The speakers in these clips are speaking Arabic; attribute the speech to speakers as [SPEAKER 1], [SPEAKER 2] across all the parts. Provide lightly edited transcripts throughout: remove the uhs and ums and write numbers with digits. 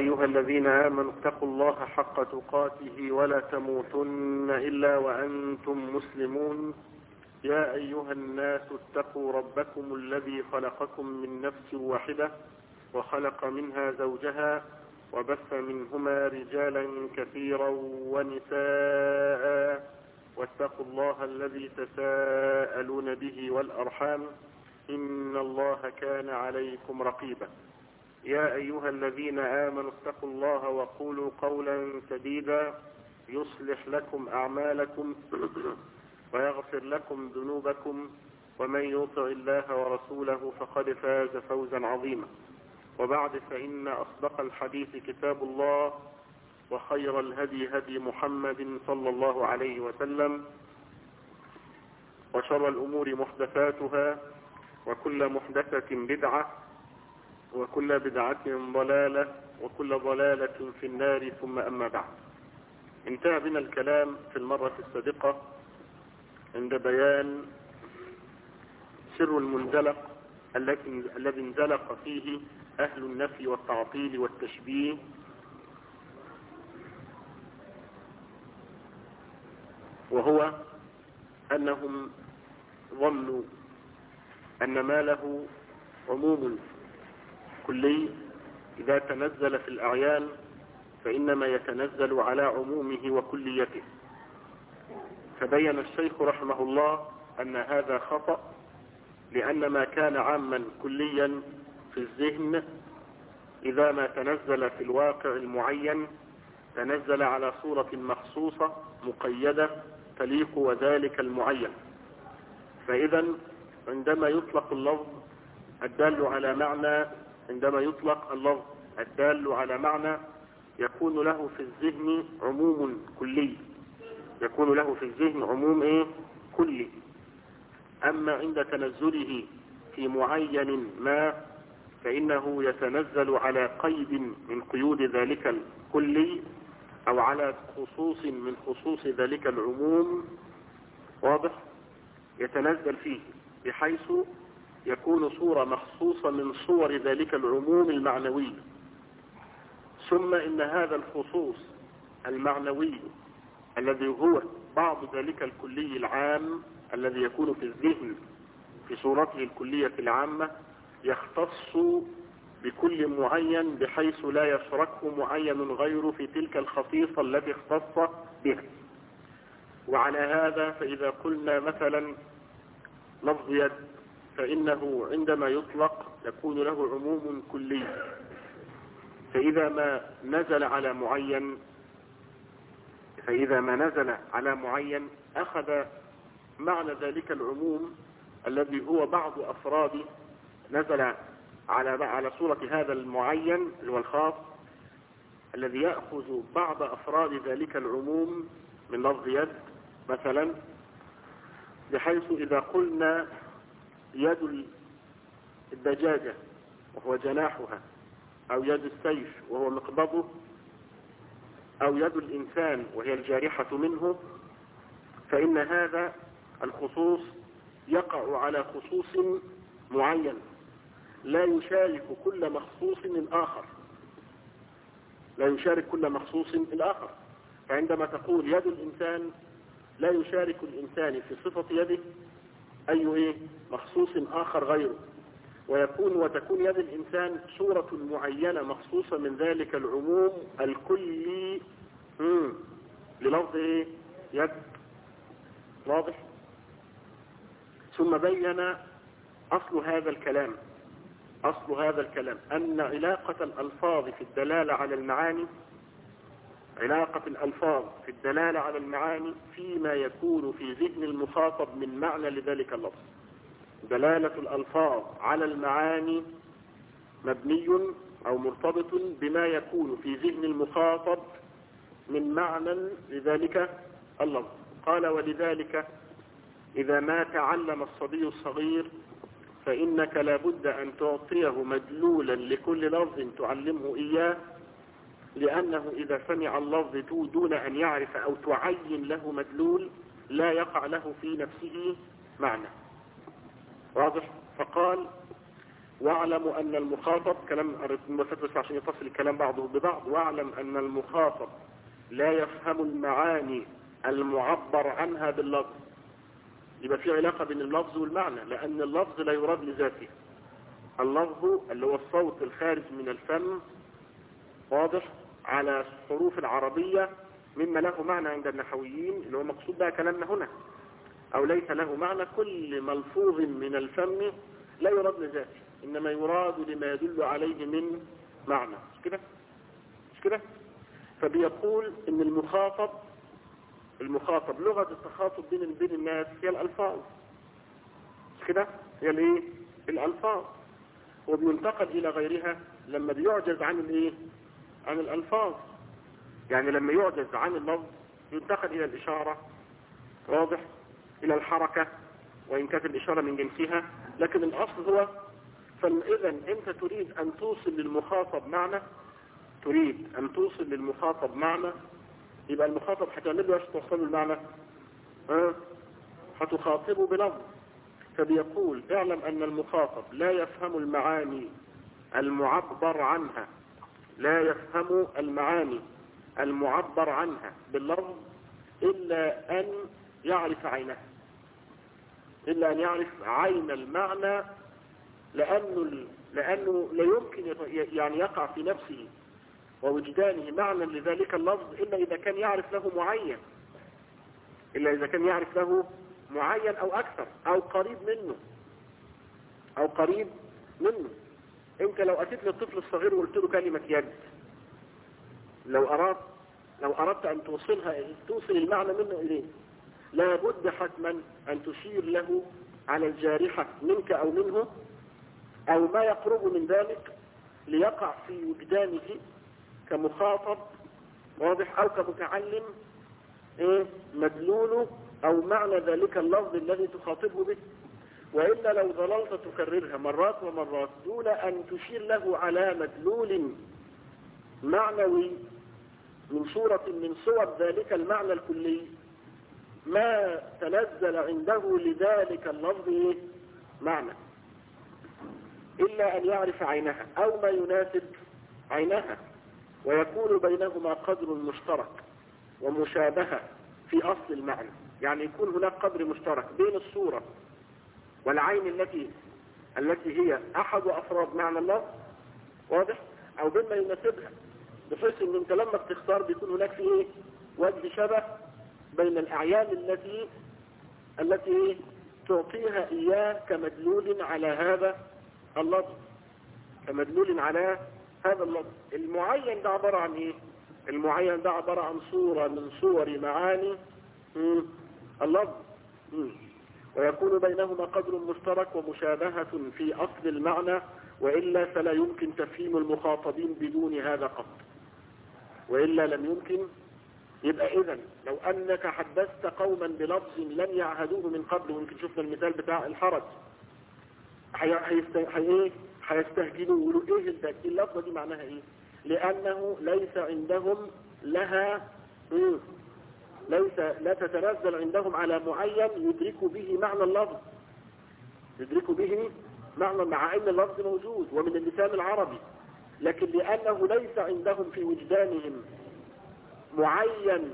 [SPEAKER 1] أيها الذين آمنوا اتقوا الله حق تقاته ولا تموتن إلا وأنتم مسلمون. يا أيها الناس اتقوا ربكم الذي خلقكم من نفس واحدة وخلق منها زوجها وبث منهما رجالا كثيرا ونساء واتقوا الله الذي تساءلون به والأرحام إن الله كان عليكم رقيبا. يا أيها الذين آمنوا اتقوا الله وقولوا قولا سديدا يصلح لكم أعمالكم ويغفر لكم ذنوبكم ومن يطع الله ورسوله فقد فاز فوزا عظيما. وبعد فإن أصدق الحديث كتاب الله وخير الهدي هدي محمد صلى الله عليه وسلم وشر الأمور محدثاتها وكل محدثة بدعة وكل بدعة ضلالة وكل ضلالة في النار ثم أما بعد. انتهى بنا الكلام في المرة السابقة عند بيان سر المنزلق الذي انزلق فيه أهل النفي والتعطيل والتشبيه، وهو أنهم ظنوا أن ما له عموم كلي إذا تنزل في الأعيان فإنما يتنزل على عمومه وكليته. فبين الشيخ رحمه الله أن هذا خطأ، لأن ما كان عاما كليا في الذهن إذا ما تنزل في الواقع المعين تنزل على صورة مخصوصة مقيدة تليق وذلك المعين. فإذا عندما يطلق اللفظ الدال على معنى يكون له في الذهن عموم كلي، يكون له في الذهن عموم كلي. أما عند تنزله في معين ما فإنه يتنزل على قيد من قيود ذلك الكلي أو على خصوص من خصوص ذلك العموم، واضح، يتنزل فيه بحيث يكون صورة مخصوصة من صور ذلك العموم المعنوي. ثم إن هذا الخصوص المعنوي الذي هو بعض ذلك الكلي العام الذي يكون في الذهن في صورته الكلية العامة يختص بكل معين بحيث لا يشركه معين غيره في تلك الخصيصة التي اختص بها. وعلى هذا فإذا قلنا مثلا لفظ يد فإنه عندما يطلق يكون له عموم كلي، فإذا ما نزل على معين أخذ معنى ذلك العموم الذي هو بعض أفراد نزل على صورة هذا المعين اللي هو الخاص الذي يأخذ بعض أفراد ذلك العموم من لفظ يد مثلا، بحيث إذا قلنا يد الدجاجة وهو جناحها أو يد السيف وهو مقبضه أو يد الإنسان وهي الجارحة منه، فإن هذا الخصوص يقع على خصوص معين لا يشارك كل مخصوص الآخر. فعندما تقول يد الإنسان لا يشارك الإنسان في صفة يده أي مخصوص آخر غيره، وتكون يد الإنسان صورة معينة مخصوصة من ذلك العموم الكلي للفظ يد، واضح. ثم بين أصل هذا الكلام أن علاقة الألفاظ في الدلالة على المعاني فيما يكون في ذهن المخاطب من معنى لذلك اللفظ. دلالة الألفاظ على المعاني مبني أو مرتبط بما يكون في ذهن المخاطب من معنى لذلك اللفظ. قال: ولذلك إذا ما تعلم الصبي الصغير فإنك لابد أن تعطيه مدلولا لكل لفظ تعلمه إياه، لأنه إذا سمع اللفظ دون أن يعرف أو تعين له مدلول لا يقع له في نفسه معنى، واضح. فقال: واعلموا أن المخاطب كلام المفترس عشان يتصل الكلام بعضه ببعض. واعلم أن المخاطب لا يفهم المعاني المعبر عنها باللفظ. يبقى في علاقة بين اللفظ والمعنى، لأن اللفظ لا يراد لذاته. اللفظ اللي هو الصوت الخارج من الفم واضح على الحروف العربية مما له معنى عند النحويين، اللي هو مقصود بها كلامنا هنا، أو ليس له معنى. كل ملفوظ من الفم لا يراد لذاته، إنما يراد لما يدل عليه من معنى. مش كده؟ فبيقول إن المخاطب لغة التخاطب بين الناس هي الألفاظ. مش كده؟ هي الايه؟ الألفاظ. وبينتقل إلى غيرها لما بيعجز عن الايه؟ عن الألفاظ. يعني لما يعجز عن اللفظ ينتقل إلى الإشارة، واضح، إلى الحركة، وإن كانت الإشارة من جنسها، لكن الأصل هو. فإذا أنت تريد أن توصل للمخاطب معنى، يبقى المخاطب هتعمل له ايش توصل له المعنى؟ هتخاطبه بلفظ. فبيقول اعلم أن المخاطب لا يفهم المعاني المعبر عنها باللفظ إلا أن يعرف عينها، إلا أن يعرف عين المعنى، لأنه لا يمكن يعني يقع في نفسه ووجدانه معنى لذلك اللفظ إلا إذا كان يعرف له معين أو أكثر أو قريب منه. أنت لو أتيت للطفل الصغير وقلت له كلمة يد، لو أردت أن توصل المعنى منه إليه، لا بد حتما أن تشير له على الجارحة منك أو منه أو ما يقرب من ذلك ليقع في وجدانه كمخاطب، واضح، أو كمتعلم مدلول أو معنى ذلك اللفظ الذي تخاطبه به. وإلا لو ظللت تكررها مرات ومرات دون أن تشير له على مدلول معنوي من صورة من صور ذلك المعنى الكلي، ما تنزل عنده لذلك اللفظ معنى إلا أن يعرف عينها أو ما يناسب عينها، ويكون بينهما قدر مشترك ومشابهة في أصل المعنى. يعني يكون هناك قدر مشترك بين الصورة والعين التي هي أحد أفراد معنى الله، واضح، أو بما يناسبها، بحيث أن أنت لما بتختار بيكون هناك في وجه شبه بين الأعيان التي تعطيها إياه كمدلول على هذا اللفظ، المعين ده عبارة عن إيه؟ المعين ده عبارة عن صورة من صور معاني اللفظ، ويكون بينهما قدر مشترك ومشابهة في أصل المعنى، وإلا فلا يمكن تفهيم المخاطبين بدون هذا قط، وإلا لم يمكن. يبقى إذن لو أنك حدثت قوما بلفظ لم يعهدوه من قبل، ويمكن شفنا المثال بتاع الحرج، هيستهجنوا ويقولوا إيه اللفظة دي معناها إيه؟ لأنه ليس عندهم لا تتنزل عندهم على معين يدركوا به معنى اللفظ، مع أن اللفظ موجود ومن اللسان العربي، لكن لأنه ليس عندهم في وجدانهم معين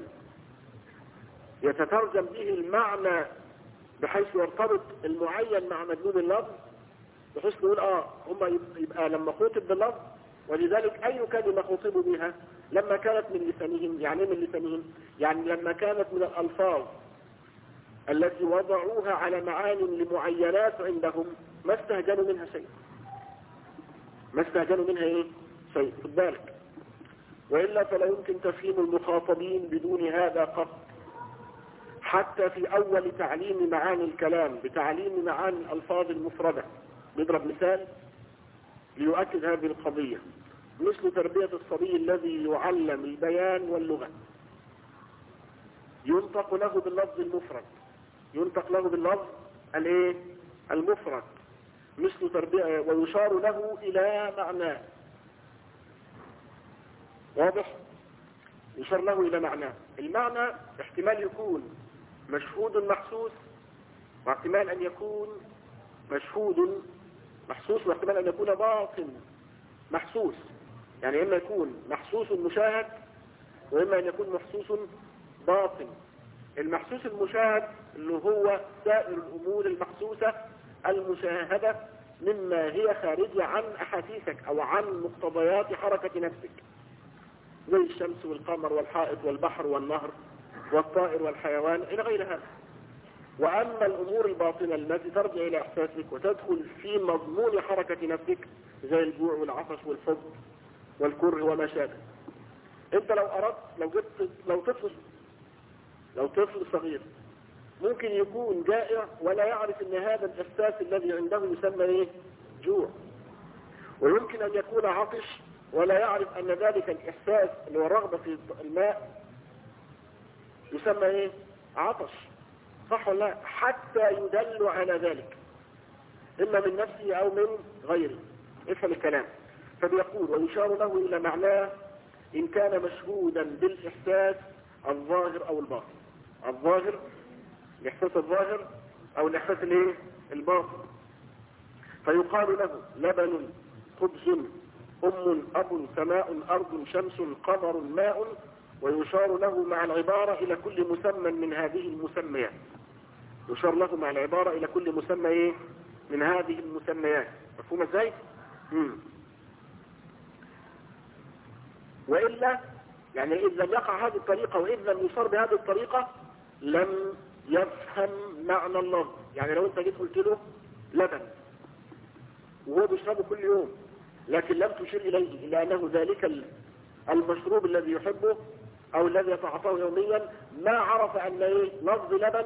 [SPEAKER 1] يتترجم به المعنى بحيث يرتبط المعين مع مدلول اللفظ، بحيث نقول هم يبقى لما خطب باللفظ. ولذلك أي كلمة خطبوا بها لما كانت من لسانهم، يعني لما كانت من الألفاظ التي وضعوها على معاني لمعينات عندهم ما استهجنوا منها شيء، خد بالك. وإلا فلا يمكن تفهيم المخاطبين بدون هذا قط، حتى في أول تعليم معاني الكلام بتعليم معاني الألفاظ المفردة. نضرب مثال ليؤكد هذه القضية، مثل تربية الصبي الذي يعلم البيان واللغة، ينطق له باللفظ المفرد، مثل تربية، ويشار له إلى معناه، واضح، يشار له إلى معناه. المعنى احتمال يكون مشهود محسوس، واحتمال أن يكون مشهود محسوس، واحتمال أن يكون باطن محسوس، يعني إما يكون محسوس مشاهد وإما أن يكون محسوس باطن. المحسوس المشاهد اللي هو سائر الأمور المحسوسة المشاهدة مما هي خارجة عن أحاسيسك أو عن مقتضيات حركة نفسك، زي الشمس والقمر والحائط والبحر والنهر والطائر والحيوان إلى غير هذا. وأما الأمور الباطنة التي ترجع إلى إحساسك وتدخل في مضمون حركة نفسك زي الجوع والعطش والحب والكره وما شابه. أنت لو أردت لو طفل صغير ممكن يكون جائع ولا يعرف أن هذا الإحساس الذي عنده يسمى إيه؟ جوع. ويمكن أن يكون عطش ولا يعرف أن ذلك الإحساس اللي هو الرغبة في الماء يسمى إيه؟ عطش. صح ولا لا؟ حتى يدل على ذلك إما من نفسه أو من غيره. افهم الكلام. فبيقول ويشار له إلى معناه إن كان مشهودا بالإحساس الظاهر أو الباطن. الظاهر الإحساس الظاهر أو الإحساس الإيه؟ الباطن. فيقال له لبن، خبز، أب، سماء، أرض، شمس، قمر، ماء. ويشار له مع العبارة إلى كل مسمى من هذه المسميات. يشار له مع العبارة إلى كل مسمى إيه؟ من هذه المسميات. مفهوم ازاي؟ وإلا يعني إذا لم يقع هذه الطريقة وإذا لم يصار بهذه الطريقة لم يفهم معنى اللفظ. يعني لو أنت جيت قلت له لبن وهو بيشربه كل يوم لكن لم تشير إليه إلا أنه ذلك المشروب الذي يحبه أو الذي يتعاطاه يوميا، ما عرف أن إيه؟ لفظ لبن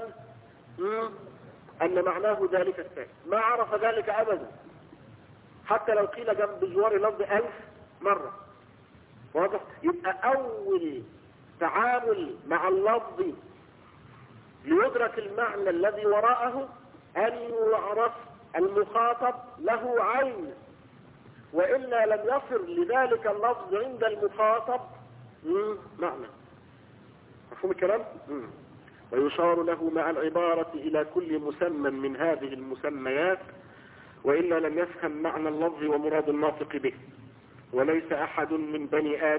[SPEAKER 1] أن معناه ذلك السائل، ما عرف ذلك أبدا حتى لو قيل جنب جوار لفظ 1000 مرة. واضح؟ يبقى أول تعامل مع اللفظ ليدرك المعنى الذي وراءه أن يعرف المخاطب له عين، وإلا لم يصل لذلك اللفظ عند المخاطب معنى. مفهوم الكلام؟ ويشار له مع العبارة إلى كل مسمى من هذه المسميات وإلا لم يفهم معنى اللفظ ومراد الناطق به. وليس أحد من بني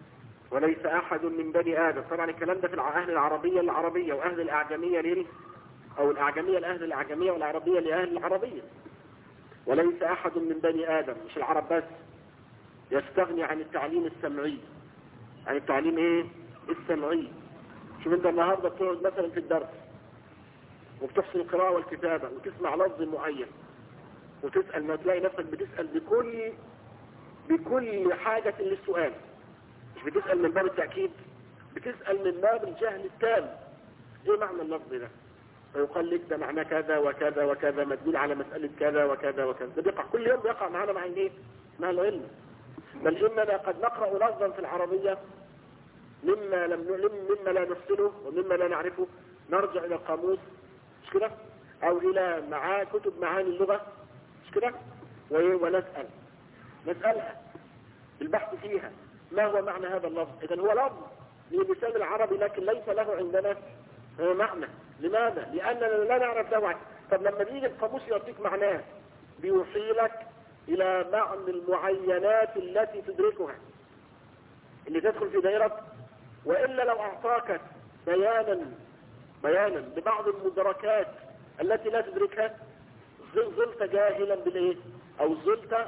[SPEAKER 1] آدم طبعا الكلام ده في أهل العربية وأهل الأعجمية أو الأعجمية لأهل الأعجمية والعربية لأهل العربية. وليس أحد من بني آدم مش العرب بس يستغني عن التعليم السمعي. عن التعليم ايه؟ السمعي. شوف انت النهاردة بتقعد مثلا في الدرس وبتحسن القراءة والكتابة وتسمع لفظ معين وتسأل، ما تلاقي نفسك بتسأل بكل حاجة للسؤال، مش بتسأل من باب التأكيد، بتسأل من باب الجهل التام. ايه معنى اللفظ ده؟ فيقال لك ده معناه كذا وكذا وكذا، مدلول على مسألة كذا وكذا وكذا. ده بيقع كل يوم، بيقع معنا مع ايه؟ مع العلم. بل إننا قد نقرأ لفظا في العربية مما لا نحسنه ومما لا نعرفه، نرجع إلى القاموس مش كده؟ أو إلى كتب معاني اللغة مش كده؟ نسألها بالبحث فيها ما هو معنى هذا اللفظ. إذن هو لفظ للسان العربي لكن ليس له عندنا معنى. لماذا؟ لأننا لا نعرف له. طب لما بيجي القاموس يعطيك معناه بيوحي لك إلى معنى المعينات التي تدركها اللي تدخل في دائرة. وإلا لو أعطاك بيانا ببعض المدركات التي لا تدركها ظلت جاهلا بالإيه؟ أو ظلت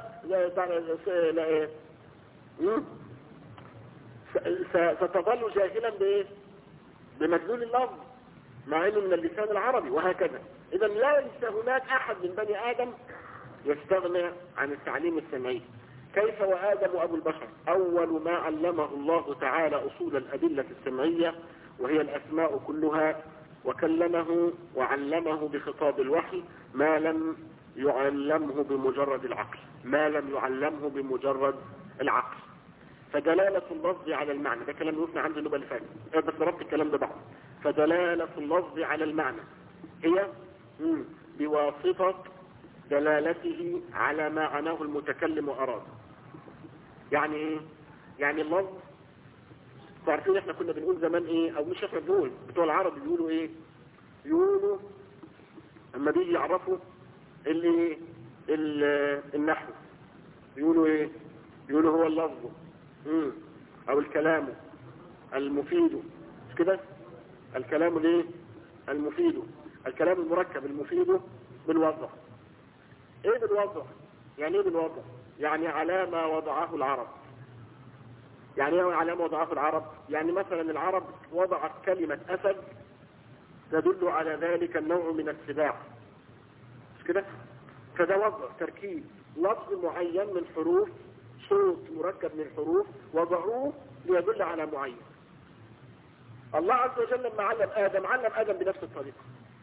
[SPEAKER 1] ستظل جاهلا بإيه؟ بمدلول اللفظ مع انه من اللسان العربي وهكذا. إذا ليس هناك أحد من بني آدم يستغنى عن التعليم السمعي. كيف وآدم أبو البشر أول ما علمه الله تعالى أصول الأدلة السمعية وهي الأسماء كلها، وكلمه وعلمه بخطاب الوحي ما لم يعلمه بمجرد العقل. فدلالة اللفظ على المعنى، ده كلام يوفنا عند اللغة اللي فاتت بس ضربت الكلام ده بعض. فدلالة اللفظ على المعنى هي بواسطة دلالته على ما عناه المتكلم وأراد. يعني ايه؟ يعني اللفظ تعرفين احنا كنا بنقول زمان ايه، او مش احنا بنقول، بتوع العرب بيقولوا ايه؟ يقولوا اما بيجي يعرفوا اللي النحو بيقولوا ايه؟ بيقولوا هو اللفظ او الكلام المفيد، مش كده؟ الكلام الايه؟ المفيد، الكلام المركب المفيد بالوضع. ايه بالوضع؟ يعني ايه بالوضع؟ يعني على ما وضعه العرب. يعني ايه على ما وضعه العرب؟ يعني مثلا العرب وضعت كلمة اسد تدل على ذلك النوع من السباع، مش كده؟ فده وضع تركيب لفظ معين من حروف، صوت مركب من حروف وضعوه ليدل على معين. الله عز وجل لما علم آدم بنفس الطريقة،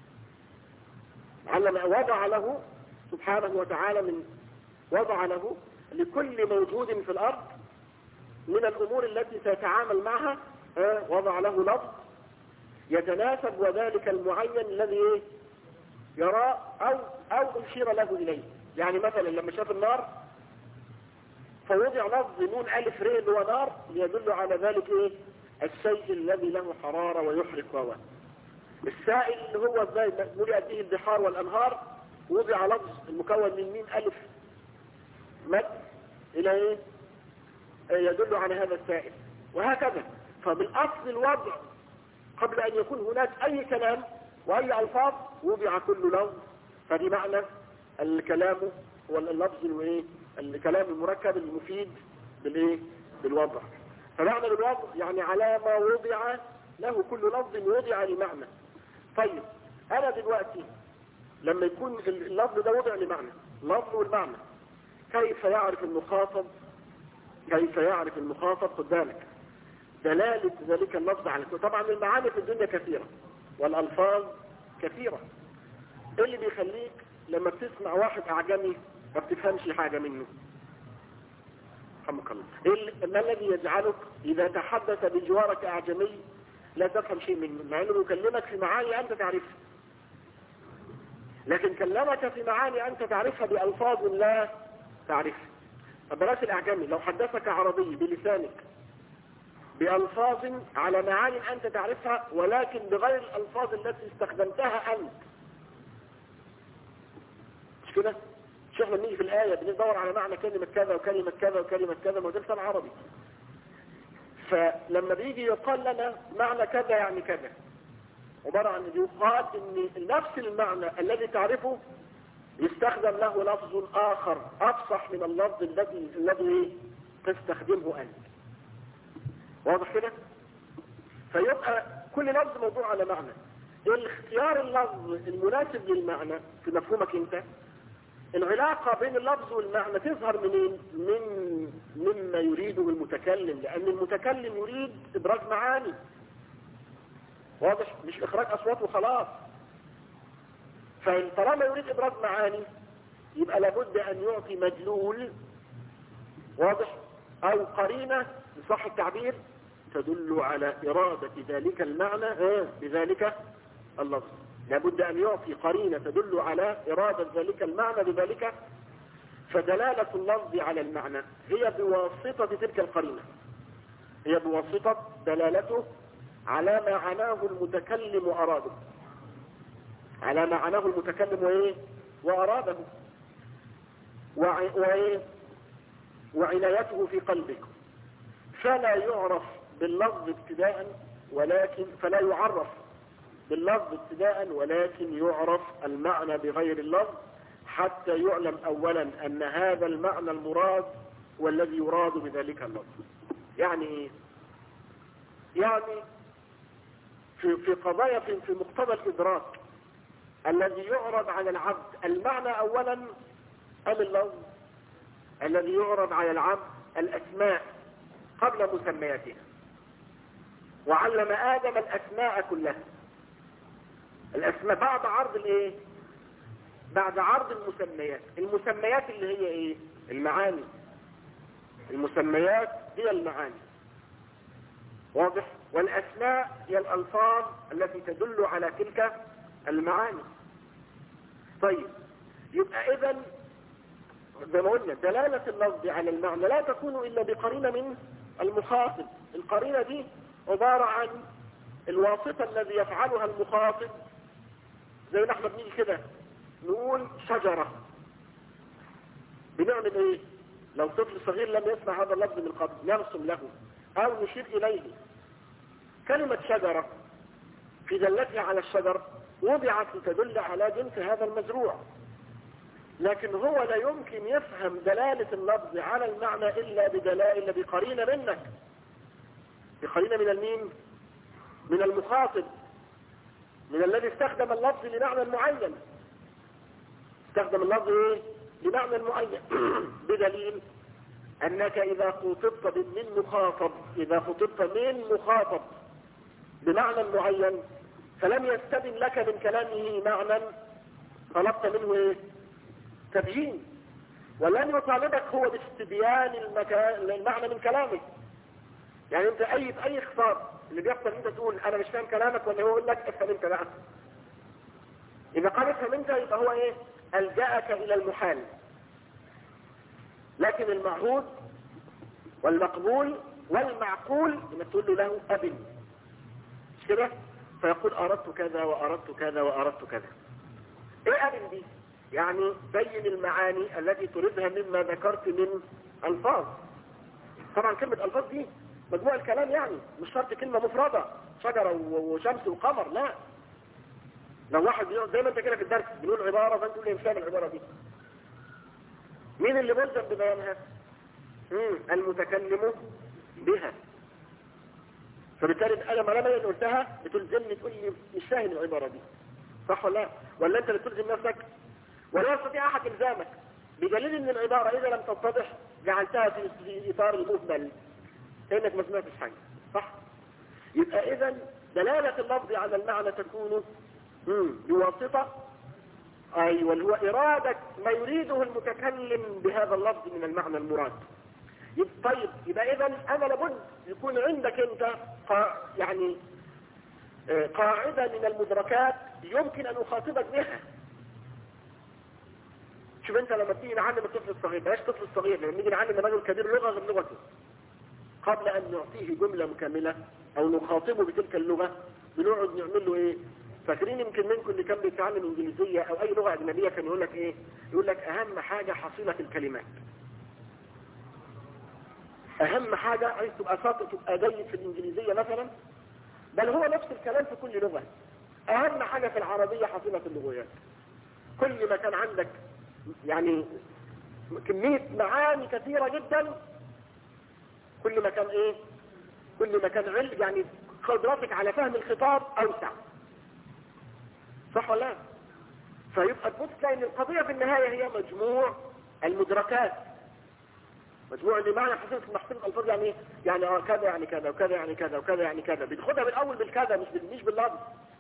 [SPEAKER 1] وضع له سبحانه وتعالى وضع له لكل موجود في الأرض من الأمور التي سيتعامل معها، وضع له لفظ يتناسب وذلك المعين الذي يرى أو أشير له إليه. يعني مثلا لما شاف النار فوضع لفظ نون ألف ر اللي هو نار ليدل على ذلك الشيء الذي له حرارة ويحرق هو. السائل اللي هو ازاي ملئت به البحار والأنهار وضع لفظ المكون من ميم ألف مد إلى يدل على هذا السائل، وهكذا. فبالأصل الوضع قبل أن يكون هناك أي كلام وأي ألفاظ وضع كل لفظ. فدي معنى الكلام هو اللفظ الكلام المركب المفيد بالوضع. فمعنى بالوضع يعني على ما وضع له كل لفظ وضع لمعنى. طيب أنا دلوقتي لما يكون اللفظ ده وضع لمعنى، لفظ والمعنى، كيف يعرف المخاطب خد بالك دلالة ذلك اللفظ على طبعا المعاني في الدنيا كثيرة والألفاظ كثيرة. ايه اللي بيخليك لما بتسمع واحد أعجمي ما بتفهمش حاجة منه؟ رحمك الله. ما الذي يجعلك إذا تحدث بجوارك أعجمي لا تفهم شيء منه، مع أنه يكلمك في معاني أنت تعرفها، لكن كلمك في معاني أنت تعرفها بألفاظ لا تعرفها. بلاش الأعجمي، لو حدثك عربي بلسانك بألفاظ على معاني أنت تعرفها ولكن بغير الألفاظ التي استخدمتها أنت، مش كده؟ مش احنا بنيجي في الآية بندور على معنى كلمة كذا وكلمة كذا وكلمة كذا، ما ده لسان عربي. فلما بيجي يقال لنا معنى كذا يعني كذا، عبارة عن يقال ان نفس المعنى الذي تعرفه يستخدم له لفظ آخر أفصح من اللفظ الذي تستخدمه أنت. واضح كده؟ فيبقى كل لفظ موضوع على معنى. الاختيار اللفظ المناسب للمعنى في مفهومك انت، العلاقة بين اللفظ والمعنى تظهر منين؟ مما يريده المتكلم، لأن المتكلم يريد إبراز معاني. واضح؟ مش إخراج أصوات وخلاص. فطالما يريد إبراز معاني يبقى لابد أن يعطي مدلول، واضح؟ أو قرينة بصح التعبير تدل على إرادة ذلك المعنى بذلك اللفظ. لابد أن يعطي قرينة تدل على إرادة ذلك المعنى بذلك. فدلالة اللفظ على المعنى هي بواسطة تلك القرينة، هي بواسطة دلالته على ما عناه المتكلم وأراده، على ما عناه المتكلم وأراده وعنايته في قلبك. فلا يعرف باللفظ ابتداء فلا يعرف باللفظ ابتداء ولكن يعرف المعنى بغير اللفظ حتى يعلم أولا أن هذا المعنى المراد والذي يراد بذلك اللفظ. يعني في قضايا في مقتضى الإدراك الذي يعرض على العبد المعنى أولا أم اللفظ؟ الذي يعرض على العبد الأسماء قبل مسمياتها. وعلم آدم الأسماء كلها، الأسماء بعد عرض بعد عرض المسميات اللي هي المعاني. المسميات هي المعاني، واضح؟ والأسماء هي الألفاظ التي تدل على تلك المعاني. طيب يبقى إذن زي ما قلنا دلالة اللفظ على المعنى لا تكون إلا بقرينة من المخاطب. القرينة دي عبارة عن الواسطة الذي يفعلها المخاطب. زي ما احنا بنيجي كده نقول شجرة، بنعمل ايه؟ لو طفل صغير لم يسمع هذا اللفظ من قبل نرسم له او نشير اليه. كلمة شجرة في دلتها على الشجر وضعت لتدل على جنس هذا المزروع، لكن هو لا يمكن يفهم دلالة اللفظ على المعنى إلا بقرينة منك، بقرينة من المين؟ من المخاطب، من الذي استخدم اللفظ لمعنى معين. استخدم اللفظ ايه؟ لمعنى معين بدليل أنك إذا خطبت من مخاطب بمعنى معين فلم يستبن لك من كلامه معنى طلبت منه ايه؟ تبيين، ولن يطالبك هو باستبيان المعنى من كلامه. يعني انت اي خطاب اللي بيحصل انت تقول انا مش فاهم كلامك، ولا هو يقول لك افهم انت بقى. اذا قال افهم انت يبقى هو ايه؟ الجأك الى المحال. لكن المعهود والمقبول والمعقول انك تقول له ابن، مش كده؟ فيقول اردت كذا واردت كذا واردت كذا. ايه ابن دي؟ يعني بين المعاني التي تريدها مما ذكرت من الفاظ. طبعا كلمة الفاظ دي مجموع الكلام، يعني مش شرط كلمة مفردة شجرة وشمس وقمر، لا. لو واحد زي ما انت كده في الدرس بنقول عبارة فانت تقول لي مش فاهم العبارة دي، مين اللي ملزم ببيانها؟ المتكلم بها. فبالتالي انا لما قلتها بتلزمني تقول لي مش فاهم العبارة دي، صح ولا لا؟ ولا انت اللي تلزم نفسك؟ ولا يستطيع احد الزامك، بدليل ان العبارة اذا لم تتضح جعلتها في اطار المهمل كأنك ما سمعتش حاجة، صح؟ يبقى اذا دلالة اللفظ على المعنى تكون بواسطة ايوه اللي هو ارادة ما يريده المتكلم بهذا اللفظ من المعنى المراد. طيب يبقى اذا انا لابد يكون عندك انت يعني قاعدة من المدركات يمكن ان اخاطبك بها. شوف انت لما تيجي نعلم الطفل الصغير، بلاش الطفل الصغير، لما نيجي نعلم الرجل الكبير لغة غير لغته، قبل ان نعطيه جملة مكملة او نخاطبه بتلك اللغة بنقعد نعمل له ايه؟ فاكرين يمكن منكم اللي كان بيتعلم انجليزية او اي لغة اجنبية كان يقول لك ايه؟ يقول لك اهم حاجة حصيلة الكلمات. اهم حاجة عايز تبقى شاطر تبقى جيد في الانجليزية مثلا، بل هو نفس الكلام في كل لغة. اهم حاجة في العربية حصيلة اللغويات. كل ما كان عندك يعني كمية معاني كثيرة جدا، كل ما كان ايه؟ كل ما كان علم، يعني قدرتك على فهم الخطاب اوسع، صح ولا لا؟ فيبقى تبص تلاقي ان القضية في النهاية هي مجموع المدركات، مجموع اللي معنى حصيلة محصول الالفاظ. يعني ايه؟ يعني كذا يعني كذا وكذا يعني كذا وكذا يعني كذا، بتاخدها بالاول بالكذا مش باللفظ.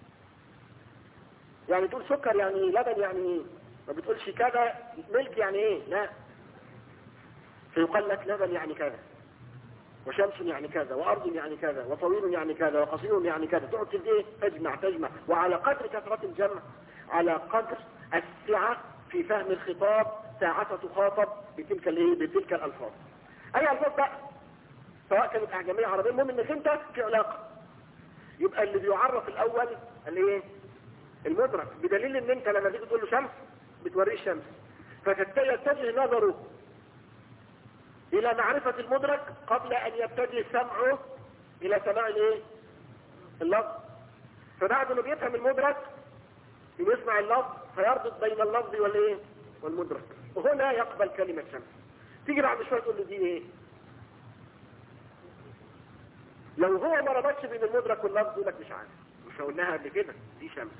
[SPEAKER 1] يعني تقول سكر يعني لبن يعني ايه؟ ما بتقولش كذا ملك يعني ايه؟ لا، فيقال لك لبن يعني كذا، وشمس يعني كذا، وارض يعني كذا، وطويل يعني كذا، وقصير يعني كذا. تقعد ايه؟ تجمع، وعلى قدر كثرة الجمع على قدر السعة في فهم الخطاب ساعة تخاطب بتلك الالفاظ. اي الفاظ بقى سواء كانت اعجمية عربية، المهم انك انت في علاقة. يبقى اللي بيعرف الاول اللي ايه؟ المدرك، بدليل ان انت لما تيجي تقول له شمس بتوريه الشمس، فيتجه نظره الى معرفة المدرك قبل ان يتجه سمعه الى سماع الايه؟ اللفظ. فبعد ما بيفهم المدرك يسمع اللفظ فيربط بين اللفظ والايه؟ والمدرك، وهنا يقبل كلمة شمس. تيجي بعد شوية تقول له دي ايه؟ لو هو ما ربطش بين المدرك واللفظ يقول لك مش عارف، مش قلناها قبل كده دي شمس.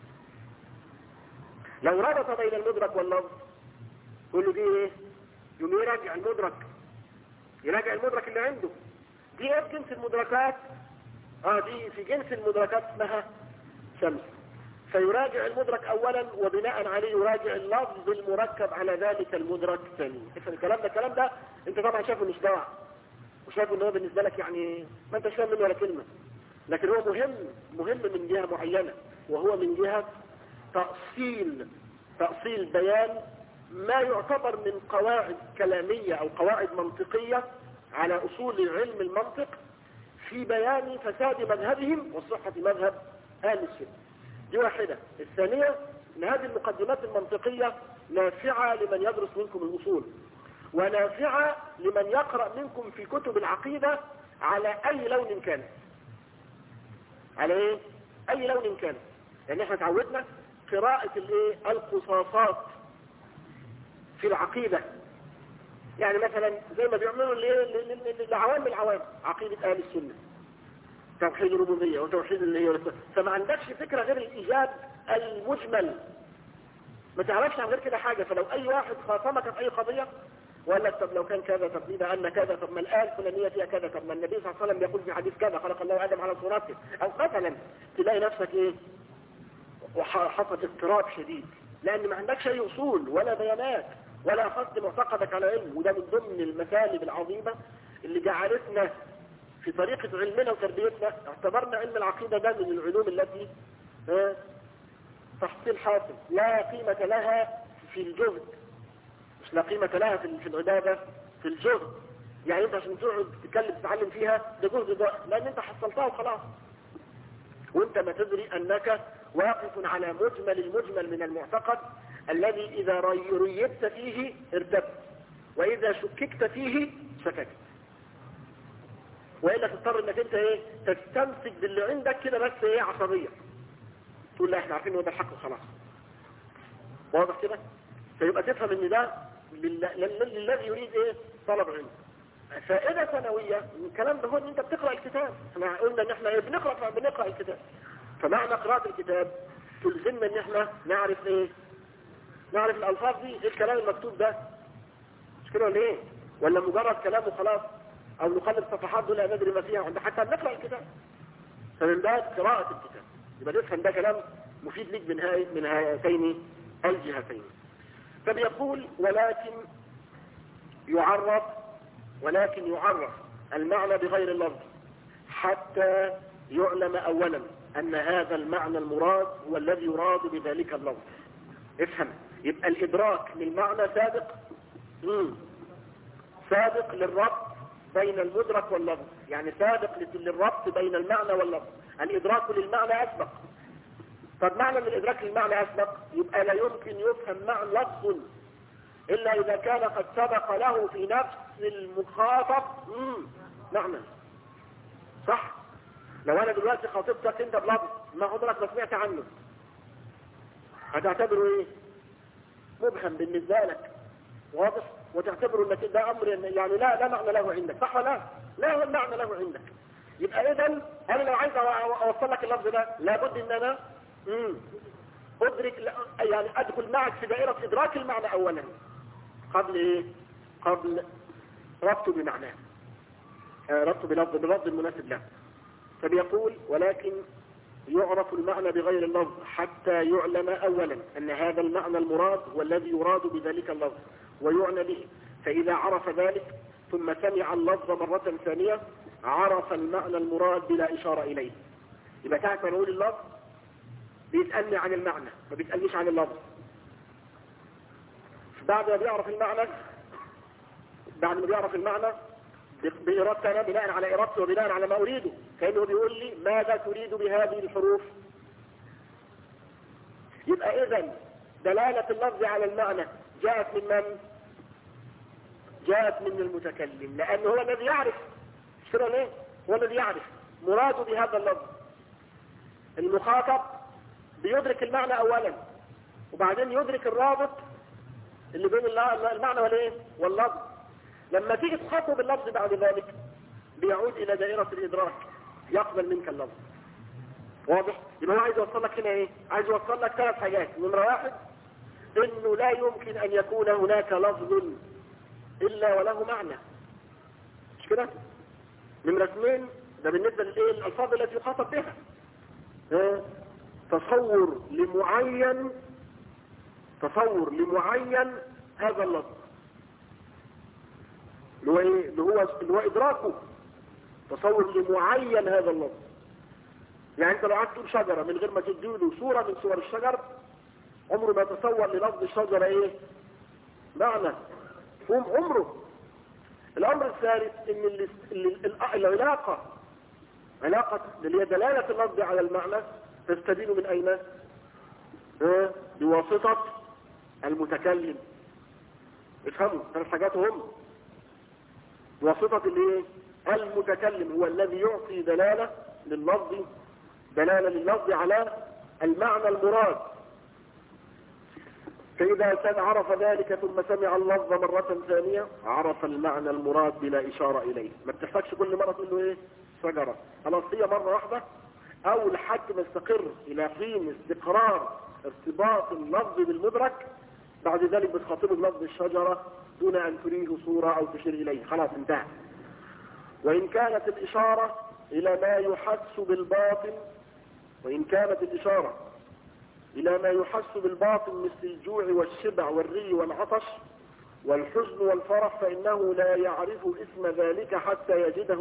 [SPEAKER 1] لو ربط بين المدرك واللفظ يقول له دي ايه؟ يقوم يراجع المدرك، يراجع المدرك اللي عنده. دي ايه في جنس المدركات؟ دي في جنس المدركات اسمها شمس. فيراجع المدرك اولا، وبناء عليه يراجع اللفظ المركب على ذلك المدرك ثانيا. الكلام ده انت طبعا شايفه مش ضاع، وشايفه ان هو بالنسبه لك يعني ما انتش فاهم منه ولا كلمه، لكن هو مهم من جهه معينه، وهو من جهه تأصيل بيان ما يعتبر من قواعد كلامية او قواعد منطقية على اصول علم المنطق في بيان فساد مذهبهم وصحة مذهب اهل السنة. دي واحدة. الثانية ان هذه المقدمات المنطقية نافعة لمن يدرس منكم الاصول، ونافعة لمن يقرأ منكم في كتب العقيدة على أي لون كان. على ايه؟ أي لون كان. يعني احنا تعودنا قراءة الايه؟ القصاصات في العقيدة. يعني مثلا زي ما بيعملوا العوام العوام، عقيدة أهل السنة، توحيد الربوبية وتوحيد اللي هي، فما عندكش فكرة غير الإيجاب المجمل، ما تعرفش عن غير كده حاجة. فلو أي واحد خاصمك في أي قضية وقال لك طب لو كان كذا، طب إذا أن كذا، طب ما الآن فلانية فيها كذا، طب ما النبي صلى الله عليه وسلم يقول في حديث كذا خلق الله آدم على صورته، أو مثلا تلاقي نفسك إيه؟ وحصل اضطراب شديد، لأن ما عندكش أي أصول ولا بيانات ولا أخذت معتقدك على علم. وده من ضمن المثالب العظيمة اللي جعلتنا في طريقة علمنا وتربيتنا اعتبرنا علم العقيدة ده من العلوم التي تحصيل حاصل لا قيمة لها في الجهد، مش لا قيمة لها في العبادة، في الجهد. يعني انت عشان تقعد تتكلم تتعلم فيها ده جهد ضائع، لأن انت حصلتها وخلاص، وانت ما تدري أنك واقف على مجمل المجمل من المعتقد الذي إذا ريبت فيه ارتبت، وإذا شككت فيه شككت، وإلا تضطر انك انت ايه؟ تستمسك باللي عندك كده بس ايه؟ عصبية، تقول لا احنا عارفين هو ده الحق وخلاص. واضح كده؟ فيبقى تفهم ان ده للذي يريد ايه؟ طلب علم. فائدة ثانوية من الكلام ده هو ان انت بتقرأ الكتاب. احنا قلنا ان احنا بنقرأ الكتاب، فمعنى قراءة الكتاب تلزمنا ان احنا نعرف ايه؟ نعرف الالفاظ دي، ايه الكلام المكتوب ده؟ مش كده ولا ايه؟ ولا مجرد كلام وخلاص، او نقلب صفحات دول لا ندري ما فيها حتى نقرأ الكتاب. فمن باب قراءة الكتاب يبقى نفهم ده كلام مفيد لك من هاتين الجهتين. فبيقول ولكن يعرف المعنى بغير اللفظ حتى يعلم اولا ان هذا المعنى المراد هو الذي يراد بذلك اللفظ. افهم، يبقى الادراك للمعنى سابق للربط بين المدرك واللفظ، يعني سابق للربط بين المعنى واللفظ. الادراك للمعنى اسبق. طب معنى من الادراك للمعنى اسبق، يبقى لا يمكن يفهم معنى لفظ الا اذا كان قد سبق له في نفس المخاطب معنى. صح؟ لو انا دلوقتي خاطبتك انت بلفظ ما عمرك ما سمعت عنه، هتعتبره ايه؟ مبهم بالنسبه لك، واضح؟ وتعتبره انك ده امر يعني لا معنى له عندك، صح ولا لا معنى له عندك. يبقى اذا انا لو عايز اوصل لك اللفظ ده لابد ان انا ادرك، يعني ادخل معك في دائره ادراك المعنى اولا قبل ايه؟ قبل ربطه بمعناه، ربطه بلفظ المناسب له. فبيقول ولكن يعرف المعنى بغير اللفظ حتى يعلم اولا ان هذا المعنى المراد والذي يراد بذلك اللفظ ويعنى به، فاذا عرف ذلك ثم سمع اللفظ مرة ثانية عرف المعنى المراد بلا اشارة اليه. يبقى تعرف ما نقول اللفظ بيسألني عن المعنى ما بيسألنيش عن اللفظ. بعد ما بيعرف المعنى بإرادتنا بناء على إرادته وبناء على ما أريده، كأنه بيقول لي ماذا تريد بهذه الحروف. يبقى إذن دلالة اللفظ على المعنى جاءت من من؟ جاءت من المتكلم، لأنه هو الذي يعرف. شو ليه؟ هو الذي يعرف مراده بهذا اللفظ. المخاطب بيدرك المعنى أولا وبعدين يدرك الرابط اللي بين المعنى واللفظ. لما تيجي تخاطب اللفظ بعد ذلك بيعود الى دائرة الادراك، يقبل منك اللفظ. واضح؟ يبقى هو عايز يوصل لك هنا ايه؟ عايز يوصل لك 3 حاجات. نمرة 1 انه لا يمكن ان يكون هناك لفظ الا وله معنى، مش كده؟ نمرة 2 ده بالنسبة للالفاظ التي يخاطب بها، تصور لمعين هذا اللفظ اللي هو إدراكه، تصور لمعين هذا اللفظ. يعني انت لو قعدت تقول شجرة من غير ما تديله صورة من صور الشجر عمره ما تصور للفظ الشجرة ايه؟ معنى فهم عمره. الامر الثالث ان العلاقة اللي هي دلالة اللفظ على المعنى تستدين من اين؟ بواسطة المتكلم. افهموا 3 حاجات هم. وصفة الايه؟ المتكلم هو الذي يعطي دلالة لللفظ على المعنى المراد. فإذا كان عرف ذلك ثم سمع اللفظ مرة ثانية عرف المعنى المراد بلا إشارة إليه. ما بتحتاجش كل مرة تقول له ايه؟ شجرة. خلاص هي مرة واحدة، أو لحد ما يستقر إلى حين استقرار ارتباط اللفظ بالمدرك، بعد ذلك بتخاطبه بلفظ الشجرة دون أن تريه صورة أو تشير إليه. خلاص انتهى. وإن كانت الإشارة إلى ما يحس بالباطن مثل الجوع والشبع والري والعطش والحزن والفرح، فإنه لا يعرف اسم ذلك حتى يجده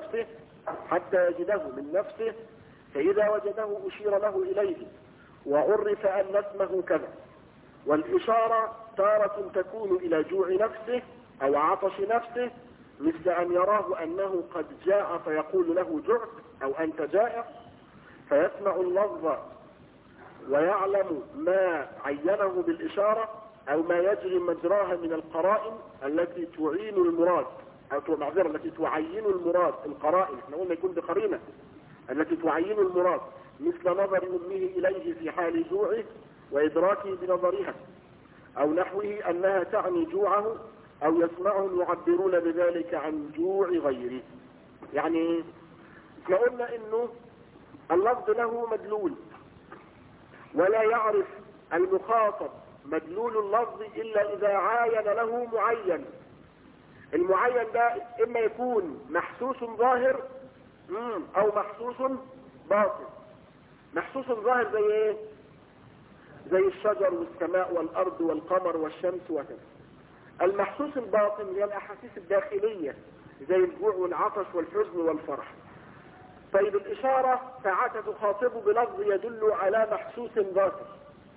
[SPEAKER 1] من نفسه، فإذا وجده أشير له إليه وعرف أن اسمه كذا. والإشارة تارة تكون إلى جوع نفسه أو عطش نفسه، مثل أن يراه أنه قد جاء فيقول له جعت أو أنت جائع، فيسمع اللفظ ويعلم ما عينه بالإشارة أو ما يجري مجراها من القرائن التي تعين المراد، التي تعين المراد. القرائن احنا قلنا يكون بقرينة التي تعين المراد، مثل نظر أمه إليه في حال جوعه وإدراكه بنظرها، أو نحوه أنها تعني جوعه، أو يسمعهم يعبرون بذلك عن جوع غيره. يعني احنا قلنا إنه اللفظ له مدلول، ولا يعرف المخاطب مدلول اللفظ إلا إذا عاين له معين. المعين ده إما يكون محسوس ظاهر أو محسوس باطن. محسوس ظاهر زي إيه؟ زي الشجر والسماء والأرض والقمر والشمس وكذا. المحسوس الباطن هي الأحاسيس الداخلية زي الجوع والعطش والحزن والفرح. طيب الإشارة ساعات تخاطب بلفظ يدل على محسوس ظاهر،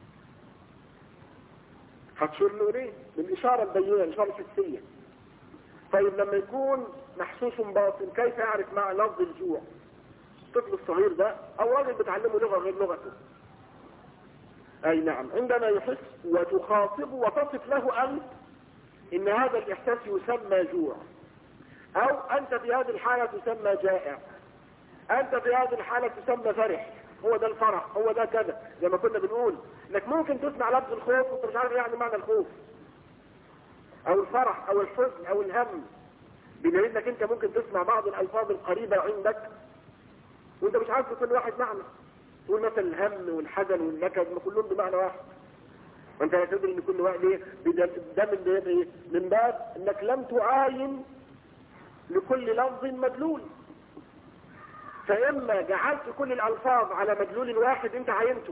[SPEAKER 1] هتشير له ليه؟ بالإشارة البينة، الإشارة الحسية. طيب لما يكون محسوس باطن كيف يعرف مع لفظ الجوع؟ الطفل الصغير ده أو راجل بتعلمه لغة غير لغته، أي نعم، عندما يحس وتخاطبه وتصف له أنت إن هذا الإحساس يسمى جوع، أو أنت في هذه الحالة تسمى جائع، أنت في هذه الحالة تسمى فرح، هو ده الفرح، هو ده كذا. زي ما كنا بنقول انك ممكن تسمع لفظ الخوف وانت مش عارف يعني معنى الخوف او الفرح او الحزن او الهم، بدليل انك انت ممكن تسمع بعض الالفاظ القريبة عندك وانت مش عارف كل واحد معنى. تقول مثلا الهم والحزن والنكد ما كلهم بمعنى واحد، وانت لا تدري ان كل واحد ده من باب انك لم تعاين لكل لفظ مدلول. فإما جعلت كل الألفاظ على مدلول واحد انت عينته،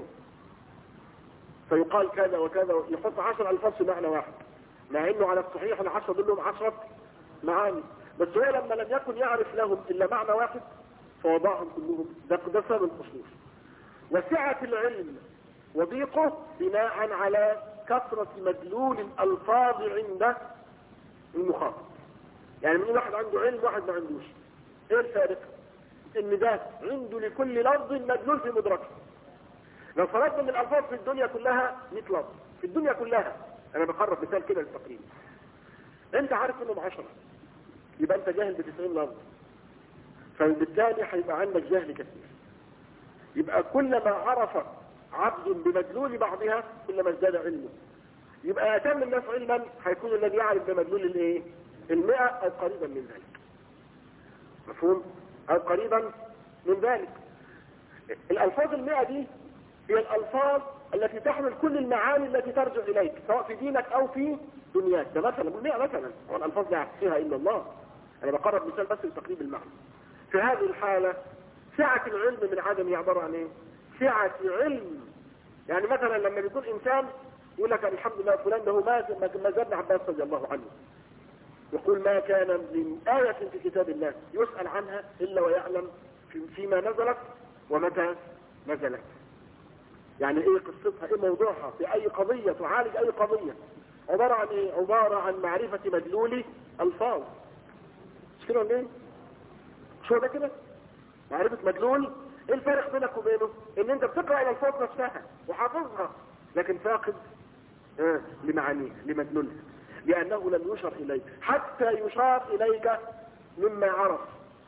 [SPEAKER 1] فيقال كذا وكذا، يحط 10 ألفاظ في معنى واحد، مع انه على الصحيح ال10 دول 10 معاني، بس هو لما لم يكن يعرف لهم إلا معنى واحد فوضعهم كلهم. ده سبب الخصوص. وسعة العلم وضيقه بناء على كثرة مدلول الألفاظ عند المخاطب. يعني من واحد عنده علم واحد ما عندوش، ايه الفارق؟ ان ده عنده لكل لفظ مدلول في مدركه. لو فرضنا ان الالفاظ في الدنيا كلها 100 لفظ في الدنيا كلها، انا بقرب مثال كده للتقريب، انت عارف انهم 10، يبقى انت جاهل ب90 لفظ، فبالتالي هيبقى عندك جهل كثير. يبقى كلما عرف عبد بمدلول بعضها كلما ازداد علمه. يبقى اتم الناس علما هيكون الذي يعرف بمدلول الايه؟ 100 او قريبا من ذلك. مفهوم؟ او قريبا من ذلك. الالفاظ 100 دي هي الالفاظ التي تحمل كل المعاني التي ترجع اليك سواء في دينك او في دنياك. ده مثلا 100 مثلا، والالفاظ لا يحصيها الا الله. انا بقرب مثال بس لتقريب المعنى. في هذه الحالة سعة العلم من عدم عبارة عن ايه؟ سعة علم. يعني مثلا لما بيكون انسان يقول لك الحمد لله فلان ده ما زال عباس رضي الله عنه يقول ما كان من آية في كتاب الله يسأل عنها إلا ويعلم فيما نزلت ومتى نزلت. يعني ايه قصتها، ايه موضوعها، في اي قضية تعالج اي قضية. عبارة عن ايه؟ عبارة عن معرفة مدلول الفاظ. مش كده ولا ايه؟ شو ده كده؟ معرفة مدلول. ايه الفرق بينك وبينه؟ ان انت بتقرأ الالفاظ نفسها وحافظها لكن فاقد لمعانيها لمدلولها.
[SPEAKER 2] لأنه لم يشر إليك حتى يشار إليك مما عرف.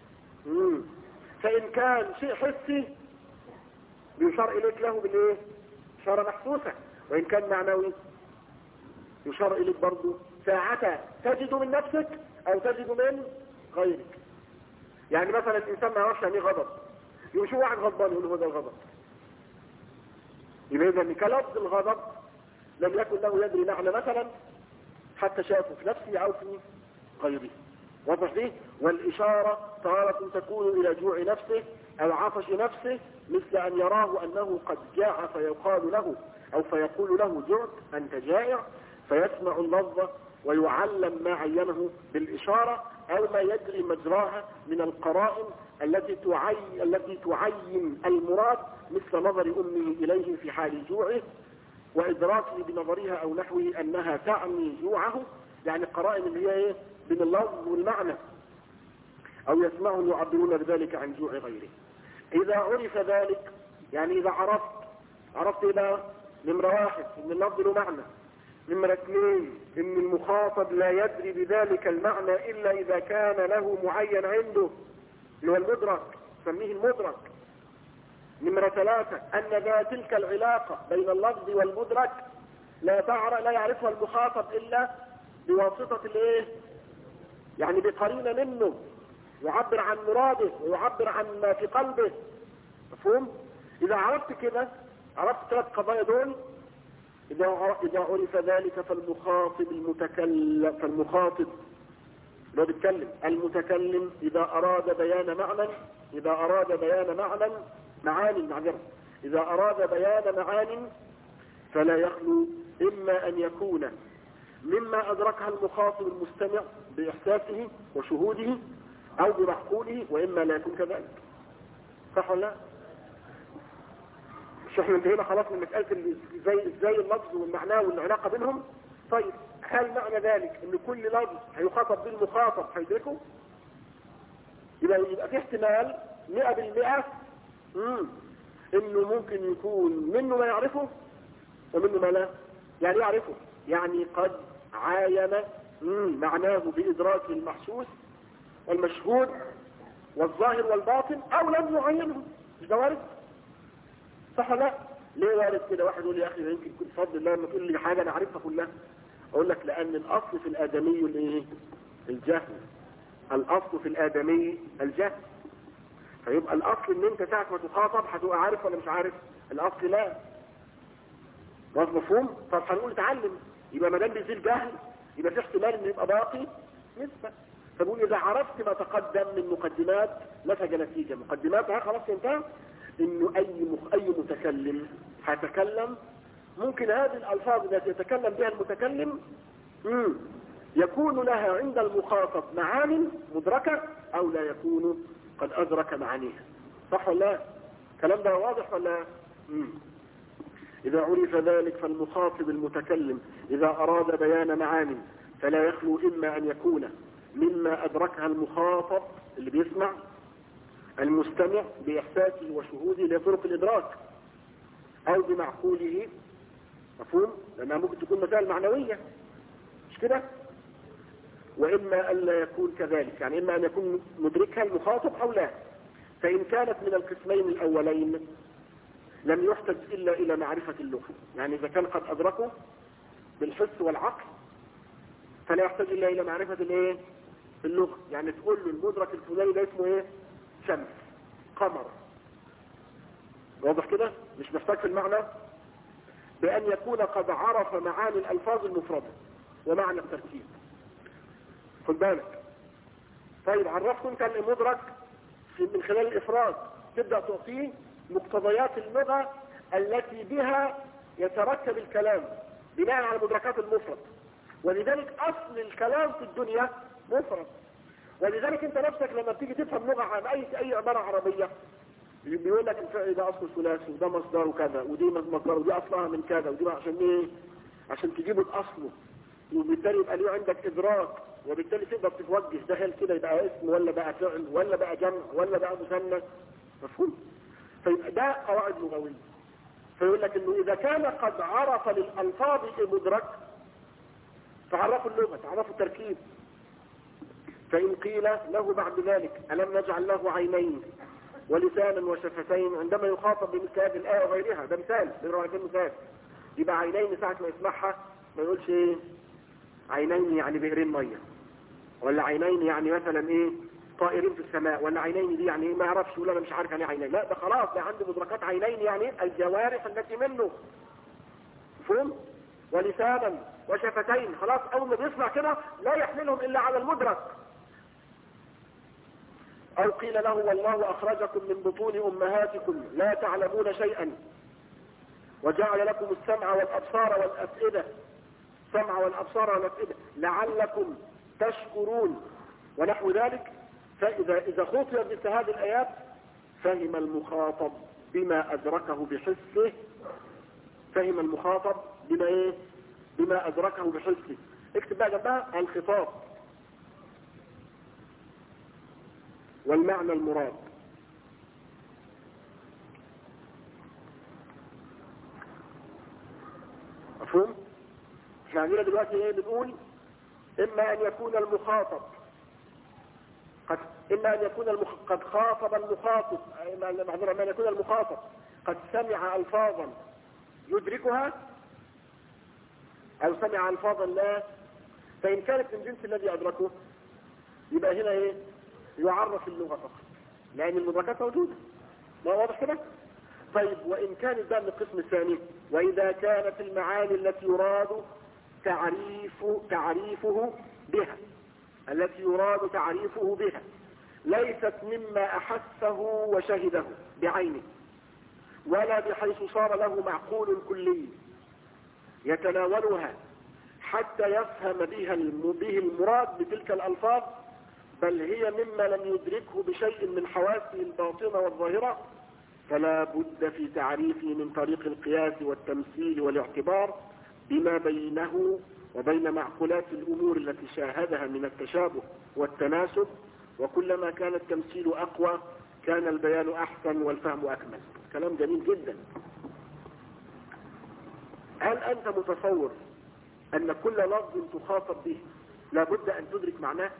[SPEAKER 2] فإن كان شيء حسي يشار إليك له بالإيه؟ إشارة محسوسة. وإن كان معنوي يشار إليك برضو ساعة تجد من نفسك أو تجد من غيرك. يعني مثلا الإنسان ما يعرفش يعني غضب، يشوف واحد غضبان يقول له هذا الغضب، يبقى إذا كلفظ الغضب لم يكن له يدري معنى مثلا حتى شافه في نفسه أو في غيره. واضح دي؟ والإشارة تارة تكون إلى جوع نفسه أو عطش نفسه، مثل أن يراه أنه قد جاع فيقال له أو فيقول له جعت أنت جائع، فيسمع اللفظة ويعلم ما عينه بالإشارة أو ما يجري مجراها من القرائن التي تعين المراد، مثل نظر أمه إليه في حال جوعه وإدراكه بنظرها أو نحوه أنها تعني جوعه، يعني القرائن اللي هي إيه؟ بين اللفظ والمعنى. أو يسمعهم يعبرون بذلك عن جوع غيره. إذا عرف ذلك، يعني إذا عرفت إلى نمرة 1 إن اللفظ له معنى، نمرة 2 إن المخاطب لا يدري بذلك المعنى إلا إذا كان له معين عنده اللي هو المدرك، سميه المدرك. نمرة 3 أن تلك العلاقة بين اللفظ والمدرك لا يعرفها المخاطب إلا بواسطة الإيه؟ يعني بقرينة منه يعبر عن مراده ويعبر عن ما في قلبه. مفهوم؟ إذا عرفت كده، عرفت 3 قضايا دول، إذا عرف ذلك فالمخاطب لو بيتكلم المتكلم إذا أراد بيان معان فلا يخلو إما أن يكون مما أدركها المخاطب المستمع بإحساسه وشهوده أو بمعقوله، وإما لا يكون كذلك. صح ولا لا؟ مش احنا انتهينا خلاص من مسألة ازاي اللفظ والمعنى والعلاقة بينهم؟ طيب هل معنى ذلك ان كل لفظ هيخاطب بالمخاطب هيدركه؟ يبقى في احتمال 100% انه ممكن يكون منه ما يعرفه ومنه ما لا. يعني يعرفه، يعني قد عاين معناه بإدراك المحسوس والمشهود والظاهر والباطن، او لم يعينه. مش ده وارد؟ صح لا؟ ليه وارد كده؟ واحد يقول لي يا اخي يمكن يكون بفضل الله لما تقول لي حاجه انا عارفها كلها. اقول لك لان الاصل في الادمي الايه؟ الجهل. الاصل في الادمي الجهل. فيبقى الاصل ان انت ساعه ما تخاطب هتبقى عارف ولا مش عارف؟ الاصل لا. واضح مفهوم؟ طب هنقول اتعلم، يبقى ما دام بيزيل جهل يبقى في احتمال انه يبقى باقي نسبه. فبقول اذا عرفت ما تقدم من مقدمات نتج نتيجه، مقدماتها خلاص انتهى. انه اي متكلم هيتكلم ممكن هذه الالفاظ التي يتكلم بها المتكلم يكون لها عند المخاطب معان مدركة او لا يكون قد ادرك معانيها. صح ولا لا؟ الكلام ده واضح ولا؟ اذا عرف ذلك فالمخاطب المتكلم اذا اراد بيان معان فلا يخلو اما ان يكون مما ادركها المخاطب اللي بيسمع المستمع بإحساسه وشهوده لطرق الإدراك، أو بمعقوله. مفهوم؟ لأنها ممكن تكون مسائل معنوية، مش كده؟ وإما أن لا يكون كذلك، يعني إما أن يكون مدركها المخاطب أو لا. فإن كانت من القسمين الأولين لم يحتج إلا إلى معرفة اللغة، يعني إذا كان قد أدركه بالحس والعقل فلا يحتج إلا إلى معرفة الإيه؟ اللغة. يعني تقول له المدرك الفلاني ده اسمه إيه؟ شمس، قمر. واضح كده؟ مش محتاج في المعنى بأن يكون قد عرف معاني الألفاظ المفردة ومعنى التركيب. خد بالك. طيب عرفته انت المدرك من خلال الإفراد، تبدأ تعطيه مقتضيات اللغة التي بها يتركب الكلام بناء على مدركات المفرد. ولذلك أصل الكلام في الدنيا مفرد. ولذلك انت نفسك لما بتيجي تفهم لغة عن اي عبارة عربية بيقول لك الفعل ده اصله ثلاثي وده مصدره كذا ودي مصدره ودي اصلها من كذا ودي عشان ايه؟ عشان تجيبه الاصل، وبالتالي يبقى ليه عندك ادراك، وبالتالي تقدر تتوجه ده هل كده يبقى اسم ولا بقى فعل ولا بقى جمع ولا بقى مثنى. مفهوم؟ فيبقى ده قواعد لغوية. فيقول لك انه اذا كان قد عرف للالفاظ المدرك تعرفوا اللغة، تعرفوا التركيب. فإن قيل له بعد ذلك ألم نجعل له عينين ولسانا وشفتين، عندما يخاطب بمثل هذه الآية وغيرها، ده مثال من روايتين مثال، يبقى عينين ساعة ما يسمعها ما يقولش ايه عينين يعني بئرين مية، ولا عينين يعني مثلا ايه طائرين في السماء، ولا عينين دي يعني ما يعرفش يقول انا مش عارف يعني عينين. لا ده خلاص ده عنده مدركات. عينين يعني الجوارح التي منه، فهم؟ ولسانا وشفتين، خلاص اول ما بيسمع كده لا يحملهم الا على المدرك. او قيل له والله اخرجكم من بطون امهاتكم لا تعلمون شيئا وجعل لكم السمع والابصار والافئده، السمع والابصار والافئده لعلكم تشكرون ونحو ذلك. فاذا خطب مثل هذه الايات فهم المخاطب بما ادركه بحسه، فهم المخاطب بما ايه؟ بما ادركه بحسه. اكتب بقى جنبها الخطاب والمعنى المراد. مفهوم؟ احنا عندنا دلوقتي ايه بنقول؟ اما ان يكون المخاطب قد خاطب المخاطب، اما ان يكون المخاطب قد سمع الفاظا يدركها او سمع الفاظا لا. فان كانت من جنس الذي ادركه يبقى هنا ايه؟ يعرف اللغة فقط لان المدركات موجودة. ما واضح كده؟ طيب وان كانت بقى من القسم الثاني، واذا كانت المعاني التي يراد تعريفه بها، التي يراد تعريفه بها ليست مما احسه وشهده بعينه، ولا بحيث صار له معقول كلي يتناولها حتى يفهم به المراد بتلك الالفاظ، بل هي مما لم يدركه بشيء من حواسه الباطنة والظاهرة، فلا بد في تعريفه من طريق القياس والتمثيل والاعتبار بما بينه وبين معقولات الأمور التي شاهدها من التشابه والتناسب، وكلما كان التمثيل أقوى كان البيان أحسن والفهم أكمل. كلام جميل جدا. هل أنت متصور أن كل لفظ تخاطب به لابد أن تدرك معناه؟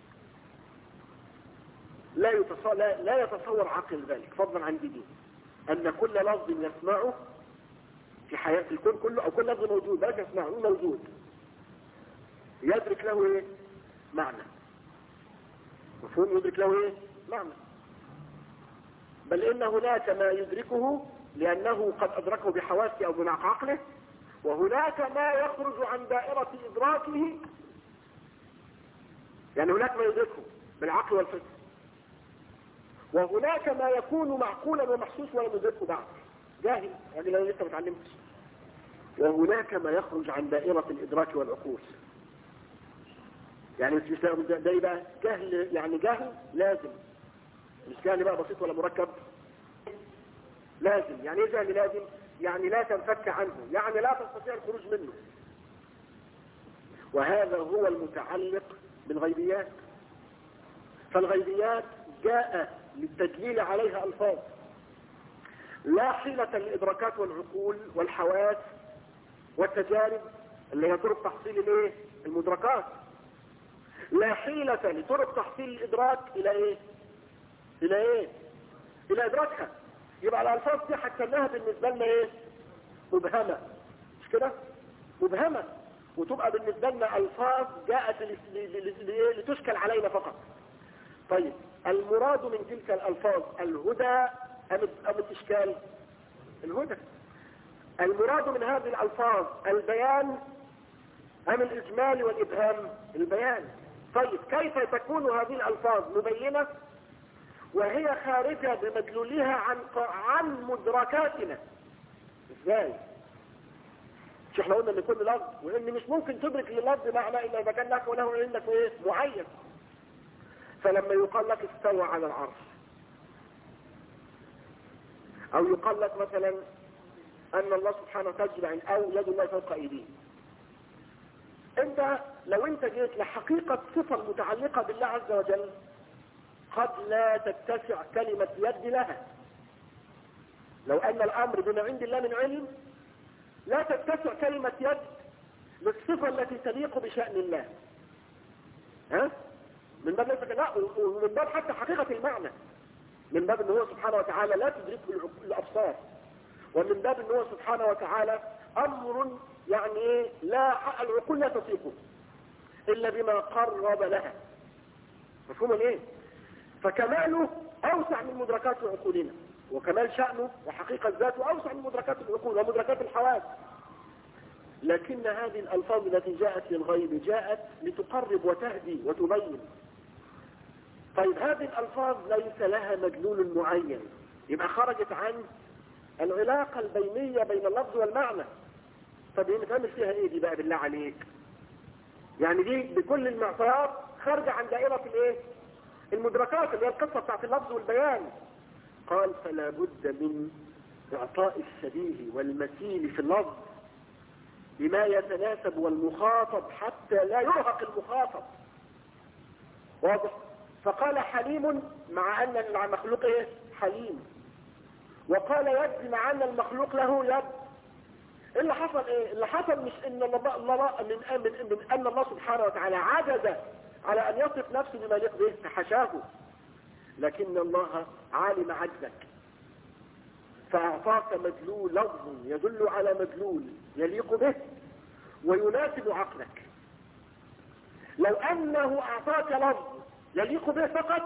[SPEAKER 2] لا يتصور عقل ذلك فضلا عن دين أن كل لفظ يسمعه في حياة الكون كله، أو كل لفظ موجود بقى يسمعه موجود يدرك له إيه؟ معنى. مفهوم؟ يدرك له إيه؟ معنى. بل إن هناك ما يدركه لأنه قد أدركه بحواسه أو بعقله، وهناك ما يخرج عن دائرة إدراكه، يعني هناك ما يدركه بالعقل والفكر، وهناك ما يكون معقولا ومحسوس ولم يدركه بعد، جاهل يعني لو لسه ما اتعلمتش، وهناك ما يخرج عن دائرة الإدراك والعقول. يعني مش ده يبقى جهل، يعني جهل لازم، مش جهل بقى بسيط ولا مركب، لازم. يعني ايه جهل لازم؟ يعني لا تنفك عنه، يعني لا تستطيع الخروج منه. وهذا هو المتعلق بالغيبيات. فالغيبيات جاء للتدليل عليها ألفاظ لا حيلة للإدراكات والعقول والحواس والتجارب اللي هي طرق تحصيل الايه؟ المدركات. لا حيلة لطرق تحصيل الإدراك إلى إيه؟ إلى إيه؟ إلى إدراكها. يبقى الألفاظ دي حكمناها بالنسبة لنا إيه؟ مبهمة، مش كده؟ مبهمة، وتبقى بالنسبة لنا ألفاظ جاءت لتشكل علينا فقط. طيب المراد من تلك الألفاظ الهدى أم الإشكال؟ الهدى. المراد من هذه الألفاظ البيان أم الإجمال والإبهام؟ البيان. طيب كيف تكون هذه الألفاظ مبينة وهي خارجة بمدلولها عن مدركاتنا؟ ازاي؟ مش احنا قلنا ان كل لفظ، وان مش ممكن تدرك للفظ معنى الا اذا كان لك وله عندك ايه؟ معين. فلما يقال لك استوى على العرش، او يقال لك مثلا ان الله سبحانه وتعالى او يد الله فوق ايديه، انت لو انت جيت لحقيقة صفة متعلقة بالله عز وجل قد لا تتسع كلمة يد لها. لو ان الامر بما عند الله من علم لا تتسع كلمة يد بالصفة التي تليق بشأن الله. ها؟ من باب ليس لا، ومن باب حتى حقيقة المعنى، من باب ان هو سبحانه وتعالى لا تدركه الابصار، ومن باب ان هو سبحانه وتعالى امر يعني ايه لا العقول لا تطيقه الا بما قرب لها. مفهوم الايه؟ فكماله اوسع من مدركات عقولنا، وكمال شأنه وحقيقة ذاته اوسع من مدركات العقول ومدركات الحواس. لكن هذه الالفاظ التي جاءت للغيب جاءت لتقرب وتهدي وتبين. طيب هذه الألفاظ ليس لها مدلول معين، يبقى خرجت عن العلاقة البينية بين اللفظ والمعنى. طب نفهم فيها ايه دي بقى بالله عليك؟ يعني دي بكل المعطيات خارجة عن دائرة الايه؟ المدركات اللي هي القصة بتاعت اللفظ والبيان. قال فلا بد من إعطاء السبيل والمثيل في اللفظ بما يتناسب والمخاطب حتى لا يرهق المخاطب. واضح؟ فقال حليم مع أن المخلوق إيه؟ حليم. وقال يد مع أن المخلوق له يد. اللي حصل إيه؟ اللي حصل مش إن أن الله سبحانه وتعالى عجز على أن يصف نفسه بما يليق به فحشاه، لكن الله علم عجزك فأعطاك مدلول لفظ يدل على مدلول يليق به ويناسب عقلك. لو أنه أعطاك لفظ يليق به فقط،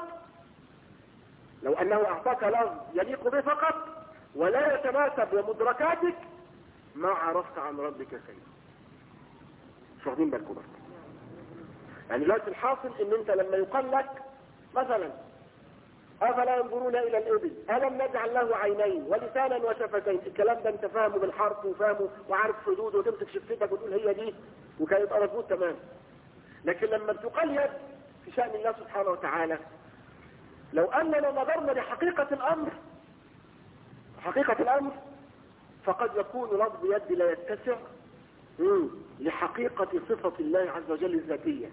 [SPEAKER 2] لو أنه أعطاك لفظ يليق به فقط ولا يتناسب ومدركاتك ما عرفت عن ربك شيئا. مش واخدين بالكم بقى؟ يعني دلوقتي الحاصل ان انت لما يقال لك مثلا افلا ينظرون الى الابل الم نجعل له عينين ولسانا وشفتين، الكلام ده انت فاهمه بالحرف وفاهمه وعارف حدوده وتمسك شفتك وتقول هي دي وكان يبقى مظبوط تمام. لكن لما تقال يد في شأن الله سبحانه وتعالى، لو أننا نظرنا لحقيقة الأمر فقد يكون لفظ يد لا يتسع لحقيقة صفة الله عز وجل الذاتية.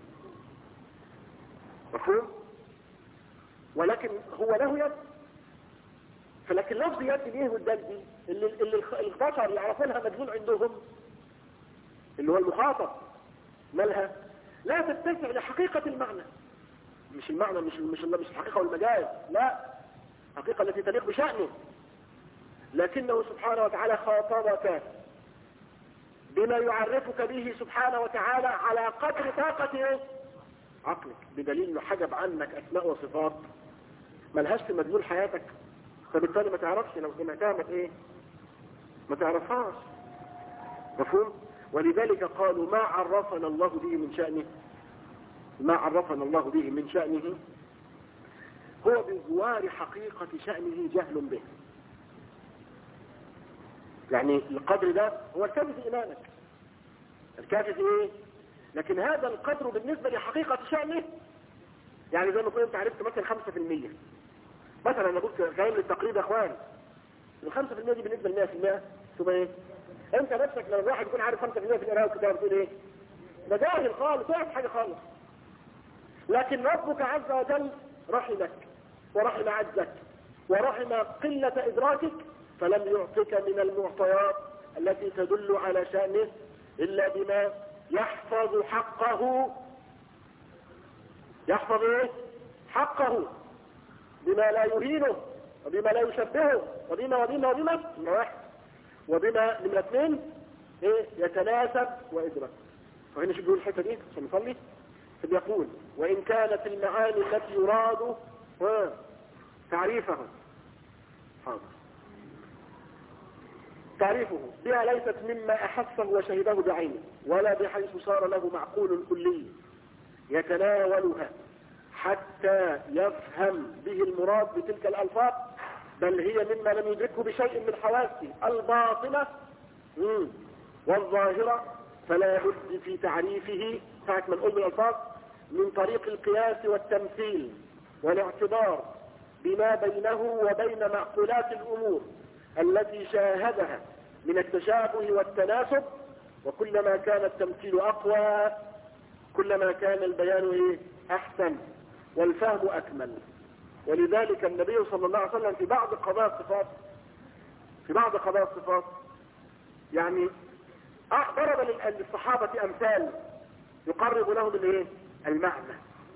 [SPEAKER 2] مفهوم؟ ولكن هو له يد. فلكن لفظ يد ليه والدل دي اللي البشر يعرفوا لها مدلول عندهم اللي هو المخاطب مالها لا تتسع لحقيقة المعنى. مش المعنى مش الحقيقة والمجاز، لا، الحقيقة التي تليق بشأنه. لكنه سبحانه وتعالى خاطبك بما يعرفك به سبحانه وتعالى على قدر طاقة عقلك، بدليل انه حجب عنك اسماء وصفات ملهاش في مدلول حياتك، فبالتالي ما تعرفش لو سمعتها ما تعرفهاش. مفهوم؟ ولذلك قالوا ما عرفنا الله به من شأنه، ما عرفنا الله به من شأنه هو بجوار حقيقة شأنه جهل به. يعني القدر ده هو الكافي في إيمانك، الكافي في إيه؟ لكن هذا القدر بالنسبة لحقيقة شأنه، يعني زي ما كنت عرفت مثلا 5%، مثلا أنا قلت فاهم للتقريب يا أخوان، ال 5% دي بالنسبة ل 100% تبقى إيه؟ أنت نفسك لما الواحد يكون عارف 5% في القراءة والكتابة بتقول إيه؟ ده جاهل خالص، تعرف حاجة خالص. لكن ربك عز وجل رحمك ورحم عجزك ورحم قلة إدراكك، فلم يعطك من المعطيات التي تدل على شأنه إلا بما يحفظ حقه. يحفظ إيه؟ حقه بما لا يهينه وبما لا يشبهه وبما وبما من الاثنين إيه؟ يتناسب وإدراك. فهنا شو بيقول الحتة دي عشان نصلي؟ فبيقول وإن كانت المعاني التي يراد تعريفه بها ليست مما أحسه وشهده بعينه ولا بحيث صار له معقول كلي يتناولها حتى يفهم به المراد بتلك الألفاظ، بل هي مما لم يدركه بشيء من حواسه الباطنة والظاهرة، فلا بد في تعريفه ساعة ما نقول بالألفاظ من طريق القياس والتمثيل والاعتبار بما بينه وبين معقولات الأمور التي شاهدها من التشابه والتناسب. وكلما كان التمثيل أقوى كلما كان البيان أحسن والفهم أكمل. ولذلك النبي صلى الله عليه وسلم في بعض قضايا الصفات يعني ضرب للصحابة أمثال يقرب لهم الايه؟ المعنى.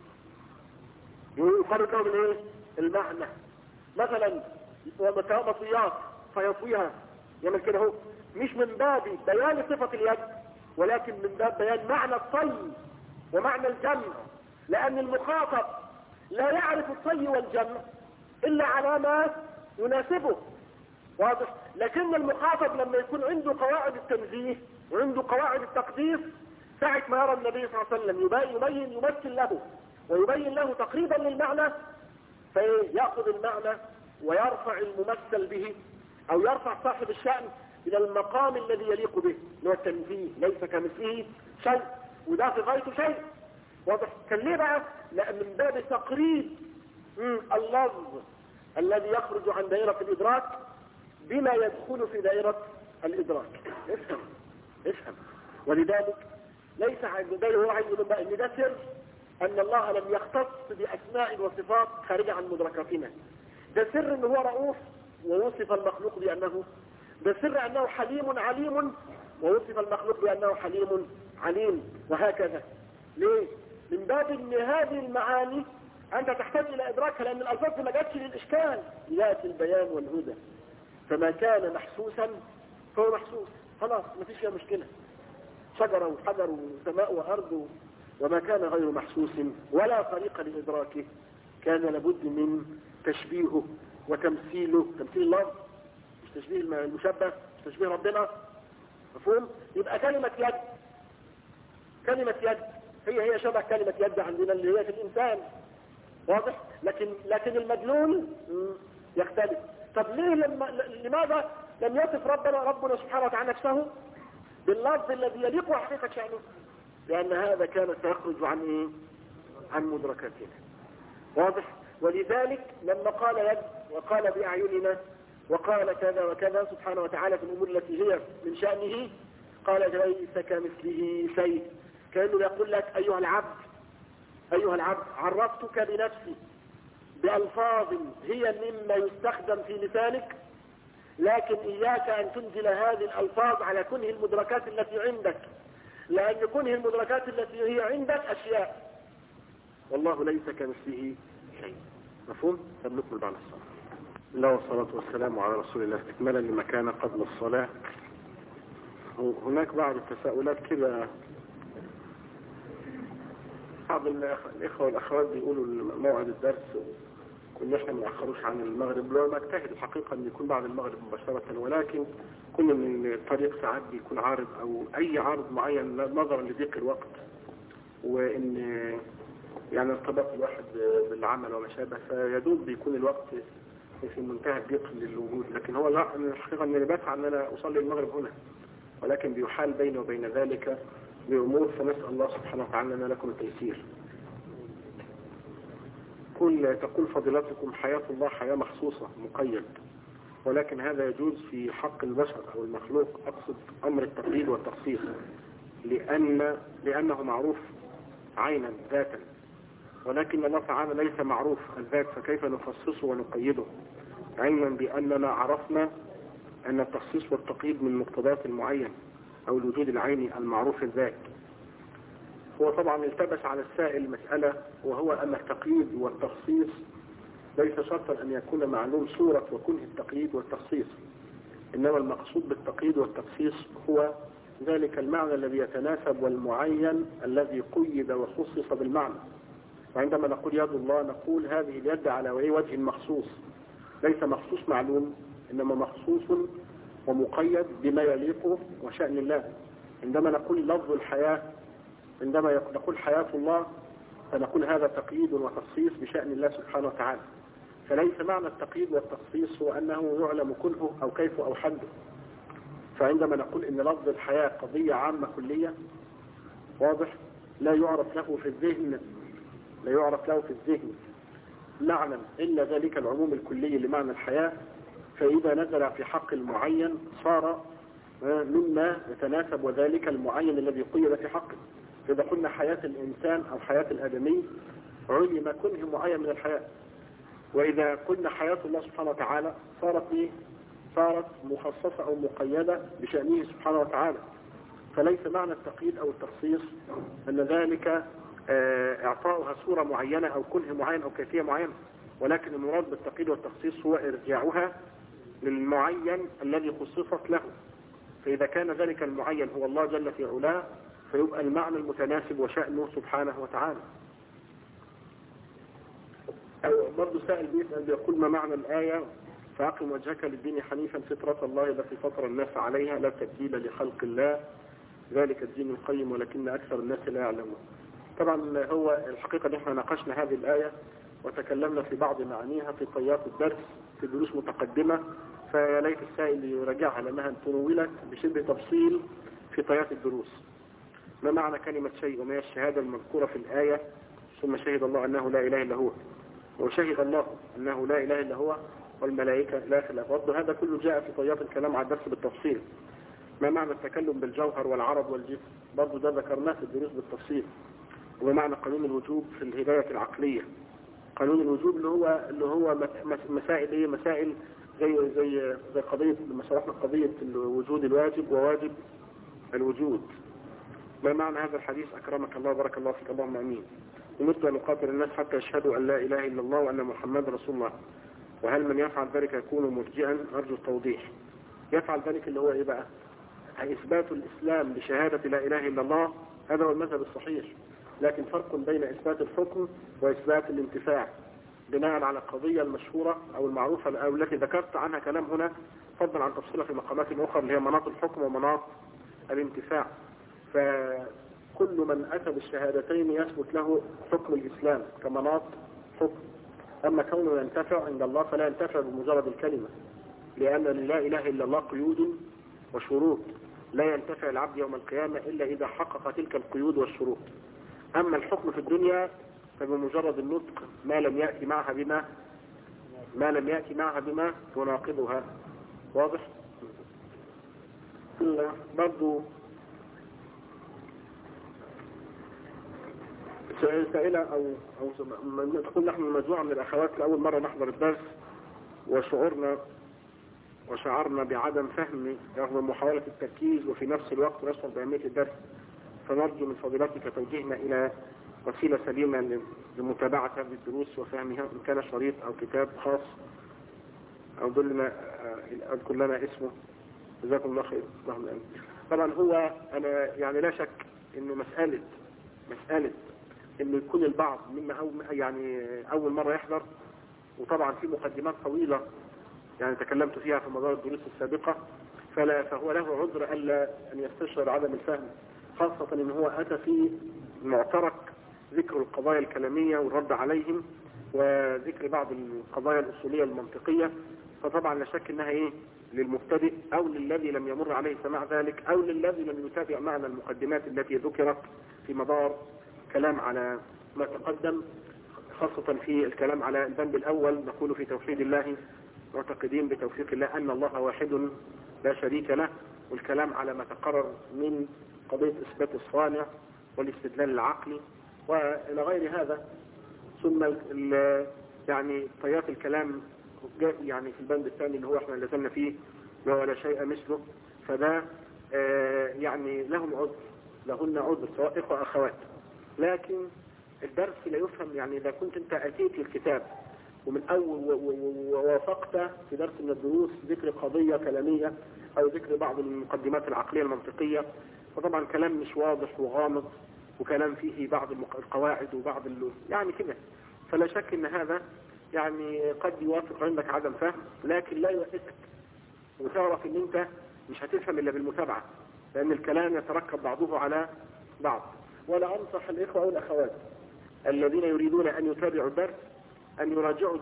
[SPEAKER 2] يقرب لهم الايه؟ المعنى. مثلا مطيات فيطويها يعمل كده اهو، مش من باب بيان صفة اليد، ولكن من باب بيان معنى الطي ومعنى الجمع، لأن المخاطب لا يعرف الطي والجمع إلا على ما يناسبه. واضح؟ لكن المخاطب لما يكون عنده قواعد التنزيه وعنده قواعد التقديس، ساعة ما يرى النبي صلى الله عليه وسلم يمثل له ويبين له تقريبا للمعنى، فيأخذ المعنى ويرفع الممثل به أو يرفع صاحب الشأن إلى المقام الذي يليق به، اللي هو التنزيه، ليس كمثله شيء، وده في غاية شيء. واضح؟ كان ليه بقى؟ لأن من باب تقريب اللفظ الذي يخرج عن دائرة الإدراك بما يدخل في دائرة الإدراك. افهم. ولذلك ليس عند هو عايز يقول بقى ان ده سر ان الله لم يختص باسماء وصفات خارجة عن مدركاتنا. ده سر ان هو رؤوف ووصف المخلوق بانه، ده سر انه حليم عليم ووصف المخلوق بانه حليم عليم، وهكذا. ليه؟ من باب ان هذه المعاني انت تحتاج الى ادراكها، لان الالفاظ ما جاتش للاشكال، جاءت البيان والهدى. فما كان محسوسا فهو محسوس، خلاص مفيش فيها مشكلة. شجرة وحجر وسماء وأرض، وما كان غير محسوس ولا طريق لإدراكه كان لابد من تشبيهه وتمثيله، تمثيل الله، مش تشبيه المشبه، مش تشبيه ربنا. مفهوم؟ يبقى كلمة يد هي شبه كلمة يد عندنا اللي هي في الإنسان. واضح؟ لكن المدلول يختلف. طب ليه لماذا لم يصف ربنا سبحانه وتعالى نفسه باللفظ الذي يليق حقيقة شأنه؟ لأن هذا كان سيخرج عن مدركاتنا. واضح؟ ولذلك لما قال يد وقال بأعيننا وقال كذا وكذا سبحانه وتعالى في الأمور التي هي من شأنه، قال ليس كمثله شيء. كأنه يقول لك أيها العبد عرفتك بنفسي بألفاظ هي مما يستخدم في لسانك، لكن إياك أن تنزل هذه الألفاظ على كنه المدركات التي عندك، لأن كنه المدركات التي هي عندك أشياء والله ليس كمثله شيء. مفهوم؟ فبنكمل بعد الصلاة. الله والصلاة والسلام على رسول الله. استكمالا لما كان قبل الصلاة، هناك بعض التساؤلات كده. بعض الإخوة والأخوات بيقولوا موعد الدرس كنا احنا ما نأخروش عن المغرب، لو ما اجتهد الحقيقة ان يكون بعد المغرب مباشرة، ولكن كنا من الطريق ساعات بيكون عارض او اي عارض معين نظرا لضيق الوقت، وان يعني ارتباط الواحد بالعمل وما شابه، فيدوب بيكون الوقت في منتهى الضيق للوجود. لكن هو لا، الحقيقة انني بسعى ان انا اصلي المغرب هنا، ولكن بيحال بيني وبين ذلك بأمور، فنسأل الله سبحانه وتعالى لنا لكم التيسير. تقول فضيلتكم حياة الله حياة مخصوصة مقيد، ولكن هذا يجوز في حق البشر أو المخلوق، أقصد أمر التقييد والتخصيص، لأنه معروف عينا ذاتا، ولكن الله تعالى ليس معروف الذات، فكيف نخصصه ونقيده؟ علما بأننا عرفنا أن التخصيص والتقييد من مقتضيات المعين أو الوجود العيني المعروف الذات. هو طبعا التبس على السائل مسألة، وهو أن التقييد والتخصيص ليس شرطا أن يكون معلوم صورة وكنه التقييد والتخصيص، إنما المقصود بالتقييد والتخصيص هو ذلك المعنى الذي يتناسب والمعين الذي قيد وخصص بالمعنى. وعندما نقول يد الله نقول هذه اليد على وجه مخصوص، ليس مخصوص معلوم، إنما مخصوص ومقيد بما يليق وشأن الله. عندما نقول لفظ الحياة، عندما نقول حياة الله فنقول هذا تقييد وتخصيص بشأن الله سبحانه وتعالى. فليس معنى التقييد والتخصيص هو أنه يعلم كنه أو كيف أو حده. فعندما نقول إن لفظ الحياة قضية عامة كلية، واضح، لا يعرف له في الذهن معنى إلا ذلك العموم الكلي لمعنى الحياة، فإذا نزل في حق المعين صار مما يتناسب وذلك المعين الذي قيد في حقه. إذا قلنا حياة الإنسان أو حياة الآدمي علم كنه معين من الحياة، وإذا قلنا حياة الله سبحانه وتعالى صارت مخصصة أو مقيدة بشأنه سبحانه وتعالى. فليس معنى التقييد أو التخصيص أن ذلك إعطاؤها صورة معينة أو كنه معين أو كيفية معينة، ولكن المراد بالتقييد والتخصيص هو إرجاعها للمعين الذي خصصت له. فإذا كان ذلك المعين هو الله جل في علاه فيبقى المعنى المتناسب وشأنه سبحانه وتعالى. برضو سائل بيسأل بيقول ما معنى الآية فأقم وجهك للدين حنيفا فطرة الله التي فطر الناس عليها لا تبديل لخلق الله ذلك الدين القيم ولكن أكثر الناس لا يعلمون. طبعا هو الحقيقة نحن ناقشنا هذه الآية وتكلمنا في بعض معانيها في طيات الدرس في دروس متقدمة، فيا ليت السائل يراجعها لأنها تنولت بشبه تفصيل في طيات الدروس. ما معنى كلمة شيء وما هي الشهادة المذكورة في الآية ثم شهد الله أنه لا إله إلا هو وشهد الله أنه لا إله إلا هو والملائكة لا خلاف. برضه هذا كله جاء في طيات الكلام على الدرس بالتفصيل. ما معنى التكلم بالجوهر والعرض والجسم؟ برضه ده ذكرناه في الدروس بالتفصيل. وما معنى قانون الوجوب في الهداية العقلية؟ قانون الوجوب اللي هو مسائل ايه؟ مسائل زي قضية لما شرحنا قضية الوجود الواجب وواجب الوجود. ما معنى هذا الحديث أكرمك الله وبارك الله فيك اللهم أمين؟ أمرت أن أقاتل الناس حتى يشهدوا أن لا إله إلا الله وأن محمد رسول الله. وهل من يفعل ذلك يكون مرجئا؟ أرجو التوضيح. يفعل ذلك اللي هو إيه بقى؟ إثبات الإسلام بشهادة لا إله إلا الله، هذا هو المذهب الصحيح. لكن فرق بين إثبات الحكم وإثبات الانتفاع بناء على القضية المشهورة أو المعروفة أو التي ذكرت عنها كلام هنا فضلا عن تفصيلها في مقامات أخرى اللي هي مناط الحكم ومناط الانتفاع. فكل من أتى بالشهادتين يثبت له حكم الإسلام كمناط حكم. أما كونه ينتفع عند الله فلا ينتفع بمجرد الكلمة، لأن لا إله إلا الله قيود وشروط، لا ينتفع العبد يوم القيامة إلا إذا حقق تلك القيود والشروط. أما الحكم في الدنيا فبمجرد النطق ما لم يأتي معها بما تناقضها. واضح؟ برضو سائلة أو تقول نحن مجموعة من الأخوات لأول مرة نحضر الدرس وشعرنا بعدم فهم رغم محاولة التركيز وفي نفس الوقت نشعر بأهمية الدرس، فنرجو من فضيلتك توجيهنا إلى وسيلة سليمة لمتابعة هذه الدروس وفهمها، إن كان شريط أو كتاب خاص أو أذكر لنا اسمه. جزاكم الله خير. طبعا هو أنا يعني لا شك إنه مسألة إنه يكون البعض مما أول مرة يحضر، وطبعا في مقدمات طويلة يعني تكلمت فيها في مدار الدروس السابقة، فهو له عذر ألا أن يستشعر عدم الفهم، خاصة إن هو أتى في معترك ذكر القضايا الكلامية والرد عليهم وذكر بعض القضايا الأصولية المنطقية. فطبعا لا شك إنها للمبتدئ أو للذي لم يمر عليه سماع ذلك أو للذي لم يتابع معنا المقدمات التي ذكرت في مدار كلام على ما تقدم، خاصة في الكلام على البند الأول نقول في توحيد الله معتقدين بتوفيق الله أن الله واحد لا شريك له، والكلام على ما تقرر من قضية إثبات الصانع والاستدلال العقلي وإلى غير هذا. ثم يعني طيات الكلام يعني في البند الثاني اللي هو احنا لازلنا فيه وهو لا شيء مثله، فده يعني لهن عذر سواء إخوة أخوات. لكن الدرس لا يفهم يعني إذا كنت أنت أتيت الكتاب ومن أول ووافقت في درس من الدروس ذكر قضية كلامية أو ذكر بعض المقدمات العقلية المنطقية، فطبعا كلام مش واضح وغامض وكلام فيه بعض القواعد وبعض يعني كده، فلا شك ان هذا يعني قد يوافق عندك عدم فهم، لكن لا يؤسك وتعرف ان انت مش هتفهم الا بالمتابعة، لان الكلام يتركب بعضه على بعض. ولا انصح الاخوة او الاخوات الذين يريدون ان يتابعوا الدرس ان يراجعوا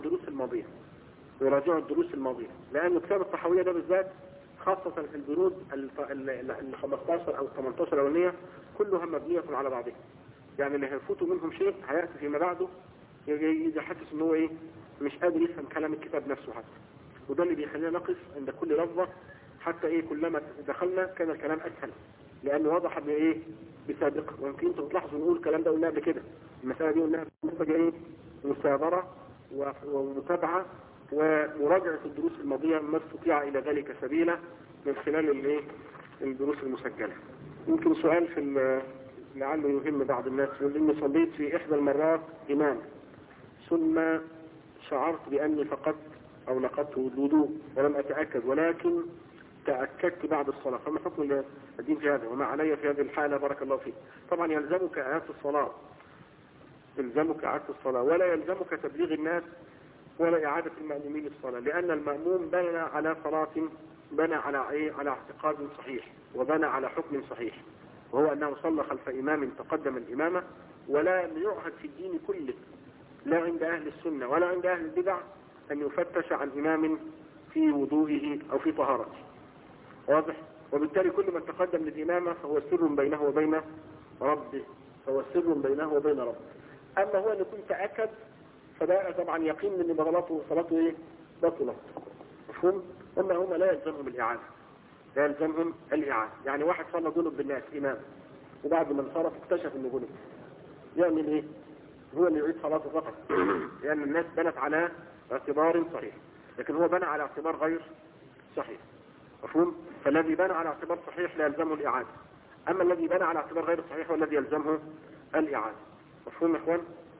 [SPEAKER 2] الدروس الماضية، لان كتاب الطحاوية ده بالذات خاصة في البنود ال 15 او 18 الاولانية كلها مبنية على بعضها، يعني اللي هيفوتوا منهم شيء هيأتي فيما بعده يحسس ان هو مش قادر يفهم كلام الكتاب نفسه حتى، وده اللي بيخلينا نقف عند كل لفظة حتى كلما دخلنا كان الكلام اسهل لانه وضح بسابقه. ويمكن انتم تلاحظوا نقول الكلام ده قلناه قبل كده، المسألة دي قلناها محتاجة مثابرة ومتابعة ومراجعة الدروس الماضية ما استطيع الى ذلك سبيلا من خلال الدروس المسجلة. يمكن سؤال لعله يهم بعض الناس، يقول إني صليت في إحدى المرات إمام ثم شعرت بأني فقدت أو نقضت الوضوء ولم أتأكد، ولكن تأكدت بعد الصلاة، فما حكم الدين في هذا وما علي في هذه الحالة؟ بارك الله فيك. طبعا يلزمك إعادة الصلاة، يلزمك إعادة الصلاة، ولا يلزمك تبليغ الناس ولا إعادة المأمومين الصلاة، لأن المأموم بنى على صلاة، بنى على إيه؟ على اعتقاد صحيح، وبنى على حكم صحيح، وهو أنه صلى خلف إمام تقدم الإمامة. ولا يعهد في الدين كله، لا عند أهل السنة ولا عند أهل البدع، أن يفتش عن إمام في وضوئه أو في طهارته. واضح؟ وبالتالي كل من تقدم للإمامة فهو سر بينه وبين ربه، فهو سر بينه وبين ربه. أما هو أن يكون تأكد فده طبعا يقين من بغلطه صلاته إيه؟ بطلت. مفهوم؟ أما هم لا يلزمهم الإعادة، لا يلزمهم الإعادة. يعني واحد صلى جنب بالناس إمام، وبعد ما انصرف اكتشف إنه جنب، يعمل إيه؟ هو اللي يعيد صلاته فقط، لأن الناس بنت على اعتبار صحيح، لكن هو بنى على اعتبار غير صحيح. مفهوم؟ فالذي بنى على اعتبار صحيح لا يلزمه الإعادة، أما الذي بنى على اعتبار غير صحيح هو الذي يلزمه الإعادة. مفهوم يا إخوان؟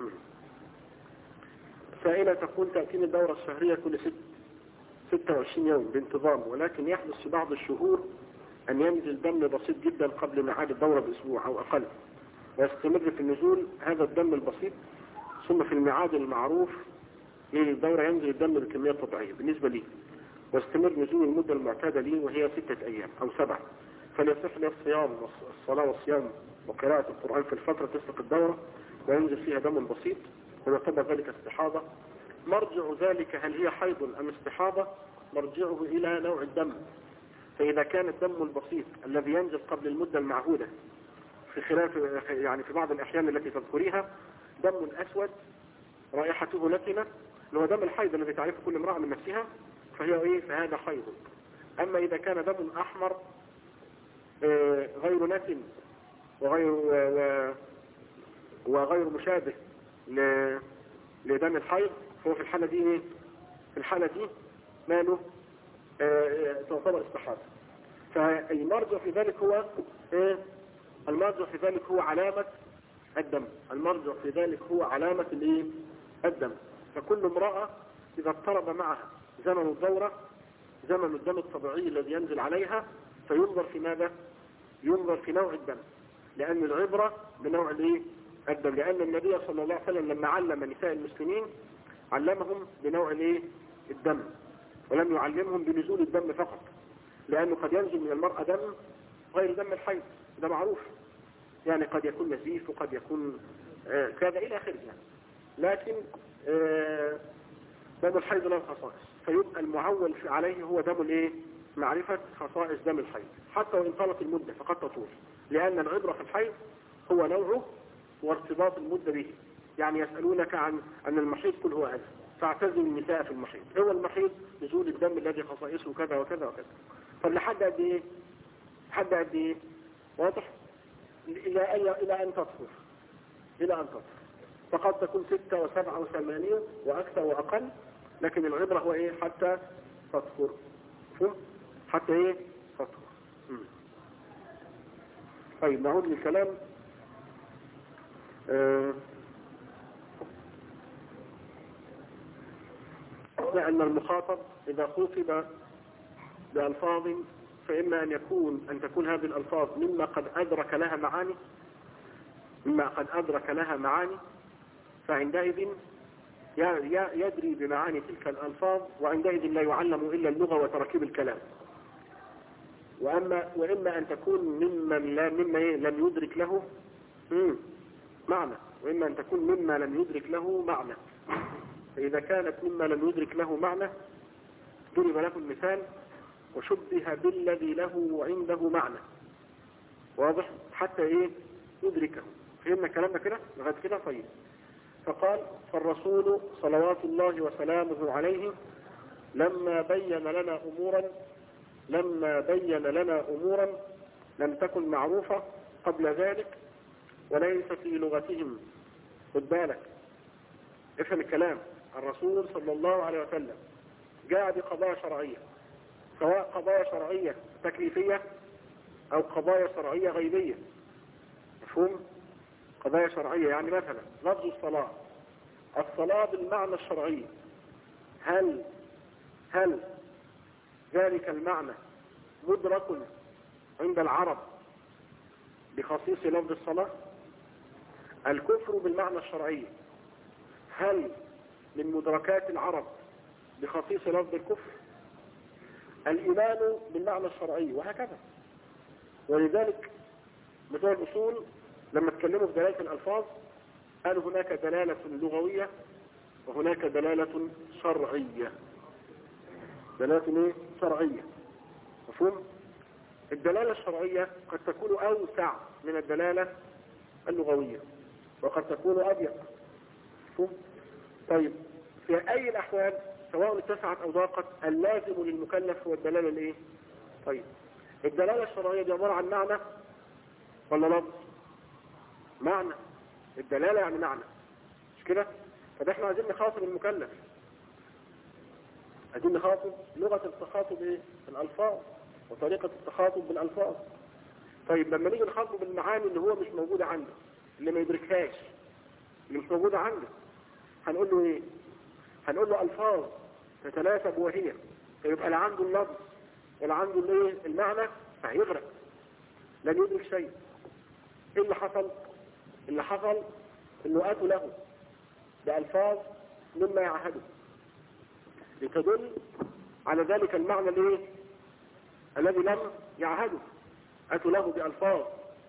[SPEAKER 2] سائلة تقول تأتيني الدورة الشهرية كل 26 يوم بانتظام، ولكن يحدث في بعض الشهور أن ينزل دم بسيط جدا قبل ميعاد الدورة بأسبوع أو أقل، ويستمر في النزول هذا الدم البسيط، ثم في الميعاد المعروف للدورة ينزل الدم بكمية طبيعية بالنسبة لي، واستمر نزول المدة المعتادة لي وهي 6 أيام أو 7، فليصح لي الصيام والصلاة والصيام وقراءة القرآن في الفترة تسبق الدورة وينزل فيها دم بسيط، ويعتبر ذلك استحاضة. مرجع ذلك هل هي حيض أم استحاضة؟ مرجعه إلى نوع الدم. فإذا كان الدم البسيط الذي ينزل قبل المدة المعهودة، في خلاف يعني في بعض الأحيان التي تذكريها دم أسود رائحته نتنة، اللي هو دم الحيض الذي تعرفه كل امرأة من نفسها، فهي إيه؟ فهذا حيض. أما إذا كان دم أحمر غير نتن وغير مشابه لدم الحيض، فهو في الحالة دي إيه؟ في الحالة دي ماله تعتبر استحاضة. فالمرجع في ذلك هو إيه؟ المرجع في ذلك هو علامة الدم، المرجع في ذلك هو علامة الإيه؟ الدم. فكل امرأة إذا اضطرب معها زمن الدورة، زمن الدم الطبيعي الذي ينزل عليها، فينظر في ماذا؟ ينظر في نوع الدم، لأن العبرة بنوع الإيه؟ الدم، لأن النبي صلى الله عليه وسلم لما علم نساء المسلمين علمهم بنوع الإيه؟ الدم، ولم يعلمهم بنزول الدم فقط، لأنه قد ينزل من المرأة دم غير دم الحيض، ده معروف، يعني قد يكون نزيف وقد يكون كذا إلى آخره يعني. لكن دم الحيض له خصائص، فيبقى المعول عليه هو دم الايه؟ معرفة خصائص دم الحيض، حتى وإن طالت المدة فقد تطول، لأن العبرة في الحيض هو نوعه وارتباط المدة به. يعني يسألونك عن المحيض قل هو هذا، فاعتزلوا النساء في المحيض. هو المحيض نزول الدم الذي خصائصه كذا وكذا وكذا. طب لحد قد ايه؟ لحد قد ايه؟ واضح؟ إلى أن تطهر، إلى أن تطهر، فقد تكون 6 و7 و8 وأكثر وأقل، لكن العبرة هو إيه؟ حتى تطهر. حتى إيه؟ تطهر. طيب نعود للكلام. أن المخاطب إذا خاطب بألفاظ فإما أن تكون هذه الألفاظ مما قد أدرك لها معاني، فعندئذ يدري بمعاني تلك الألفاظ، وعندئذ لا يعلم إلا اللغة وتركيب الكلام. وإما أن تكون ممن لم يدرك له معنى، وإما أن تكون مما لم يدرك له معنى. فإذا كانت مما لم يدرك له معنى ضرب له المثال وشبه بالذي له عنده معنى، واضح؟ حتى إيه؟ يدركه. فهمنا كلامنا كده لغاية كده؟ طيب. فقال فالرسول صلوات الله وسلامه عليه لما بين لنا أمورا لم تكن معروفة قبل ذلك وليس في لغتهم. خد بالك، افهم الكلام. الرسول صلى الله عليه وسلم جاء بقضايا شرعية، سواء قضايا شرعية تكليفية أو قضايا شرعية غيبية. مفهوم؟ قضايا شرعية يعني مثلا لفظ الصلاة بالمعنى الشرعي، هل ذلك المعنى مدرك عند العرب بخصيص لفظ الصلاة؟ الكفر بالمعنى الشرعي هل من مدركات العرب بخصيص لفظ الكفر؟ الإيمان بالمعنى الشرعي، وهكذا. ولذلك بتوع الأصول لما اتكلموا في دلالة الألفاظ قالوا هناك دلالة لغوية وهناك دلالة شرعية. دلالة ايه؟ شرعية. مفهوم؟ الدلالة الشرعية قد تكون أوسع من الدلالة اللغوية وقد تكون أضيق. مفهوم؟ طيب في أي الأحوال سواء اتسعت أو ضاقت اللازم للمكلف هو الدلالة الايه؟ طيب الدلالة الشرعية دي عبارة عن معنى ولا لفظ؟ معنى. الدلالة يعني معنى، مش كده؟ طب احنا عايزين نخاطب المكلف، عايزين نخاطب لغة التخاطب ايه؟ الألفاظ وطريقة التخاطب بالألفاظ. طيب لما نيجي نخاطب بالمعاني اللي هو مش موجودة عنده، اللي ما يدركهاش، اللي مش موجودة عنده، هنقول له ايه؟ هنقول له ألفاظ تتناسب وهي، فيبقى لا عنده اللفظ ولا عنده الايه؟ المعنى، فهيغرق لن يدرك شيء. ايه اللي حصل؟ اللي حصل انه اتوا له بألفاظ مما يعهده لتدل على ذلك المعنى الايه؟ الذي لم يعهده. اتوا له بألفاظ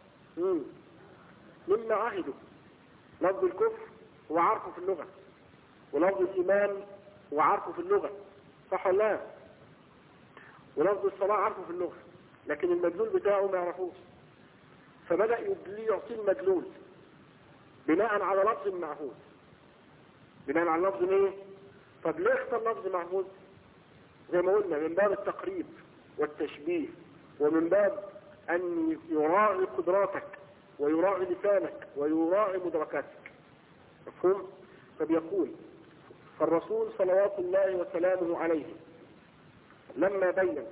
[SPEAKER 2] مما عهده. لفظ الكفر هو عارفه في اللغة، ولفظ الإيمان هو عارفه في اللغة، صح ولا لا؟ ولفظ الصلاة عارفه في اللغة، لكن المدلول بتاعه ما يعرفوش، فبدأ يعطي المدلول بناء على لفظ معهود. بناء على لفظ ايه؟ طب ليه اختار لفظ معهود؟ زي ما قلنا من باب التقريب والتشبيه، ومن باب ان يراعي قدراتك ويراعي لسانك ويراعي مدركاتك. مفهوم؟ فبيقول فالرسول صلوات الله وسلامه عليه لما بين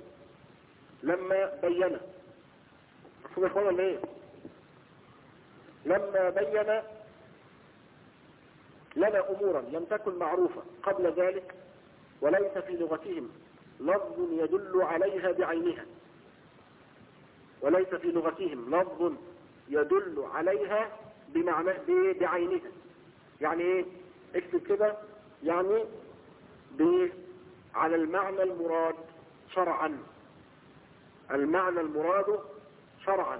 [SPEAKER 2] مفهوم يا اخوانا ولا ايه؟ لما بين لنا امورا لم تكن معروفة قبل ذلك وليس في لغتهم لفظ يدل عليها بعينها. وليس في لغتهم لفظ يدل عليها بمعنى بعينها. يعني ايه؟ اكتب كده، يعني على المعنى المراد شرعا. المعنى المراد شرعا.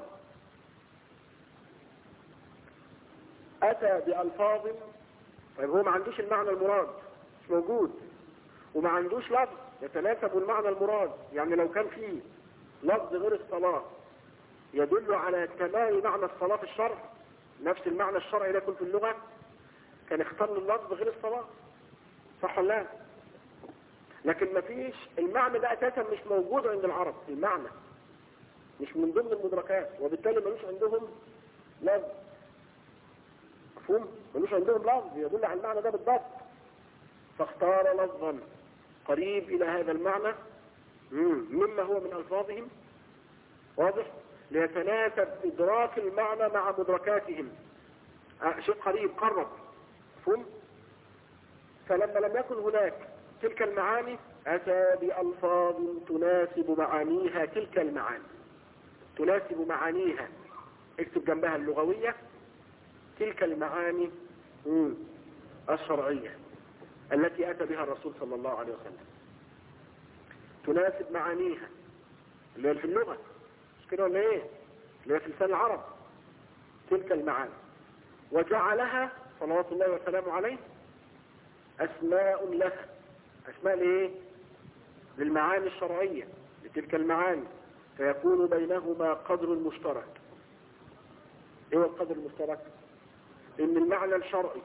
[SPEAKER 2] اتى بألفاظ، طيب هو ما عندوش المعنى المراد، مش موجود، وما عندوش لفظ يتناسب المعنى المراد. يعني لو كان فيه لفظ غير الصلاة يدل على تمام معنى الصلاة في الشرع، نفس المعنى الشرعي اللي يكون في اللغة، كان اختار اللفظ غير الصلاة، صح ولا لا؟ لكن ما فيش المعنى ده اساسا مش موجود عند العرب. المعنى مش من ضمن المدركات، وبالتالي ملوش عندهم لفظ. مفهوم؟ ملوش عندهم لفظ يدل على المعنى ده بالضبط، فاختار لفظا قريب الى هذا المعنى مما هو من الفاظهم، واضح؟ ليتناسب ادراك المعنى مع مدركاتهم، شيء قريب قرب. مفهوم؟ فلما لم يكن هناك تلك المعاني أتى بألفاظ تناسب معانيها. تلك المعاني تناسب معانيها، اكتب جنبها اللغوية، تلك المعاني الشرعية التي أتى بها الرسول صلى الله عليه وسلم، تناسب معانيها اللي هي في اللغة، مش كده ولا ايه؟ اللي هي في لسان العرب. تلك المعاني وجعلها صلوات الله وسلامه عليه أسماء لها. أسماء لإيه؟ للمعاني الشرعية، لتلك المعاني، فيكون بينهما قدر مشترك. إيه هو القدر المشترك؟ إن المعنى الشرعي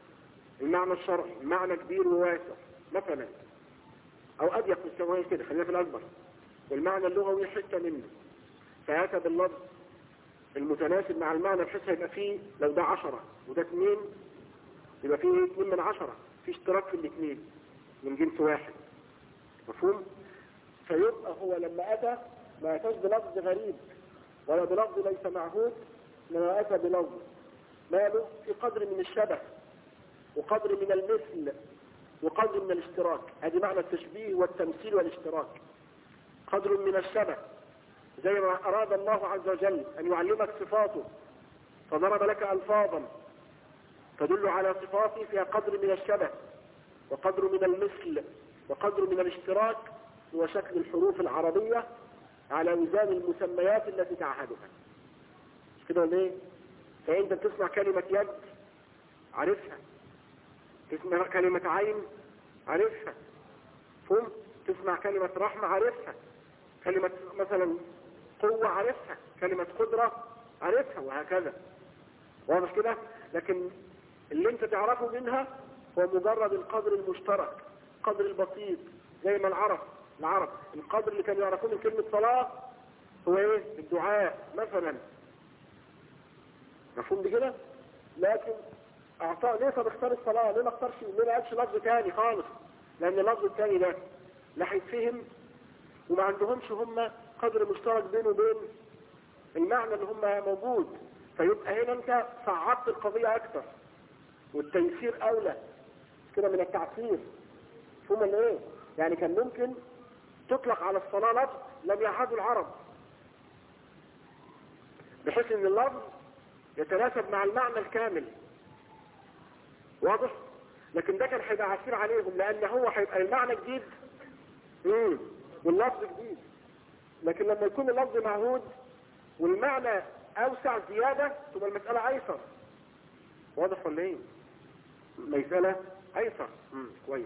[SPEAKER 2] معنى كبير وواسع مثلا، أو أضيق من السماوية كده، خلينا في الأكبر، والمعنى اللغوي حتة منه، فأتى باللفظ المتناسب مع المعنى بحيث يبقى فيه لو ده 10 وده 2 يبقى فيه 2 من 10، في اشتراك في الاثنين من جنس واحد. مفهوم؟ فيبقى هو لما أتى ما أتاش بلفظ غريب ولا بلفظ ليس معهود، إنما أتى بلفظ ماله في قدر من الشبه وقدر من المثل وقدر من الاشتراك. هذه معنى التشبيه والتمثيل والاشتراك. قدر من الشبه زي ما أراد الله عز وجل أن يعلمك صفاته فضرب لك ألفاظا تدل على صفاته فيها قدر من الشبه وقدر من المثل وقدر من الاشتراك، هو شكل الحروف العربية على وزان المسميات التي تعهدها. مش كده ولا ايه؟ فأنت تسمع كلمة يد عارفها، تسمع كلمة عين عارفها، فهم؟ تسمع كلمة رحمة عارفها، كلمة مثلا قوة عارفها، كلمة قدرة عارفها، وهكذا. واضح كده؟ لكن اللي انت تعرفه منها هو مجرد القدر المشترك، القدر البسيط، زي ما العرب القدر اللي كانوا يعرفون من كلمة صلاة هو ايه؟ الدعاء مثلا. مفهوم بكده؟ لكن ليه طب اختار الصلاة؟ ليه ما اختارش؟ ليه ما قالش لفظ تاني خالص؟ لأن اللفظ التاني ده لا هيتفهم وما عندهمش هم قدر مشترك بينه وبين المعنى اللي هم موجود، فيبقى هنا انت صعبت القضية أكثر، والتيسير أولى كده من التعسير. ثم ايه؟ يعني كان ممكن تطلق على الصلاة لفظ لم يعهده العرب، بحيث ان اللفظ يتناسب مع المعنى الكامل. واضح؟ لكن ده كان هيبقى عسير عليهم، لان هو هيبقى المعنى جديد واللفظ جديد. لكن لما يكون اللفظ معهود والمعنى اوسع زيادة تبقى المسألة ايسر. واضح ولا ايه؟ مسألة ايسر. كويس.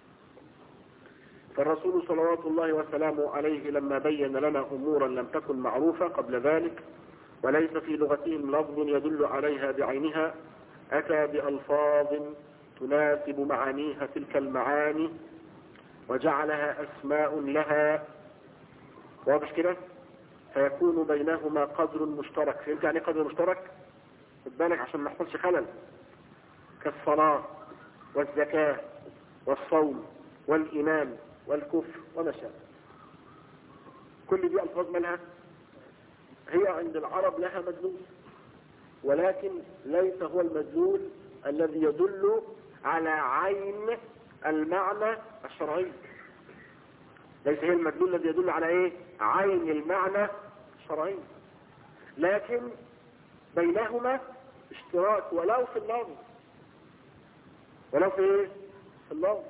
[SPEAKER 2] فالرسول صلوات الله وسلامه عليه لما بين لنا امورا لم تكن معروفة قبل ذلك وليس في لغتهم لفظ يدل عليها بعينها، أتى بألفاظ تناسب معانيها تلك المعاني وجعلها أسماء لها. واضح كده؟ فيكون بينهما قدر مشترك. فهمت يعني قدر مشترك؟ خد بالك عشان ما يحصلش خلل. كالصلاة والزكاة والصوم والإيمان والكفر وما شابه. كل دي ألفاظ منها هي عند العرب لها مدلول، ولكن ليس هو المدلول الذي يدل على عين المعنى الشرعي. ليس هي المدلول الذي يدل على ايه؟ عين المعنى الشرعي. لكن بينهما اشتراك ولو في اللفظ، ولو في ايه؟ في اللفظ.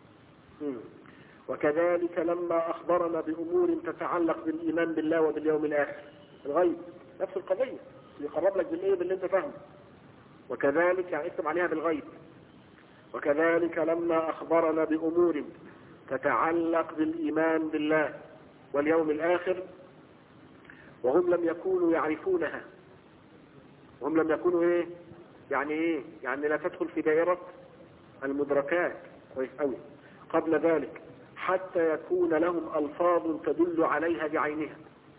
[SPEAKER 2] وكذلك لما اخبرنا بامور تتعلق بالايمان بالله وباليوم الاخر الغيب، نفس القضية يقرب لك بالايه؟ باللي انت فاهمه. وكذلك يعني اكتب عليها بالغيب. وكذلك لما اخبرنا بامور تتعلق بالايمان بالله واليوم الاخر وهم لم يكونوا يعرفونها. وهم لم يكونوا ايه؟ يعني ايه؟ يعني لا تدخل في دائرة المدركات. كويس قوي. قبل ذلك حتى يكون لهم الفاظ تدل عليها بعينها،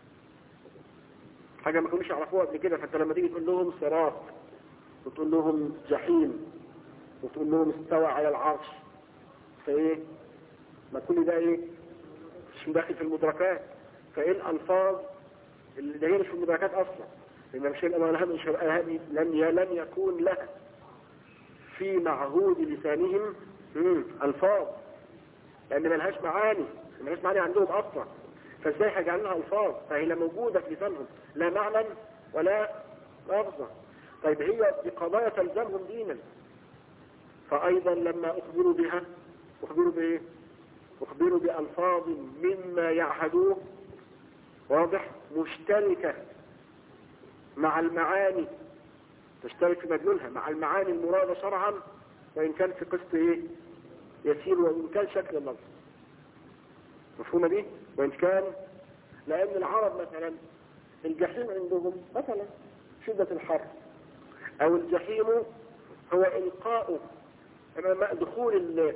[SPEAKER 2] حاجة ما كانوش يعرفوها قبل كده. فانت لما تيجي تقول لهم صراط وتقول لهم جحيم وتقول لهم استوى على العرش، فايه؟ ما كل ده ايه؟ مش داخل في المدركات. فايه الالفاظ اللي هي مش في المدركات اصلا؟ لان مش لم يكون لها في معهود لسانهم الفاظ، لان ملهاش معاني عندهم اصلا. فازاي هيجعل لها الفاظ؟ فهي لا موجودة في لسانهم لا معنى ولا لفظا. طيب هي بقضايا تلزمهم دينا، فايضا لما اخبروا بها اخبروا بايه؟ اخبروا بألفاظ مما يعهدوه. واضح؟ مشتركة مع المعاني، تشترك في مدلولها مع المعاني المرادة شرعا، وإن كان في قسط ايه؟ يسير، وإن كان شكل اللفظ. مفهومة دي؟ وإن كان لأن العرب مثلا الجحيم عندهم مثلا شدة الحر، أو الجحيم هو إلقاء دخول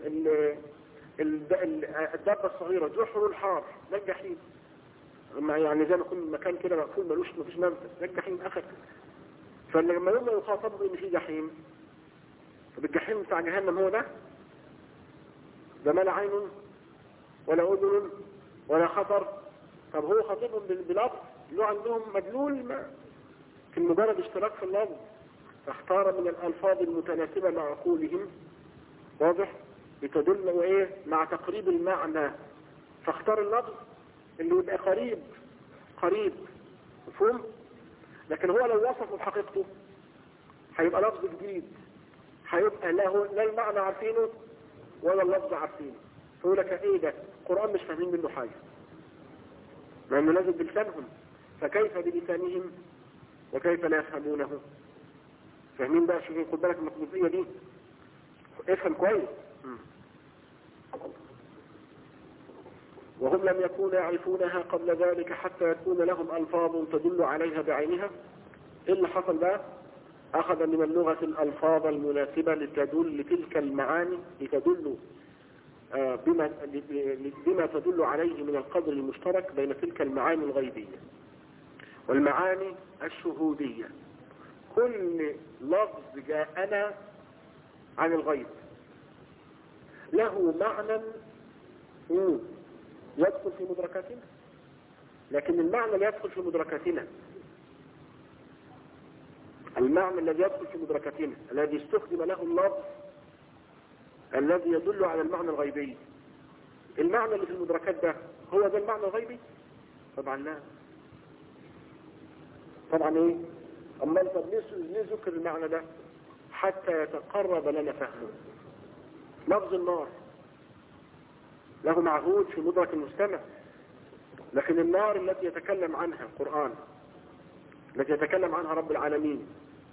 [SPEAKER 2] الدابة الصغيرة جحر الحار، ده الجحيم. يعني زي ما يكون مكان كده مقفول مفيش منفذ، ده الجحيم أخر. فلما يوم يخاطبوا إن في جحيم، طب الجحيم بتاع جهنم هو ده ما لا عين ولا أذن ولا خطر طب هو خاطبهم بلفظ له عندهم مدلول ما في مجرد اشتراك في اللفظ، فاختار من الألفاظ المتناسبة مع عقولهم، واضح، بتدل وإيه مع تقريب المعنى، فاختار اللفظ اللي يبقى قريب مفهوم. لكن هو لو وصفه بحقيقته هيبقى لفظ جديد، هيبقى لا المعنى عارفينه ولا اللفظ عارفينه، فيقول لك ايه ده القرآن مش فاهمين منه حاجة، لأنه لازم بلسانهم، فكيف بلسانهم وكيف لا يفهمونه؟ فاهمين بقى؟ شوفوا خد بالك من الجزئية دي، افهم كويس. وهم لم يكونوا يعرفونها قبل ذلك حتى يكون لهم ألفاظ تدل عليها بعينها. ايه اللي حصل بقى؟ أخذ من اللغة الألفاظ المناسبة لتدل لتلك المعاني، لتدل بما تدل عليه من القدر المشترك بين تلك المعاني الغيبية والمعاني الشهودية. كل لفظ جاءنا عن الغيب له معنى يدخل في مدركاتنا، لكن المعنى لا يدخل في مدركاتنا، المعنى الذي يدخل في مدركاتنا الذي استخدم له اللفظ الذي يدل على المعنى الغيبي، المعنى اللي في المدركات ده هو ده المعنى الغيبي؟ طبعا لا. طبعا ايه؟ اما انت ليه ذكر المعنى ده؟ حتى يتقرب لنا فهمه. لفظ النار له معهود في مدرك المستمع، لكن النار التي يتكلم عنها القرآن، التي يتكلم عنها رب العالمين،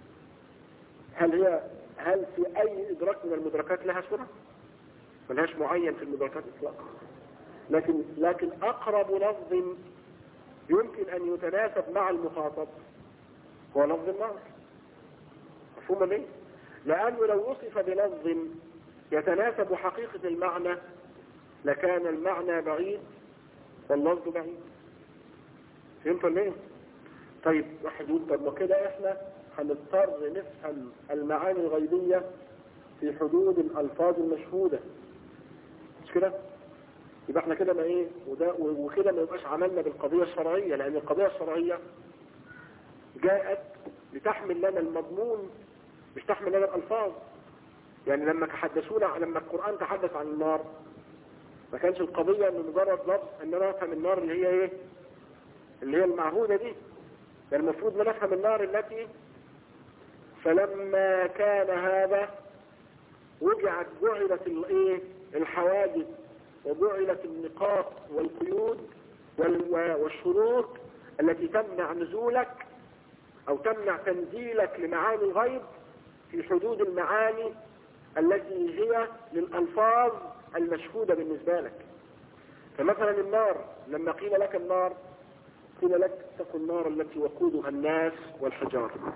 [SPEAKER 2] هل في اي ادراك من المدركات لها صورة؟ ملهاش معين في المدركات اطلاقا، لكن اقرب لفظ يمكن ان يتناسب مع المخاطب هو لفظ النار. مفهوم ليه؟ لانه لو وصف بلفظ يتناسب حقيقة المعنى لكان المعنى بعيد واللفظ بعيد. فهمتوا ليه؟ طيب واحد يقول طب وكده احنا هنضطر نفهم المعاني الغيبية في حدود الألفاظ المشهودة، مش كده؟ يبقى احنا كده ما ايه وكده ما يبقاش عملنا بالقضية الشرعية، لأن القضية الشرعية جاءت لتحمل لنا المضمون مش تحمل لنا الألفاظ. يعني لما القرآن تحدث عن النار ما كانش القضية انه مجرد لفظ ان انا افهم النار اللي هي ايه، اللي هي المعهودة دي، يعني المفروض ان نفهم النار التي فلما كان هذا جعلت الحواجز وجعلت النقاط والقيود والشروط التي تمنع نزولك او تمنع تنزيلك لمعاني الغيب في حدود المعاني التي هي للألفاظ المشهودة بالنسبة لك. فمثلا النار لما قيل لك النار قيل لك اتقوا النار التي وقودها الناس والحجارة.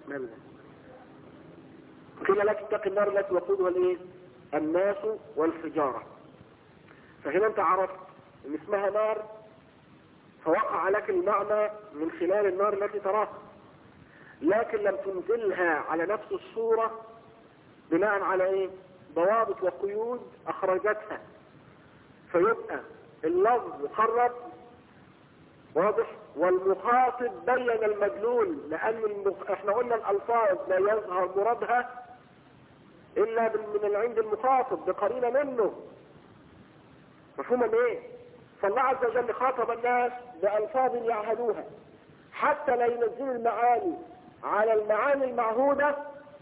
[SPEAKER 2] قيل لك اتق النار التي وقودها الناس والحجارة. فهنا انت عرفت ان اسمها نار، فوقع لك المعنى من خلال النار التي تراها، لكن لم تنزلها على نفس الصورة بناء على ضوابط وقيود اخرجتها، فيبقى اللفظ قرب واضح والمخاطب بين المدلول، لان احنا قلنا الالفاظ لا يظهر مرادها الا من عند المخاطب بقرينه منه. مفهوم ايه؟ فالله عز وجل خاطب الناس بألفاظ يعهدوها حتى لا ينزلوا المعاني على المعاني المعهودة،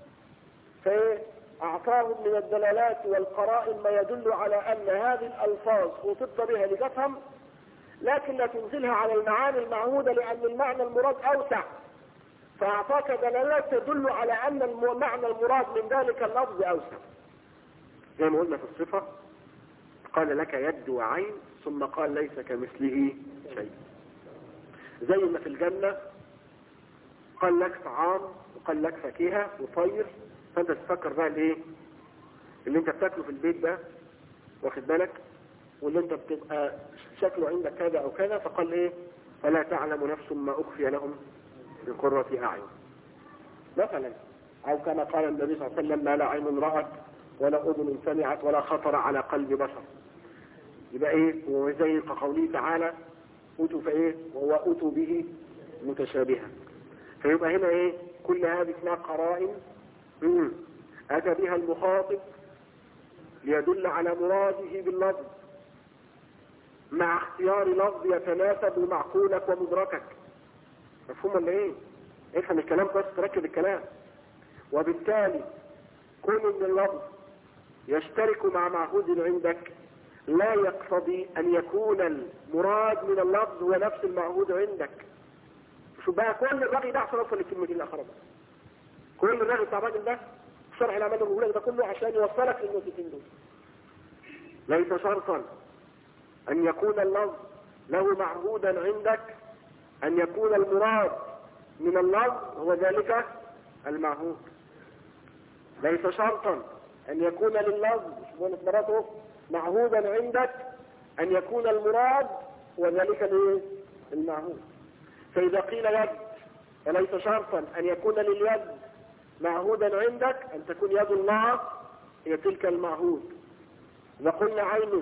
[SPEAKER 2] فأعطاهم من الدلالات والقرائن ما يدل على أن هذه الألفاظ خطبت بها لتفهم، لكن لا تنزلها على المعاني المعهودة لأن المعنى المراد أوسع، فأعطاك دلالات تدل على أن المعنى المراد من ذلك اللفظ أوسع. زي ما قلنا في الصفة قال لك يد وعين ثم قال ليس كمثله شيء. زي ما في الجنة قال لك طعام وقال لك فاكهة وطير، فانت تفكر بقى اللي انت بتاكله في البيت ده واخد بالك، واللي انت بتبقى شكله عندك كذا او كذا، فقال فلا تعلم نفس ما اخفي لهم من قرة اعين مثلا، او كما قال النبي صلى الله عليه وسلم ما لا عين رأت ولا اذن سمعت ولا خطر على قلب بشر. يبقى وزي قوله تعالى أوتوا فإيه وهو أوتوا به متشابها. فيبقى هنا إيه كل هذه اسمها قرائن أتى بها المخاطب ليدل على مراده باللفظ مع اختيار لفظ يتناسب مع قولك ومدركك. مفهوم ولا ايه؟ افهم الكلام كويس، تركب الكلام. وبالتالي كون ان اللفظ يشترك مع معهود عندك لا يقتضي ان يكون المراد من اللفظ هو نفس المعهود عندك. شو بقى كل الرغي ده عشان اوصل للكلمتين الاخرى. كل الرغي بتاع الراجل ده شرح الاعمال الرجوليه ده كله عشان يوصلك للنقطتين دول. ليس شرطا ان يكون اللفظ له معهودا عندك ان يكون المراد من اللفظ هو ذلك المعهود. ليس شرطا ان يكون لللفظ مراده معهودا عندك ان يكون المراد هو ذلك المعهود. فاذا قيل يد فليس شرطا ان يكون لليد معهودا عندك ان تكون يد الله هي تلك المعهود. اذا قلنا عين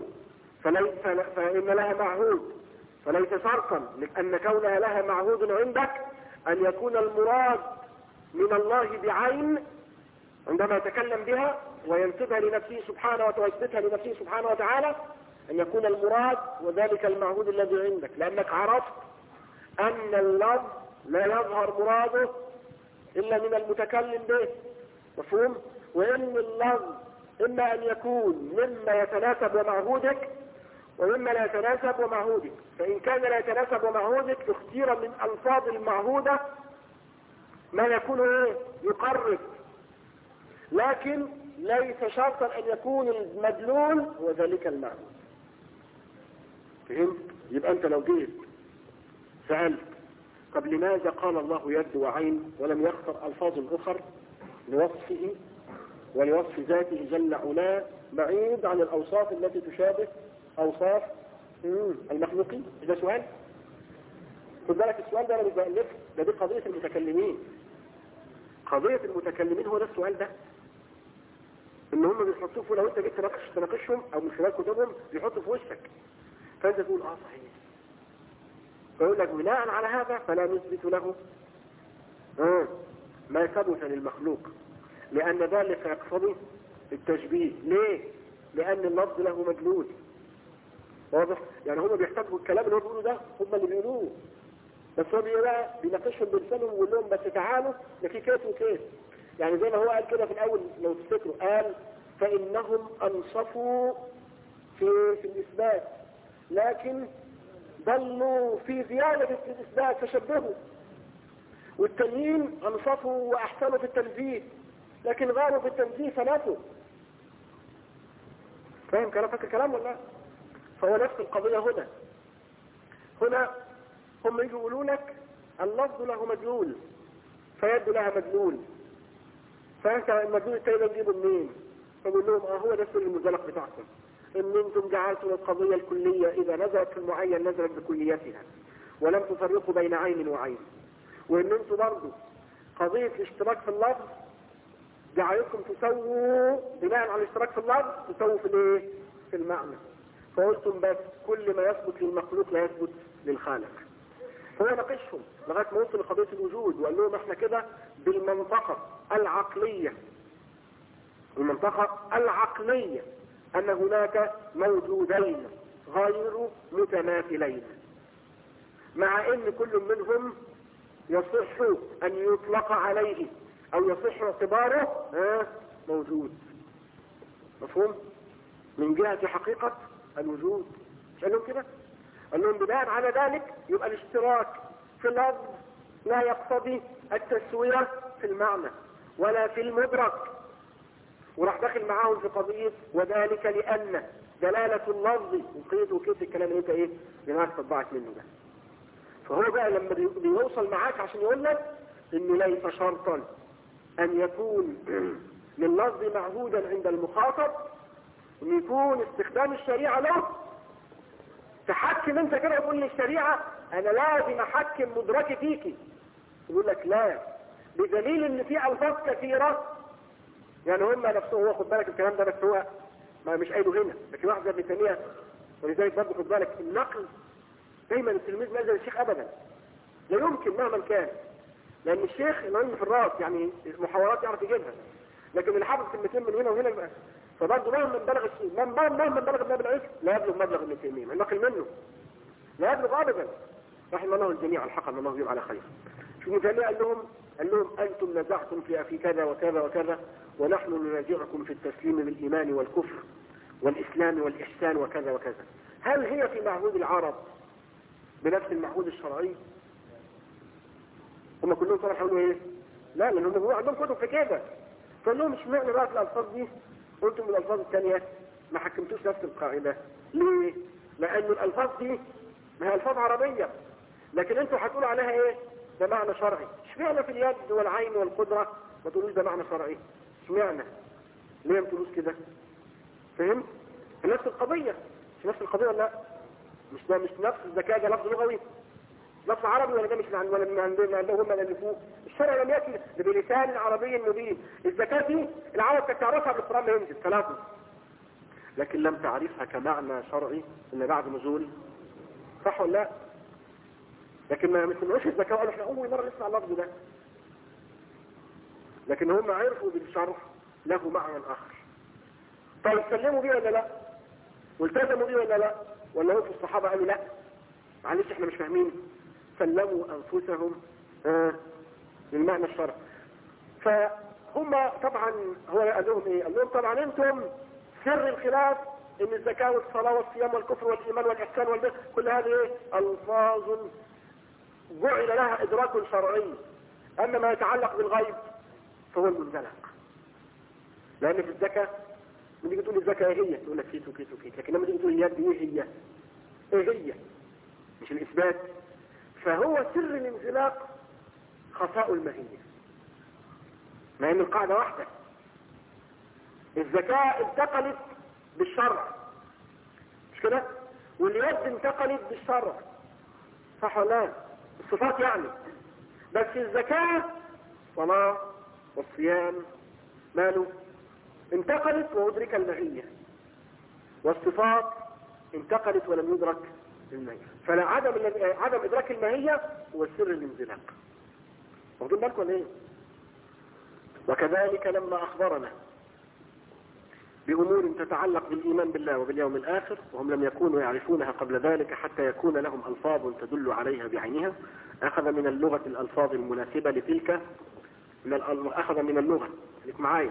[SPEAKER 2] فإن لها معهود فليس شرطا لأن كونها لها معهود عندك أن يكون المراد من الله بعين عندما يتكلم بها وينسبها لنفسه سبحانه ويثبتها لنفسه سبحانه وتعالى أن يكون المراد وذلك المعهود الذي عندك، لأنك عرفت أن اللفظ لا يظهر مراده إلا من المتكلم به. مفهوم؟ وإن اللفظ إما أن يكون مما يتناسب ومعهودك ومما لا يتناسب ومعهودك. فإن كان لا يتناسب ومعهودك اختير من ألفاظ المعهودة ما يكون يقرب، لكن ليس شرطا أن يكون المدلول هو ذلك المعهود. فهمت؟ يبقى أنت لو جيت سألت طب لماذا قال الله يد وعين ولم يختر ألفاظ أخر لوصفه ولوصف ذاته جل علاه بعيد عن الأوصاف التي تشابه أوصاف المخلوقين؟ ده سؤال. خد بالك السؤال ده أنا مش بألفه، ده دي قضية المتكلمين. قضية المتكلمين هو ده السؤال ده، إن هم بيحطوه لو أنت جيت تناقشهم أو من خلال كتبهم بيحطوا في وشك، فأنت تقول صحيح، فيقول لك بناء على هذا فلا نثبت له ما ثبت للمخلوق، لأن ذلك يقتضي التشبيه. ليه؟ لأن اللفظ له مدلول. واضح؟ يعني هم بيحتاجوا الكلام اللي هو بيقولوا ده هم اللي بيقولوه، بس هو بيناقشهم بلسانهم ويقول لهم بس تعالوا ده في كيف وكيف. يعني زي ما هو قال كده في الأول لو تفتكروا، قال فإنهم أنصفوا في الإثبات لكن ضلوا في زيادة في الإثبات فشبهوا، والتانيين أنصفوا وأحسنوا في التنزيه لكن غاروا في التنزيه فنفوا. فاهم كلام؟ فاكر كلام ولا؟ فهو نفس القضية هنا هم يجوا يقولوا لك اللفظ له مدلول فيد لها مدلول، فانت المدلول التاني ده تجيبه منين؟ فقول لهم هو ده سر المزلق بتاعكم، ان انتم جعلتم القضية الكلية اذا نزلت في المعين نزلت بكليتها ولم تفرقوا بين عين وعين، وان انتم برضه قضية الاشتراك في اللفظ جعلتكم تسووا بناء على الاشتراك في اللفظ تسووا في الايه؟ في المعنى. فقلتم بس كل ما يثبت للمخلوق لا يثبت للخالق. هو ناقشهم لغايه ما وصل لقضيه الوجود وقال لهم احنا كده بالمنطقه العقليه، المنطقه العقليه ان هناك موجودين غير متماثلين، مع ان كل منهم يصح ان يطلق عليه او يصح اعتباره موجود. مفهوم؟ من جهة حقيقة الوجود. مش قال لهم كده؟ قال لهم بناء على ذلك يبقى الاشتراك في اللفظ لا يقتضي التسوية في المعنى ولا في المدرك، وراح داخل معاهم في قضية وذلك لأن دلالة اللفظ وكيف الكلام اللي انت ايه دماغك طبعت منه ده. فهو بقى لما بيوصل معاك عشان يقول لك انه ليس شرطا ان يكون لللفظ معهودا عند المخاطب ان يكون استخدام الشريعة له تحكم انت كده تقول للشريعة انا لازم احكم مدركي فيكي، يقول لك لا، بدليل ان في الفاظ كثيرة. يعني هم نفسه هو خد بالك الكلام ده بس هو ما مش قايله هنا، لكن واحد زي ابن تيمية، ولذلك برضه خد بالك النقل دايما التلميذ ما يلزم الشيخ ابدا، لا يمكن مهما كان، لان الشيخ العلم في الراس يعني محاورات يعرف يجيبها، لكن اللي حافظ كلمتين من هنا وهنا بقى. فبرضه مهما بلغ الشيء مهما بلغ ابن العلم لا يبلغ مبلغ ابن تيميه، النقل منه لا يبلغ ابدا. رحم الله الجميع، الحق الله بهم على خير. شوفوا تاني قال لهم انتم نزعتم في كذا وكذا وكذا، ونحن ننازعكم في التسليم بالايمان والكفر والاسلام والاحسان وكذا وكذا. هل هي في معهود العرب بنفس المعهود الشرعي؟ هم كلهم طبعا حاولوا ايه؟ لا، لان هم عندهم كتب في كده. فقال لهم اشمعنى بقى في الالفاظ دي قلتم من الالفاظ الثانيه ما حكمتوش نفس القاعده؟ ليه؟ لان الالفاظ دي ما هي الفاظ عربيه، لكن انتوا هتقولوا عليها ايه؟ ده معنى شرعي. اشمعنى في اليد والعين والقدره ما تقولوش ده معنى شرعي؟ اشمعنى؟ ليه ما تقولوش كده؟ فهمت؟ نفس القضيه، مش نفس القضيه ولا لا؟ مش نفس الذكاء، ده لفظ لغوي لفظ عربي، ولا ده مش من ولا من عندهم هم اللي فوق. الشرع لم ياتي بلسان عربي مبين. الزكاه دي العرب كانت تعرفها بالقران ما ينزل ثلاثه، لكن لم تعرفها كمعنى شرعي الا بعد نزول. صح ولا لا؟ لكن ما سمعوش الزكاه وقالوا احنا اول مره نسمع اللفظ ده، لكن هم عرفوا بالشرع له معنى اخر. طيب سلموا بيه ولا لا؟ والتزموا بيه ولا لا؟ ولا هم في الصحابه قالوا لا معلش احنا مش فاهمين؟ سلموا انفسهم للمعنى الشرعي. فهم طبعا هو قال لهم ايه؟ قال لهم طبعا انتم سر الخلاف ان الزكاه والصلاه والصيام والكفر والايمان والاحسان والبر كل هذه ايه؟ الفاظ جعل لها ادراك شرعي، اما ما يتعلق بالغيب فهو المنزلق. لان في الزكاه لما تيجي تقول الزكاه ايه هي؟ تقول لك كيت وكيت وكيت، لكن لما تيجي تقول اليد ايه هي؟ ايه هي؟ مش الاثبات. فهو سر الانزلاق خفاء الماهية، مع ان القاعدة واحدة. الزكاة انتقلت بالشرع مش كده، واليد انتقلت بالشرع، صح ولا لا؟ الصفات يعني. بس الزكاة صلاة والصيام ماله انتقلت وادرك الماهية، والصفات انتقلت ولم يدرك الماهية. فلا عدم ادراك الماهية هو سر الانزلاق. واخدين بالكم ولا ايه؟ وكذلك لما اخبرنا بامور تتعلق بالايمان بالله وباليوم الاخر وهم لم يكونوا يعرفونها قبل ذلك حتى يكون لهم الفاظ تدل عليها بعينها، اخذ من اللغة الالفاظ المناسبة لتلك اخذ من اللغة خليك معايا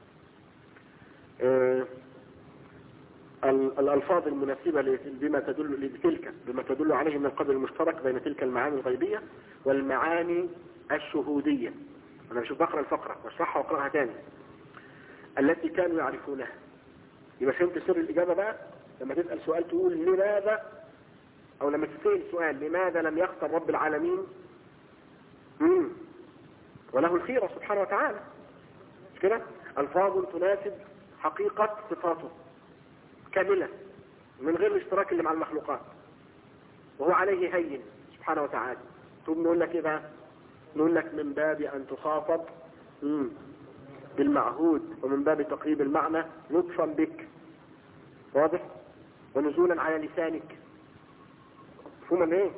[SPEAKER 2] الألفاظ المناسبة بما تدل عليه من القدر المشترك بين تلك المعاني الغيبية والمعاني الشهودية. أنا مش بقرأ الفقرة واشرحها واقرأها تاني. التي كانوا يعرفونها. يبقى فهمت سر الإجابة بقى؟ لما تسأل سؤال تقول لماذا، أو لما تسأل سؤال لماذا لم يختر رب العالمين وله الخيرة سبحانه وتعالى، مش كده؟ ألفاظ تناسب حقيقة صفاته كاملة من غير الاشتراك اللي مع المخلوقات، وهو عليه هين سبحانه وتعالى. ثم نقول لك ايه بقى؟ نقول لك من باب ان تخاطب بالمعهود ومن باب تقريب المعنى لطفا بك، واضح؟ ونزولا على لسانك. مفهوم ايه؟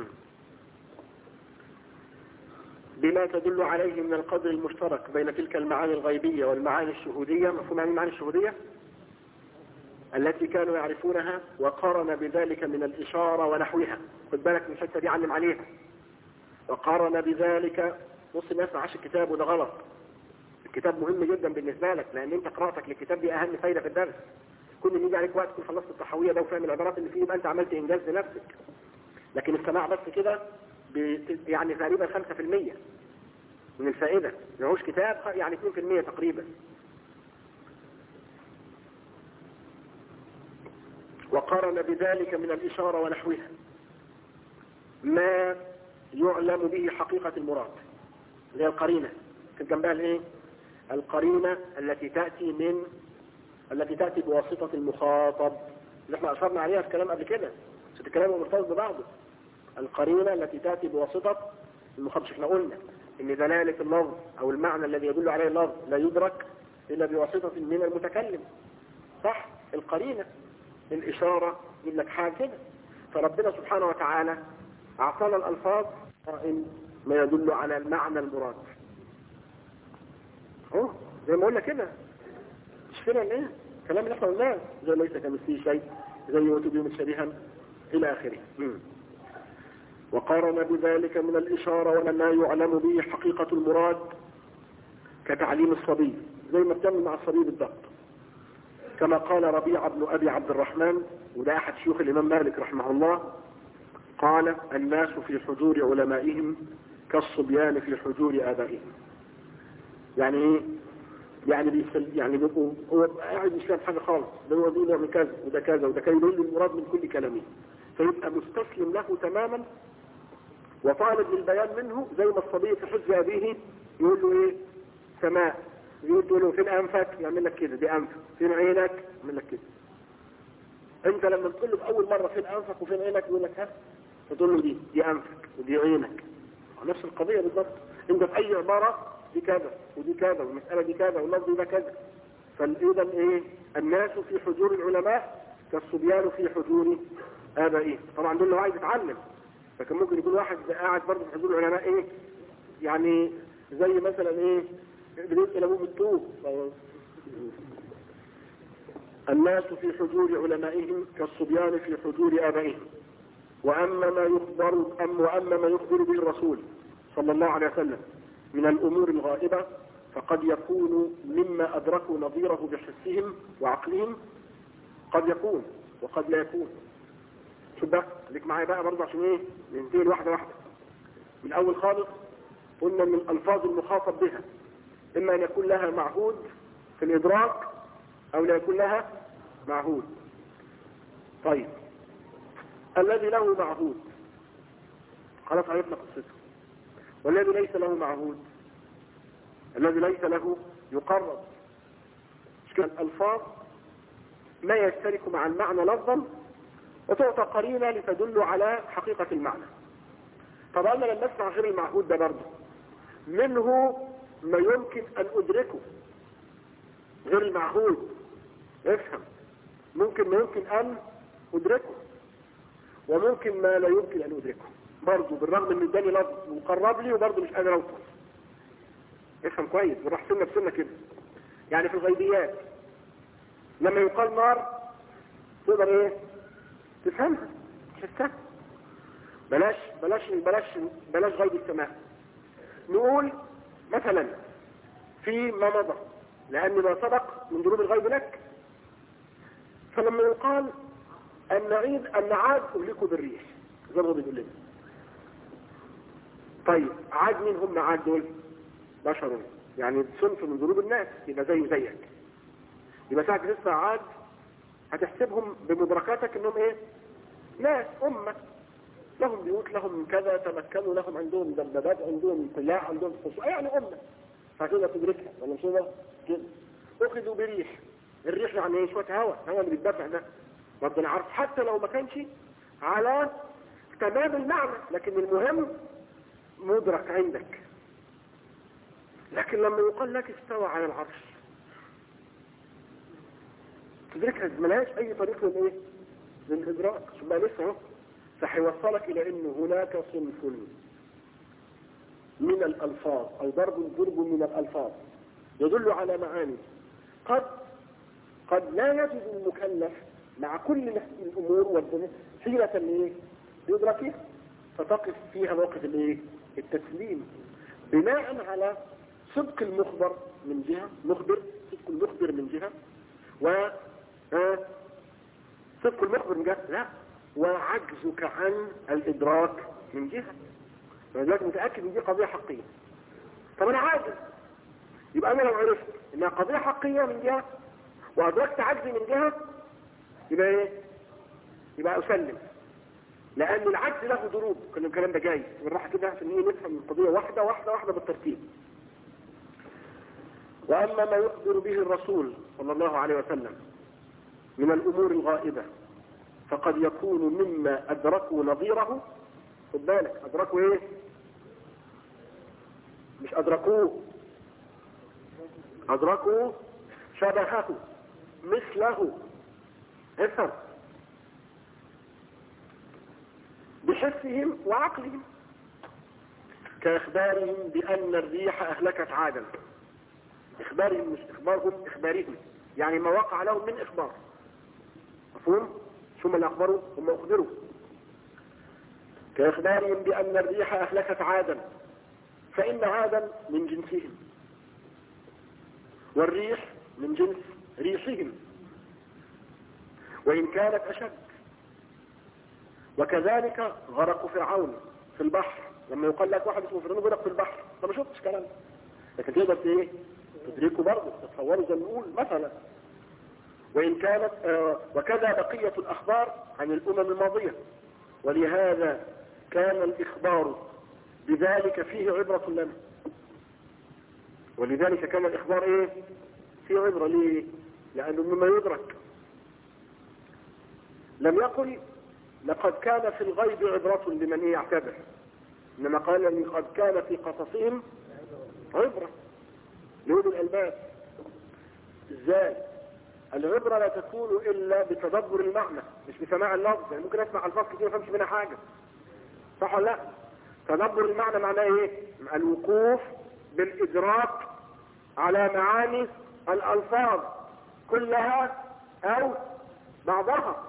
[SPEAKER 2] بما تدل عليه من القدر المشترك بين تلك المعاني الغيبية والمعاني الشهودية. مفهوم يعني المعاني الشهودية؟ التي كانوا يعرفونها، وقارن بذلك من الإشارة ونحوها. خد بالك من الحته دي، علم عليها. وقارن بذلك، نص الناس ما عاش الكتاب وده غلط. الكتاب مهم جدا بالنسبة لك، لأن أنت قراءتك للكتاب دي أهم فايدة في الدرس. كل ما يجي عليك وقت تكون خلصت التحوية ده وفاهم العبارات اللي فيه يبقى أنت عملت إنجاز لنفسك. لكن السماع بس كده يعني تقريبا 5% من الفائدة. معوش كتاب يعني 2% تقريبا. وقارن بذلك من الإشارة ونحوها ما يعلم به حقيقة المراد، اللي هي القرينة. في جنبها الايه؟ القرينة التي تأتي بواسطة المخاطب، اللي احنا أشرنا عليها في كلام قبل كده، بس الكلام مرتبط ببعضه. القرينة التي تأتي بواسطة المخاطب. احنا قلنا ان دلالة اللفظ او المعنى الذي يدل عليه اللفظ لا يدرك الا بواسطة من المتكلم، صح؟ القرينة، الإشارة، يقول لك حاجة كده. فربنا سبحانه وتعالى أعطانا الألفاظ ما يدل على المعنى المراد. زي ما قلنا كده، مش كده ايه كلام اللي احنا قلناه، زي ليس كمثله شيء، زي وتبين متشابها الى اخره. وقارن بذلك من الاشاره وما يعلم به حقيقه المراد كتعليم الصبي، زي ما بتعمل مع الصبي بالضبط. كما قال ربيعه بن ابي عبد الرحمن، وده احد شيوخ الامام مالك رحمه الله، قال: الناس في حجور علمائهم كالصبيان في حجور ابائهم. يعني ايه؟ يعني بيبقوا هو قاعد مش فاهم حاجه خالص، ده هو بيقول من كذا وده كذا وده كذا، يقول المراد من كل كلامه، فيبقى مستسلم له تماما وطالب للبيان منه، زي ما الصبي في حجر ابيه يقول له ايه؟ سماء. يقول له فين انفك؟ يعمل لك كده، دي انفك. فين عينك؟ يعمل لك كده. انت لما تقول له في اول مره فين انفك وفين عينك يقول لك ها، فتقول له دي انفك ودي عينك. نفس القضيه بالضبط. انت في اي عباره دي كذا ودي كذا والمسألة دي كذا واللفظ ده كذا. فإذا ايه؟ الناس في حجور العلماء كالصبيان في حجور آبائهم. طبعا دول لو عايز يتعلم، لكن ممكن يكون واحد قاعد برضه في حجور العلماء ايه؟ يعني زي مثلا ايه؟ بيسأل ابوه بالطوب. الناس في حجور علمائهم كالصبيان في حجور آبائهم. وأما ما يخبر به الرسول صلى الله عليه وسلم من الأمور الغائبة فقد يكون مما أدركوا نظيره بحسهم وعقلهم، قد يكون وقد لا يكون. شوف بقى، خليك معايا بقى برضه عشان ايه ننتهي واحدة واحدة. من أول خالص قلنا من الألفاظ المخاطب بها إما أن يكون لها معهود في الإدراك أو لا يكون لها معهود. طيب، الذي له معهود خلاص عرفنا قصته، والذي ليس له معهود، الذي ليس له يقرب. الألفاظ ما يشترك مع المعنى لفظا وتعطى قرينة لتدل على حقيقة المعنى. طبعا أنا لما أسمع غير المعهود ده برضه منه ما يمكن أن أدركه. غير المعهود افهم، ممكن ما يمكن أن أدركه وممكن ما لا يمكن أن أدركه برضه، بالرغم ان اداني لفظ وقرب لي وبرضه مش قادر اوصل. افهم كويس، بنروح سنه بسنه كده. يعني في الغيبيات لما يقال نار تقدر ايه؟ تفهمها، تحسها. بلاش غيب السماء. نقول مثلا في ما مضى، لان ما سبق من ضروب الغيب لك. فلما يقال ان عاد اهلكوا بالريح زي ما بيقول لنا. طيب عاد مين هم عاد دول؟ بشر، يعني صنف من ضروب الناس، يبقى زيه زيك. يبقى ساعة تسمع عاد هتحسبهم بمدركاتك انهم ايه؟ ناس، امة، لهم بيوت، لهم كذا، تمكنوا، لهم عندهم دبابات، عندهم طياع، عندهم خصوص، يعني امة. فكده تدركها ولا مش كده؟ اخذوا بريح. الريح يعني ايه؟ شوية هواء اللي بيتدفع ده. ربنا عارف حتى لو ما كانش على تمام المعنى، لكن المهم مدرك عندك. لكن لما يقال لك استوى على العرش تدركها، ملهاش اي طريق للايه؟ للادراك. ثم لسه اهو فهيوصلك الى انه هناك صنف من الالفاظ او ضرب من الالفاظ يدل على معاني قد لا يجد المكلف مع كل الامور والدنيا حيلة الايه؟ يدركها، فتقف فيها موقف الايه؟ التسليم، بناء على صدق المخبر من جهة، صدق المخبر من جهة، صدق المخبر من جهة، لا، وعجزك عن الإدراك من جهة. فلذلك متأكد ان دي قضية حقية. طب انا عاجز، يبقى انا لو عرفت انها قضية حقية من جهة وادركت عجزي من جهة، يبقى ايه؟ يبقى اسلم، لان العجز له ضروب. كل الكلام ده جاي بالراحه كده عشان ايه؟ نفهم القضيه واحده بالترتيب. واما ما يخبر به الرسول صلى الله عليه وسلم من الامور الغائبه فقد يكون مما ادركوا نظيره. خد بالك، ادركوا ايه؟ مش ادركوه، ادركوا شبهه مثله. افهم، بحسهم وعقلهم، كإخبارهم بأن الريح أهلكت عادا. إخبارهم مش إخبارهم، إخبارهم يعني ما وقع لهم من إخبار. مفهوم؟ شو ما اللي أخبروا؟ هم أخبروا. كإخبارهم بأن الريح أهلكت عادا، فإن عادا من جنسهم، والريح من جنس ريحهم، وإن كانت أشد. وكذلك غرق فرعون في البحر، لما يقال لك واحد اسمه فرعون غرق في البحر، انت ما شفتش كلام، لكن تقدر ايه تدركه برضه، تتصوره زي ما نقول مثلا. وإن كانت وكذا بقية الأخبار عن الأمم الماضية، ولهذا كان الإخبار بذلك فيه عبرة لنا. ولذلك كان الإخبار ايه فيه عبرة. ليه؟ لأنه مما يدرك. لم يقل لقد كان في الغيب عبرة لمن يعتبر، إنما قال لقد كان في قصصهم عبرة لأولي الألباب. ازاي؟ العبرة لا تكون إلا بتدبر المعنى مش بسماع اللفظ. يعني ممكن أسمع الفاظ كتير ما فهمش منها حاجة، صح ولا لا؟ تدبر المعنى معناه إيه؟ الوقوف بالإدراك على معاني الألفاظ كلها أو بعضها،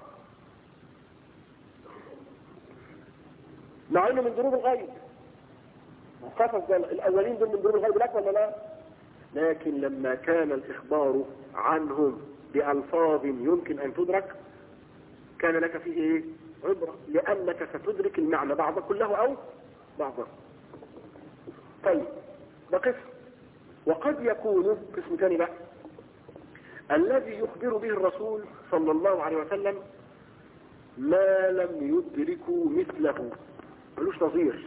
[SPEAKER 2] مع انه من دروب الغيب. القصص الاولين دول من دروب الغيب لك ولا لا؟ لكن لما كان الاخبار عنهم بألفاظ يمكن ان تدرك، كان لك فيه ايه؟ عبرة، لانك ستدرك المعنى بعضه كله او بعضه. طيب ده قسم. وقد يكون قسم ثاني بقى الذي يخبر به الرسول صلى الله عليه وسلم ما لم يدركوا مثله، ملوش نظير،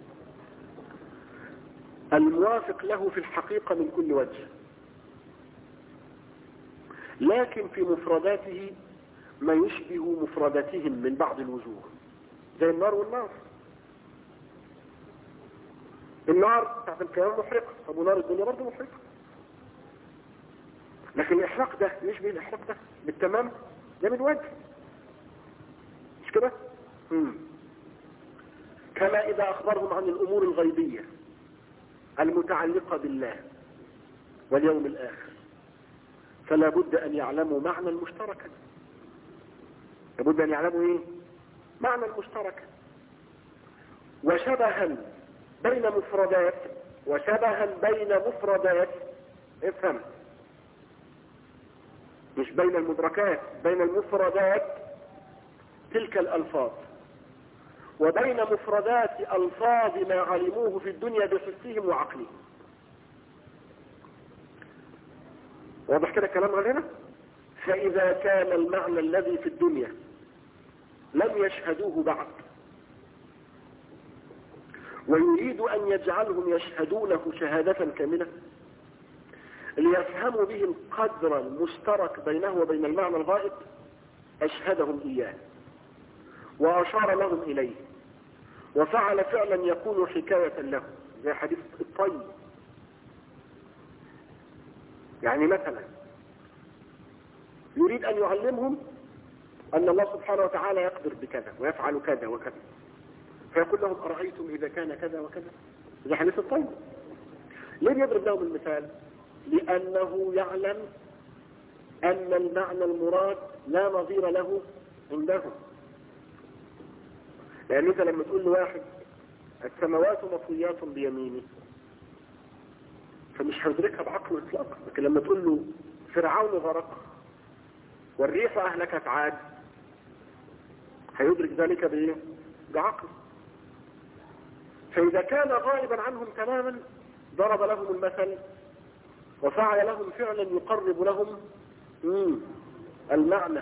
[SPEAKER 2] الموافق له في الحقيقة من كل وجه، لكن في مفرداته ما يشبه مفرداتهم من بعض الوجوه، زي النار والنار. النار تحت الكلام محرقة، طب ونار الدنيا برضه محرقة، لكن الإحراق ده يشبه الإحراق ده بالتمام، ده من وجه، مش كده؟ كما إذا أخبرهم عن الأمور الغيبية المتعلقة بالله واليوم الآخر، فلا بد أن يعلموا معنى المشترك. لابد أن يعلموا إيه؟ معنى المشترك، وشبها بين مفردات، افهم، مش بين المدركات، بين المفردات تلك الألفاظ، وبين مفردات ألفاظ ما علموه في الدنيا بحسهم وعقلهم. واضح كده الكلام غيرنا؟ فإذا كان المعنى الذي في الدنيا لم يشهدوه بعد، ويريد أن يجعلهم يشهدونه شهادة كاملة ليفهموا به القدر المشترك بينه وبين المعنى الغائب، أشهدهم إياه وأشار لهم إليه، وفعل فعلا يكون حكاية له، زي حديث الطيب. يعني مثلا يريد أن يعلمهم أن الله سبحانه وتعالى يقدر بكذا ويفعل كذا وكذا، فيقول لهم أرأيتم إذا كان كذا وكذا، زي حديث الطيب. ليه يضرب لهم المثال؟ لأنه يعلم أن المعنى المراد لا نظير له عندهم. لأن أنت لما تقول لواحد السماوات مطويات بيمينه، فمش هيدركها بعقله إطلاقا. لكن لما تقول له فرعون غرق والريح أهلكت عاد، هيدرك ذلك بإيه؟ بعقله. فإذا كان غائبا عنهم تماما ضرب لهم المثل وفعل لهم فعلا يقرب لهم المعنى،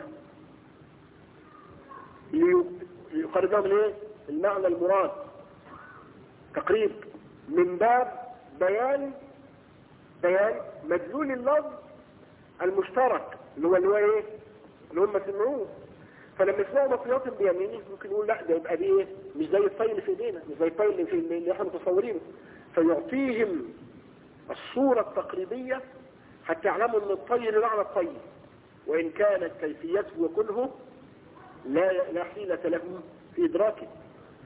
[SPEAKER 2] يقرب لهم الايه؟ المعنى المراد، تقريب من باب بيان مدلول اللفظ المشترك اللي هو ايه؟ اللي هم سمعوه. فلما يسمعوا مطويات بيمينه ممكن يقول لا ده يبقى دي ايه؟ مش زي الطي اللي في ايدينا، مش زي الطي اللي احنا متصورينه، فيعطيهم الصورة التقريبية حتى يعلموا ان الطي لمعنى الطي، وان كانت كيفيته وكله لا حيلة لهم في ادراكه.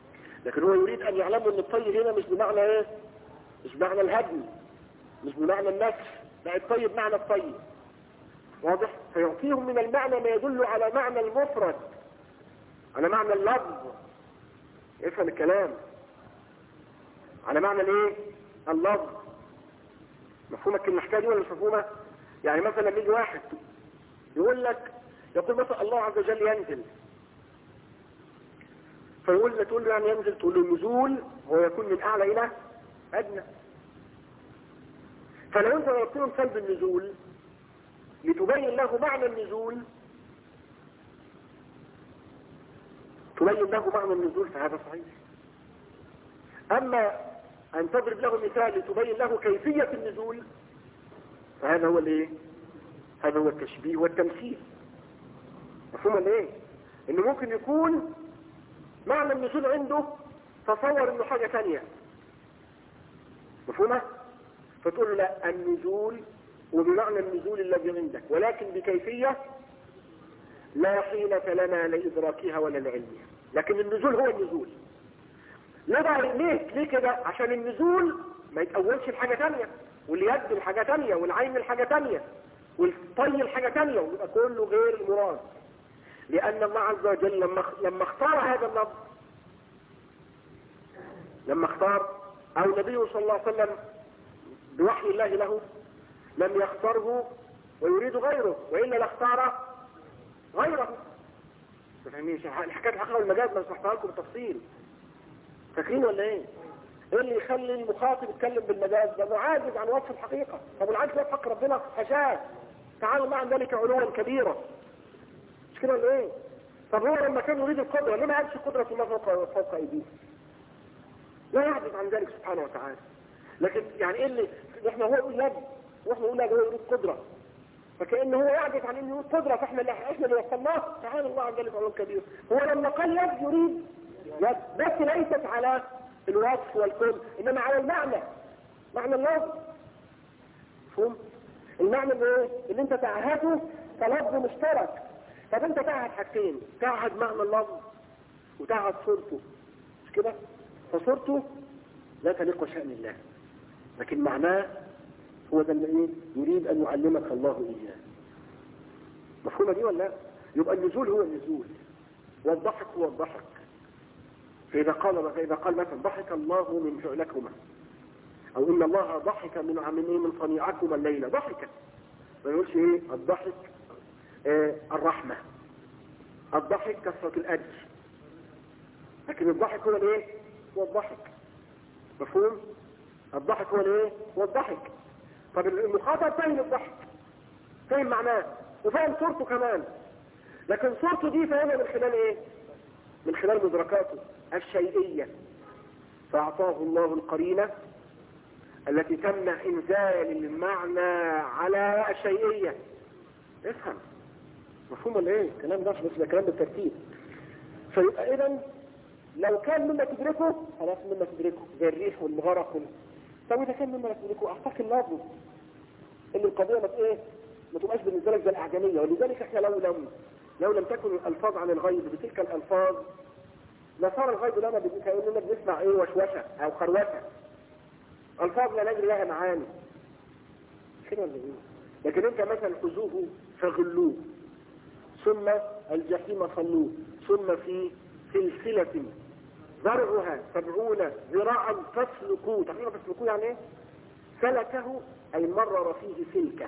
[SPEAKER 2] لكن هو يريد ان يعلموا ان الطيب هنا مش بمعنى ايه؟ مش بمعنى الهدم، مش بمعنى النفس، لا الطيب معنى الطيب. واضح؟ فيعطيهم من المعنى ما يدل على معنى المفرد، على معنى اللفظ. افهم الكلام، على معنى الايه؟ اللفظ. مفهومك الحكايه دي ولا مش مفهومه؟ يعني مثلا لما يجي واحد يقول مثلا الله عز وجل ينزل، تقول له يعني ينزل، تقول له النزول هو يكون من اعلى الى ادنى. فلو انت ضربت له مثال بالنزول لتبين له معنى النزول، فهذا صحيح. اما ان تضرب له مثال لتبين له كيفية النزول، فهذا هو الايه؟ هذا هو التشبيه والتمثيل. مفهوم الايه؟ انه ممكن يكون معنى النزول عنده تصور انه حاجة ثانية. مفهومة؟ فتقول له لا، النزول وبمعنى النزول الذي عندك، ولكن بكيفية لا حيلة لنا لإدراكها ولا لعلمها. لكن النزول هو النزول. ليه كده؟ عشان النزول ما يتأولش الحاجة تانية، واليد الحاجة تانية، والعين الحاجة تانية، والطي الحاجة تانية، ويبقى كله غير المراد. لأن الله عز وجل لما اختار هذا اللفظ، لما اختار، أو النبي صلى الله عليه وسلم بوحي الله له لم يختاره ويريد غيره، وإلا لاختار غيره. تفهمين الحكاية الحقيقة والمجاز ما شرحتها لكم بالتفصيل، فاكرين ولا ايه؟ ايه اللي يخلي المخاطب يتكلم بالمجاز؟ ده عاجز عن وصف الحقيقة. طب العاجز ده حق ربنا حشاه تعالوا مع ذلك علوا كبيرا، مش كده ولا ايه؟ طب هو لما كان يريد القدرة ليه ما قالش قدرة الله فوق ايديه؟ لا يعجز عن ذلك سبحانه وتعالى. لكن يعني ايه اللي احنا هو يقول يد واحنا نقول لا هو يريد قدرة، فكأنه هو يعجز عن انه يريد قدرة، فاحنا اللي وصلناه. تعالى الله عن ذلك علوا كبيرا. هو لما قال يد يريد يد، بس ليست على الوصف والكل، انما على المعنى، معنى اللفظ. فهم؟ المعنى اللي انت تعهده كلفظ مشترك. طب انت تعهد حاجتين، تعهد معنى اللفظ وتعهد صورته، مش كده؟ فصورته لا تليق شأن الله، لكن معناه هو ده اللي يريد ان يعلمك الله اياه. مفهومه دي ولا لا؟ يبقى النزول هو النزول، والضحك هو الضحك. فإذا قال مثلا ضحك الله من فعلكما، أو إن الله ضحك من صنيعكما الليلة، ضحك. ما يقولش إيه الضحك الرحمة، الضحك كثرة الأجر، لكن الضحك هو الإيه؟ هو الضحك. مفهوم؟ الضحك هو الإيه؟ هو الضحك. طب المخاطب فاهم الضحك، فاهم معناه، وفاهم صورته كمان، لكن صورته دي فاهمها من خلال إيه؟ من خلال مدركاته الشيئية. فأعطاه الله القرينة التي تمنع إنزال المعنى على الشيئية. افهم مفهوم الايه؟ الكلام ده مش كلام بالترتيب. فيبقى إذن لو كان مما تدركه خلاص مما تدركه زي الريح والغرق طب إذا كان مما تدركه أعطاك اللفظ إن القضية ما تبقاش بالنسبة لك زي الأعجمية. ولذلك احنا لو لم تكن الألفاظ عن الغيب بتلك الألفاظ لصار الغيب لنا كأننا بنسمع وشوشة أو خروشة، ألفاظ لا ندري لها معاني. كده ولا ايه؟ لكن انت مثلا خذوه فغلوه ثم الجحيم صلوه ثم في سلسلة ذرعها 70 ذراعا فاسلكوه. تقريبا فاسلكوه يعني ايه؟ سلكه أي مرر فيه سلكة.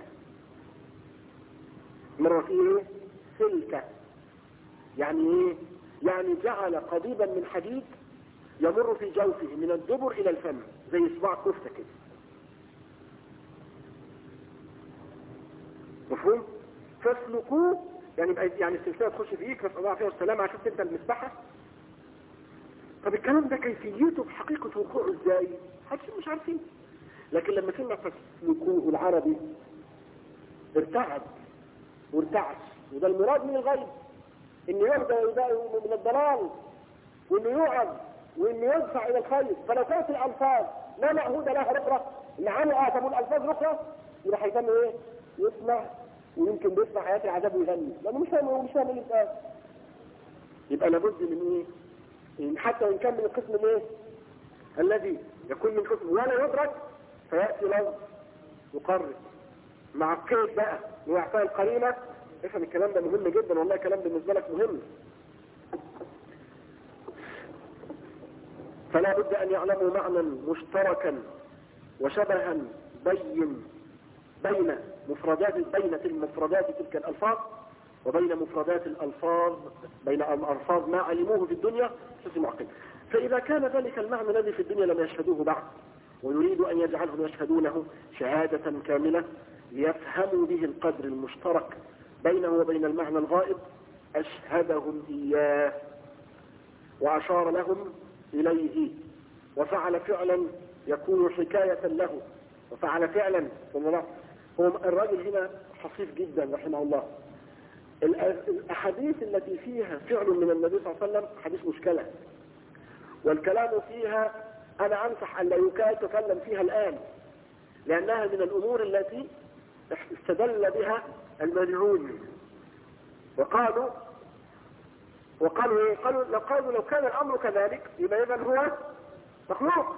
[SPEAKER 2] مرر فيه سلكة يعني ايه؟ يعني جعل قضيبا من حديد يمر في جوفه من الدبر الى الفم زي صباع كفتة كده. مفهوم؟ فاسلكوه يعني السلسلة تخش فيك نسأل الله فيها والسلام. عشان انت المسبحة. طب الكلام ده كيفيته بحقيقة وقوعه ازاي؟ مش عارفين. لكن لما سمع فاسلكوه العربي ارتعد وارتعش، وده المراد من الغيب، انه يهدى من الضلال وانه يوعظ وانه يدفع الى الخير. فلو كانت الالفاظ لا معهود لها رقرة معاني طب الالفاظ رقرة يبقى هيتم ايه؟ يسمع ويمكن بيسمع حياة العذاب ويغني لانه مش فاهم اللي اتقال. يبقى لابد من ايه؟ حتى وإن كان من القسم الايه الذي يكون من قسم ولا يدرك، فيأتي لفظ يقرر مع القيد بقى وإعطاء القرينة. افهم الكلام ده مهم جدا، والله كلام بالنسبة لك مهم. فلا بد أن يعلموا معنى مشتركا وشبها بين مفردات تلك الألفاظ وبين مفردات الألفاظ، بين الألفاظ ما علموه في الدنيا بصفة معقل. فإذا كان ذلك المعنى الذي في الدنيا لم يشهدوه بعد ويريد أن يجعلهم يشهدونه شهادة كاملة ليفهموا به القدر المشترك بينه وبين المعنى الغائب، أشهدهم إياه وأشار لهم إليه وفعل فعلا يكون حكاية له، وفعل فعلا. هو الرجل هنا حصيف جدا رحمه الله. الأحاديث التي فيها فعل من النبي صلى الله عليه وسلم حديث مشكلة، والكلام فيها أنا أنصح أن لا يتكلم فيها الآن، لأنها من الأمور التي استدل بها المانعون. وقالوا إيه؟ قالوا لو كان الأمر كذلك يبقى إذن هو مخلوق.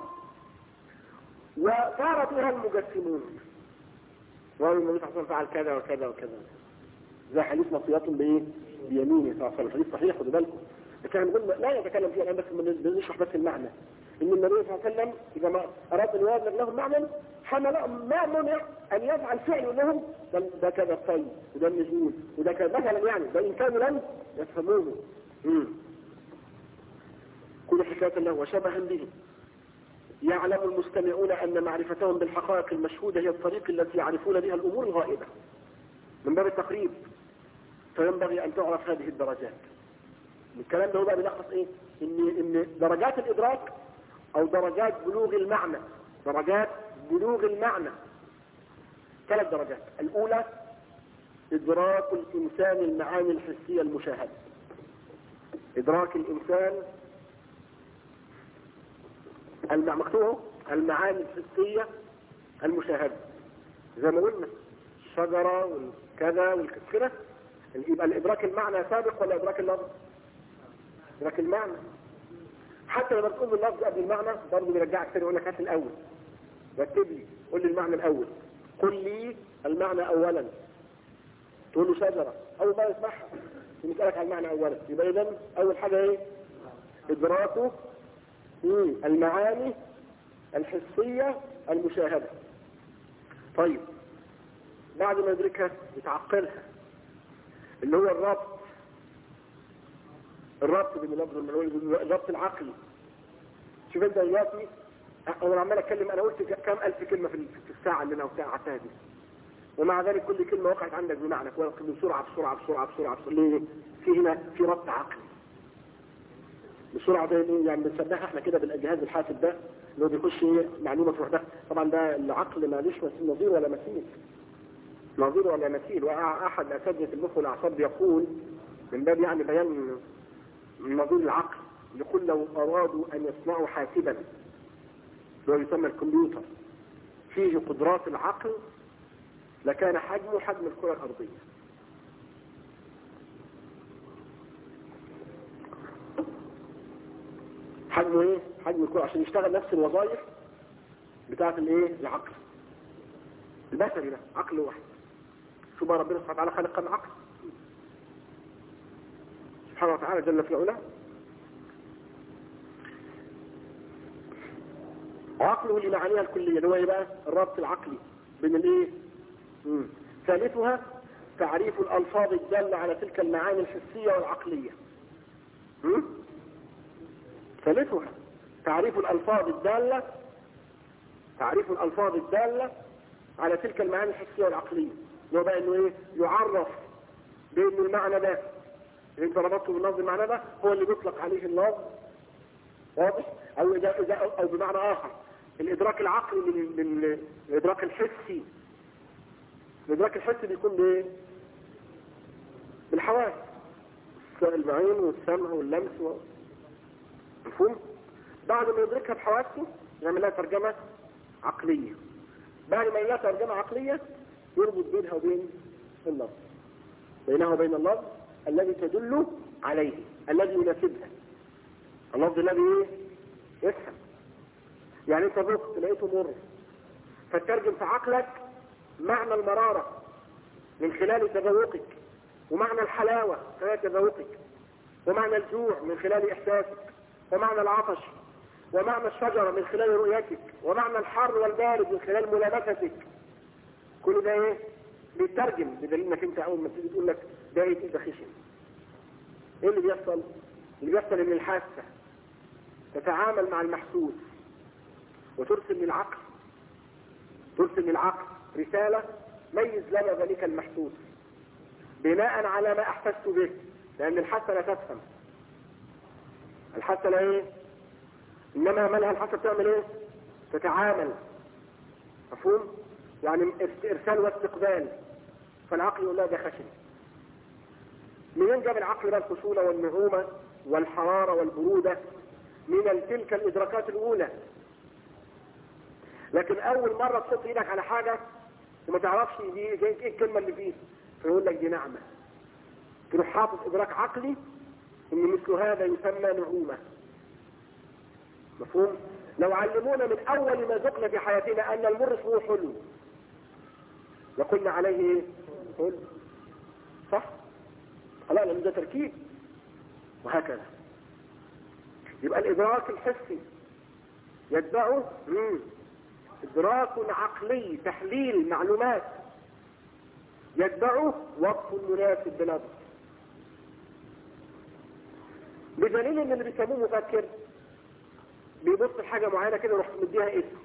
[SPEAKER 2] وصار بها المجسمون، وقالوا النبي صلى الله عليه وسلم فعل كذا وكذا وكذا، زي حديث مطيات بيمينه صلى الله عليه وسلم، حديث صحيح خدوا بالكم. لكن نقول لا يتكلم فيها الآن، بس بنشرح بس المعنى. إن النبي صلى الله عليه وسلم إذا ما أراد أن يبلغ لهم معنى ما منع أن يفعل فعل لهم ده كذا الطيب وده النزول وده كذا مثلا، يعني ده إن كانوا لم يفهموه. كل حكاية له وشبها به. يعلم المستمعون أن معرفتهم بالحقائق المشهودة هي الطريق التي يعرفون بها الأمور الغائبة من باب التقريب، فينبغي أن تعرف هذه الدرجات. الكلام ده هو بقى بيلخص إيه؟ إن درجات الإدراك أو درجات بلوغ المعنى، درجات بلوغ المعنى 3 درجات. الأولى إدراك الإنسان المعاني الحسية المشاهدة، إدراك الإنسان مكتوب المعاني الحسية المشاهدة، زي ما قلنا الشجرة والكذا والكذا. يبقى الإدراك المعنى سابق ولا إدراك اللفظ؟ إدراك المعنى. حتى لما تقول اللفظ قبل المعنى برضه بيرجعك تاني يقول لك هات الأول، رتب لي، قول لي المعنى الأول، قل لي المعنى أولا. تقول له شجرة، أول ما يسمعها يسألك عن المعنى أولا. يبقى إذن أول حاجة إيه؟ إدراكه المعاني الحسية المشاهدة. طيب بعد ما يدركها يتعقلها، اللي هو الربط بين اللفظ والمعنى، الربط العقلي. شوف انت دلوقتي انا عمال اتكلم، انا قلت كام الف كلمة في الساعة اللي انا قعدتها دي، ومع ذلك كل كلمة وقعت عندك بمعنى بسرعة بسرعة بسرعة بسرعة. ليه؟ هنا في ربط عقلي بسرعة. ده يعني بنسميها احنا كده بالجهاز الحاسب ده، اللي هو بيخش معلومة تروح ده. طبعا ده العقل ماليش نظير ولا مثيل. واحد اساتذة المخ والاعصاب يقول من باب يعني بيان نظير العقل، يقول لو ارادوا ان يصنعوا حاسبا اللي هو يسمى الكمبيوتر فيه قدرات العقل لكان حجمه حجم الكرة الارضية. حجمه ايه؟ حجم الكرة، عشان يشتغل نفس الوظائف بتاعت الايه؟ العقل البشري ده، عقل واحد. شو بقى ربنا سبحانه وتعالى خلق العقل سبحانه وتعالى جل في علاه. عقله لمعانيها الكلية اللي هو ايه بقى؟ الربط العقلي بين الايه؟ ثالثها تعريف الألفاظ الدالة على تلك المعاني الحسية والعقلية. ثالثها تعريف الألفاظ الدالة على تلك المعاني الحسية والعقلية، اللي هو بقى انه ايه؟ يعرف بان المعنى ده اللي انت ربطته باللفظ، المعنى ده هو اللي بيطلق عليه اللفظ، واضح؟ او بمعنى اخر الادراك العقلي من الادراك الحسي. الادراك الحسي بيكون بايه؟ بالحواس، العين والسمع واللمس مفهوم؟ بعد ما يدركها بحواسه يعمل لها ترجمة عقلية. بعد ما يلاقي ترجمة عقلية يربط بينها وبين اللفظ، بينها وبين اللفظ الذي تدل عليه، الذي يناسبها. اللفظ الذي ايه؟ يفهم. يعني انت ذقت لقيته مر، فترجم في عقلك معنى المرارة من خلال تذوقك، ومعنى الحلاوة من خلال تذوقك، ومعنى الجوع من خلال إحساسك، ومعنى العطش، ومعنى الشجرة من خلال رؤيتك، ومعنى الحر والبارد من خلال ملامستك. كل ده ايه؟ بيترجم، بدليل انك انت اول ما تيجي تقول لك ده ايه؟ ده خشن. ايه اللي بيحصل؟ اللي بيحصل ان الحاسة تتعامل مع المحسوس وترسل للعقل، رسالة: ميز لنا ذلك المحسوس بناء على ما احسست به، لان الحاسة لا تفهم. الحاسة لا ايه؟ انما مالها الحاسة بتعمل ايه؟ تتعامل. مفهوم؟ يعني ارسال واستقبال. فالعقل يقول لا ده خشن. منين جاب العقل بقى الخشونة والنعومة والحرارة والبرودة؟ من تلك الادراكات الاولى. لكن اول مرة تحط ايدك على حاجة وما تعرفش دي ايه الكلمة اللي فيه، فيقول لك دي نعمة. تروح حاطط ادراك عقلي ان مثل هذا يسمى نعومة. مفهوم؟ لو علمونا من اول ما ذقنا في حياتنا ان المر اسمه حلو لقلنا عليه ايه؟ حلو. صح؟ لا، لان ده تركيب. وهكذا. يبقى الادراك الحسي يتبعه ادراك عقلي، تحليل معلومات، يتبعه وصف مناسب بلفظ. بدليل ان اللي بيسموه مفكر بيبص لحاجه معينه كده ويروح مديها اسم.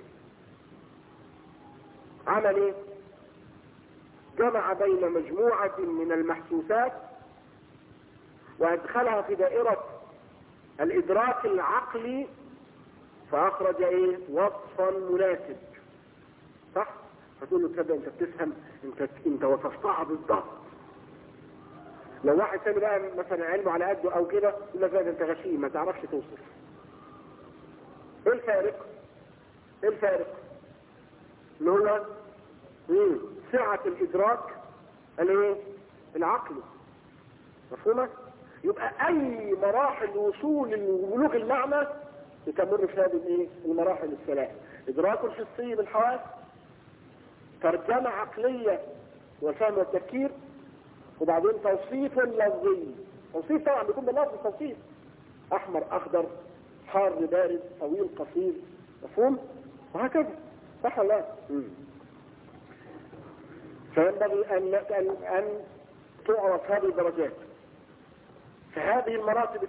[SPEAKER 2] عمل ايه؟ جمع بين مجموعه من المحسوسات وادخلها في دائره الادراك العقلي، فاخرج ايه؟ وصفا مناسب. صح؟ فتقول له تصدق انت بتفهم، انت وصفتها بالضبط. لو واحد ثاني بقى مثلا علمه على قده او كده يقول لك انت غشيم ما تعرفش توصف. ايه الفارق؟ اللي هو سعة الادراك الايه؟ العقلي. مفهومة؟ يبقى اي مراحل وصول لبلوغ المعنى تمر في هذه الايه؟ المراحل الثلاث: ادراك حسي بالحواس، ترجمة عقلية والفهم والتفكير، وبعدين توصيف لفظي. توصيف طبعا بيكون باللفظ توصيف: احمر، اخضر، حار، بارد، طويل، قصير. مفهوم؟ وهكذا. صح ولا لا؟ فينبغي ان تعرف هذه الدرجات. فهذه المراتب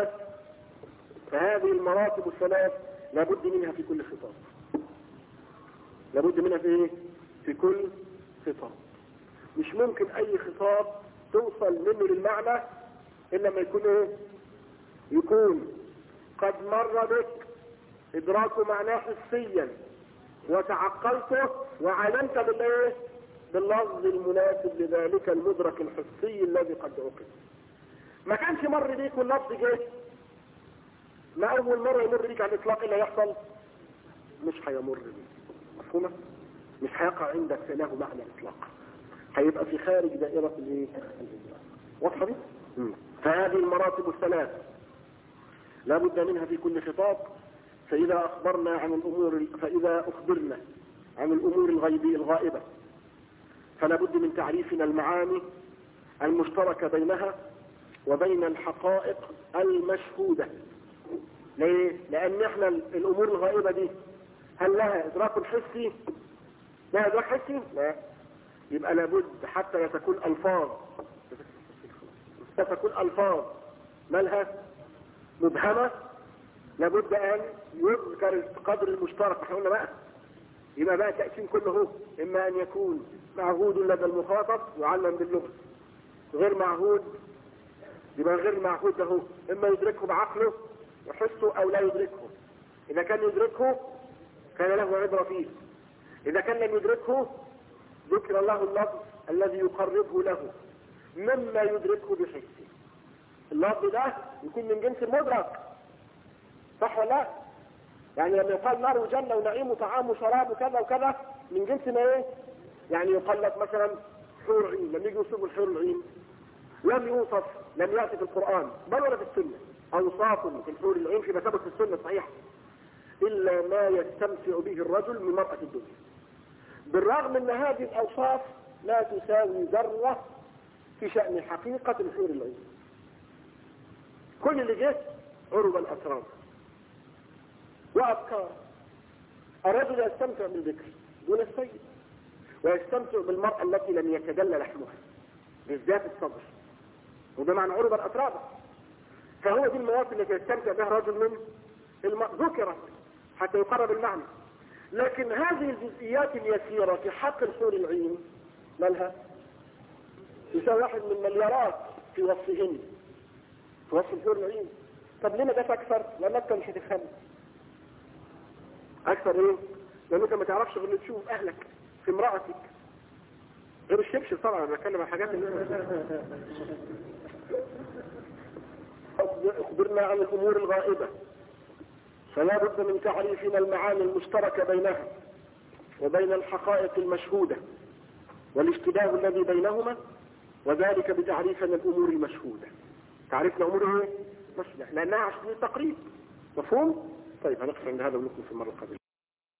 [SPEAKER 2] الثلاث لابد منها في كل خطاب. لابد منها في ايه؟ في كل خطاب. مش ممكن اي خطاب توصل منه للمعنى الا ما يكون ايه؟ يكون قد مر بك ادراك معناه حسيا وتعقلته وعلمت بالايه؟ باللفظ المناسب لذلك المدرك الحسي الذي قد عقل. ما كانش مر بيك واللفظ جه، ما اول مرة يمر بيك على الاطلاق اللي هيحصل مش هيمر بيك. مفهومة؟ مش هيقع عندك له معنى اطلاق، هيبقى في خارج دائرة الايه؟ واضحة دي؟ فهذه المراتب الثلاث لا بد منها في كل خطاب. فإذا أخبرنا عن الأمور الغائبة فلا بد من تعريفنا المعاني المشتركة بينها وبين الحقائق المشهودة. ليه؟ لأن احنا الأمور الغائبة دي هل لها إدراك حسي؟ لها إدراك حسي؟ لا. يبقى لابد حتى تكون ألفاظ مالها مبهمة، لابد أن يذكر القدر المشترك. احنا قلنا بقى يبقى بقى تقسيم كله: إما أن يكون معهود لدى المخاطب يعلم باللغة، غير معهود يبقى غير معهود له إما يدركه بعقله وحسه أو لا يدركه. إذا كان يدركه كان له عبرة فيه، إذا كان لم يدركه ذكر له اللفظ الذي يقربه له مما يدركه بحسه. اللفظ ده يكون من جنس المدرك. صح ولا لا؟ يعني لما يقال نار وجنة ونعيم وطعام وشراب وكذا وكذا من جنس ما ايه؟ يعني يقال لك مثلا حور عين، لما يجي يوصفوا الحور العين لم يوصف، لم يأتي في القرآن بل ولا في السنة. أوصاف في الحور العين فيما ثبت في السنة الصحيحة إلا ما يستمتع به الرجل من مرأة الدنيا، بالرغم أن هذه الأوصاف لا تساوي ذرة في شأن حقيقة الحور العين. كل اللي جه عرب الأسرار وأبكار. الرجل يستمتع بالذكر دون السيد، ويستمتع بالمرأة التي لم يتجلى لحمها بالذات الصدر، وده معنى عرب الأسرار. فهو دي المواطن التي يستمتع بها رجل من ذكرت حتى يقرب المعنى. لكن هذه الجزئيات اليسيرة في حق الحور العين مالها يساوي 1 من مليارات في وصفهن، في وصف الحور العين. طب ليه ما جت اكثر؟ لانك مش هتفهم اكثر. ايه؟ لانك ما تعرفش غير اللي تشوف اهلك في امرأتك، غير الشبشب طبعا. انا بتكلم عن حاجات اخبرنا عن الامور الغائبة، فلا بد من تعريفنا المعاني المشتركة بينها وبين الحقائق المشهودة والاشتباه الذي بينهما، وذلك بتعريفنا الامور المشهودة. تعريفنا امور ايه؟ مشهودة لانها عشان التقريب. مفهوم؟ طيب هنقف عند هذا ونكمل في المرة القادمة.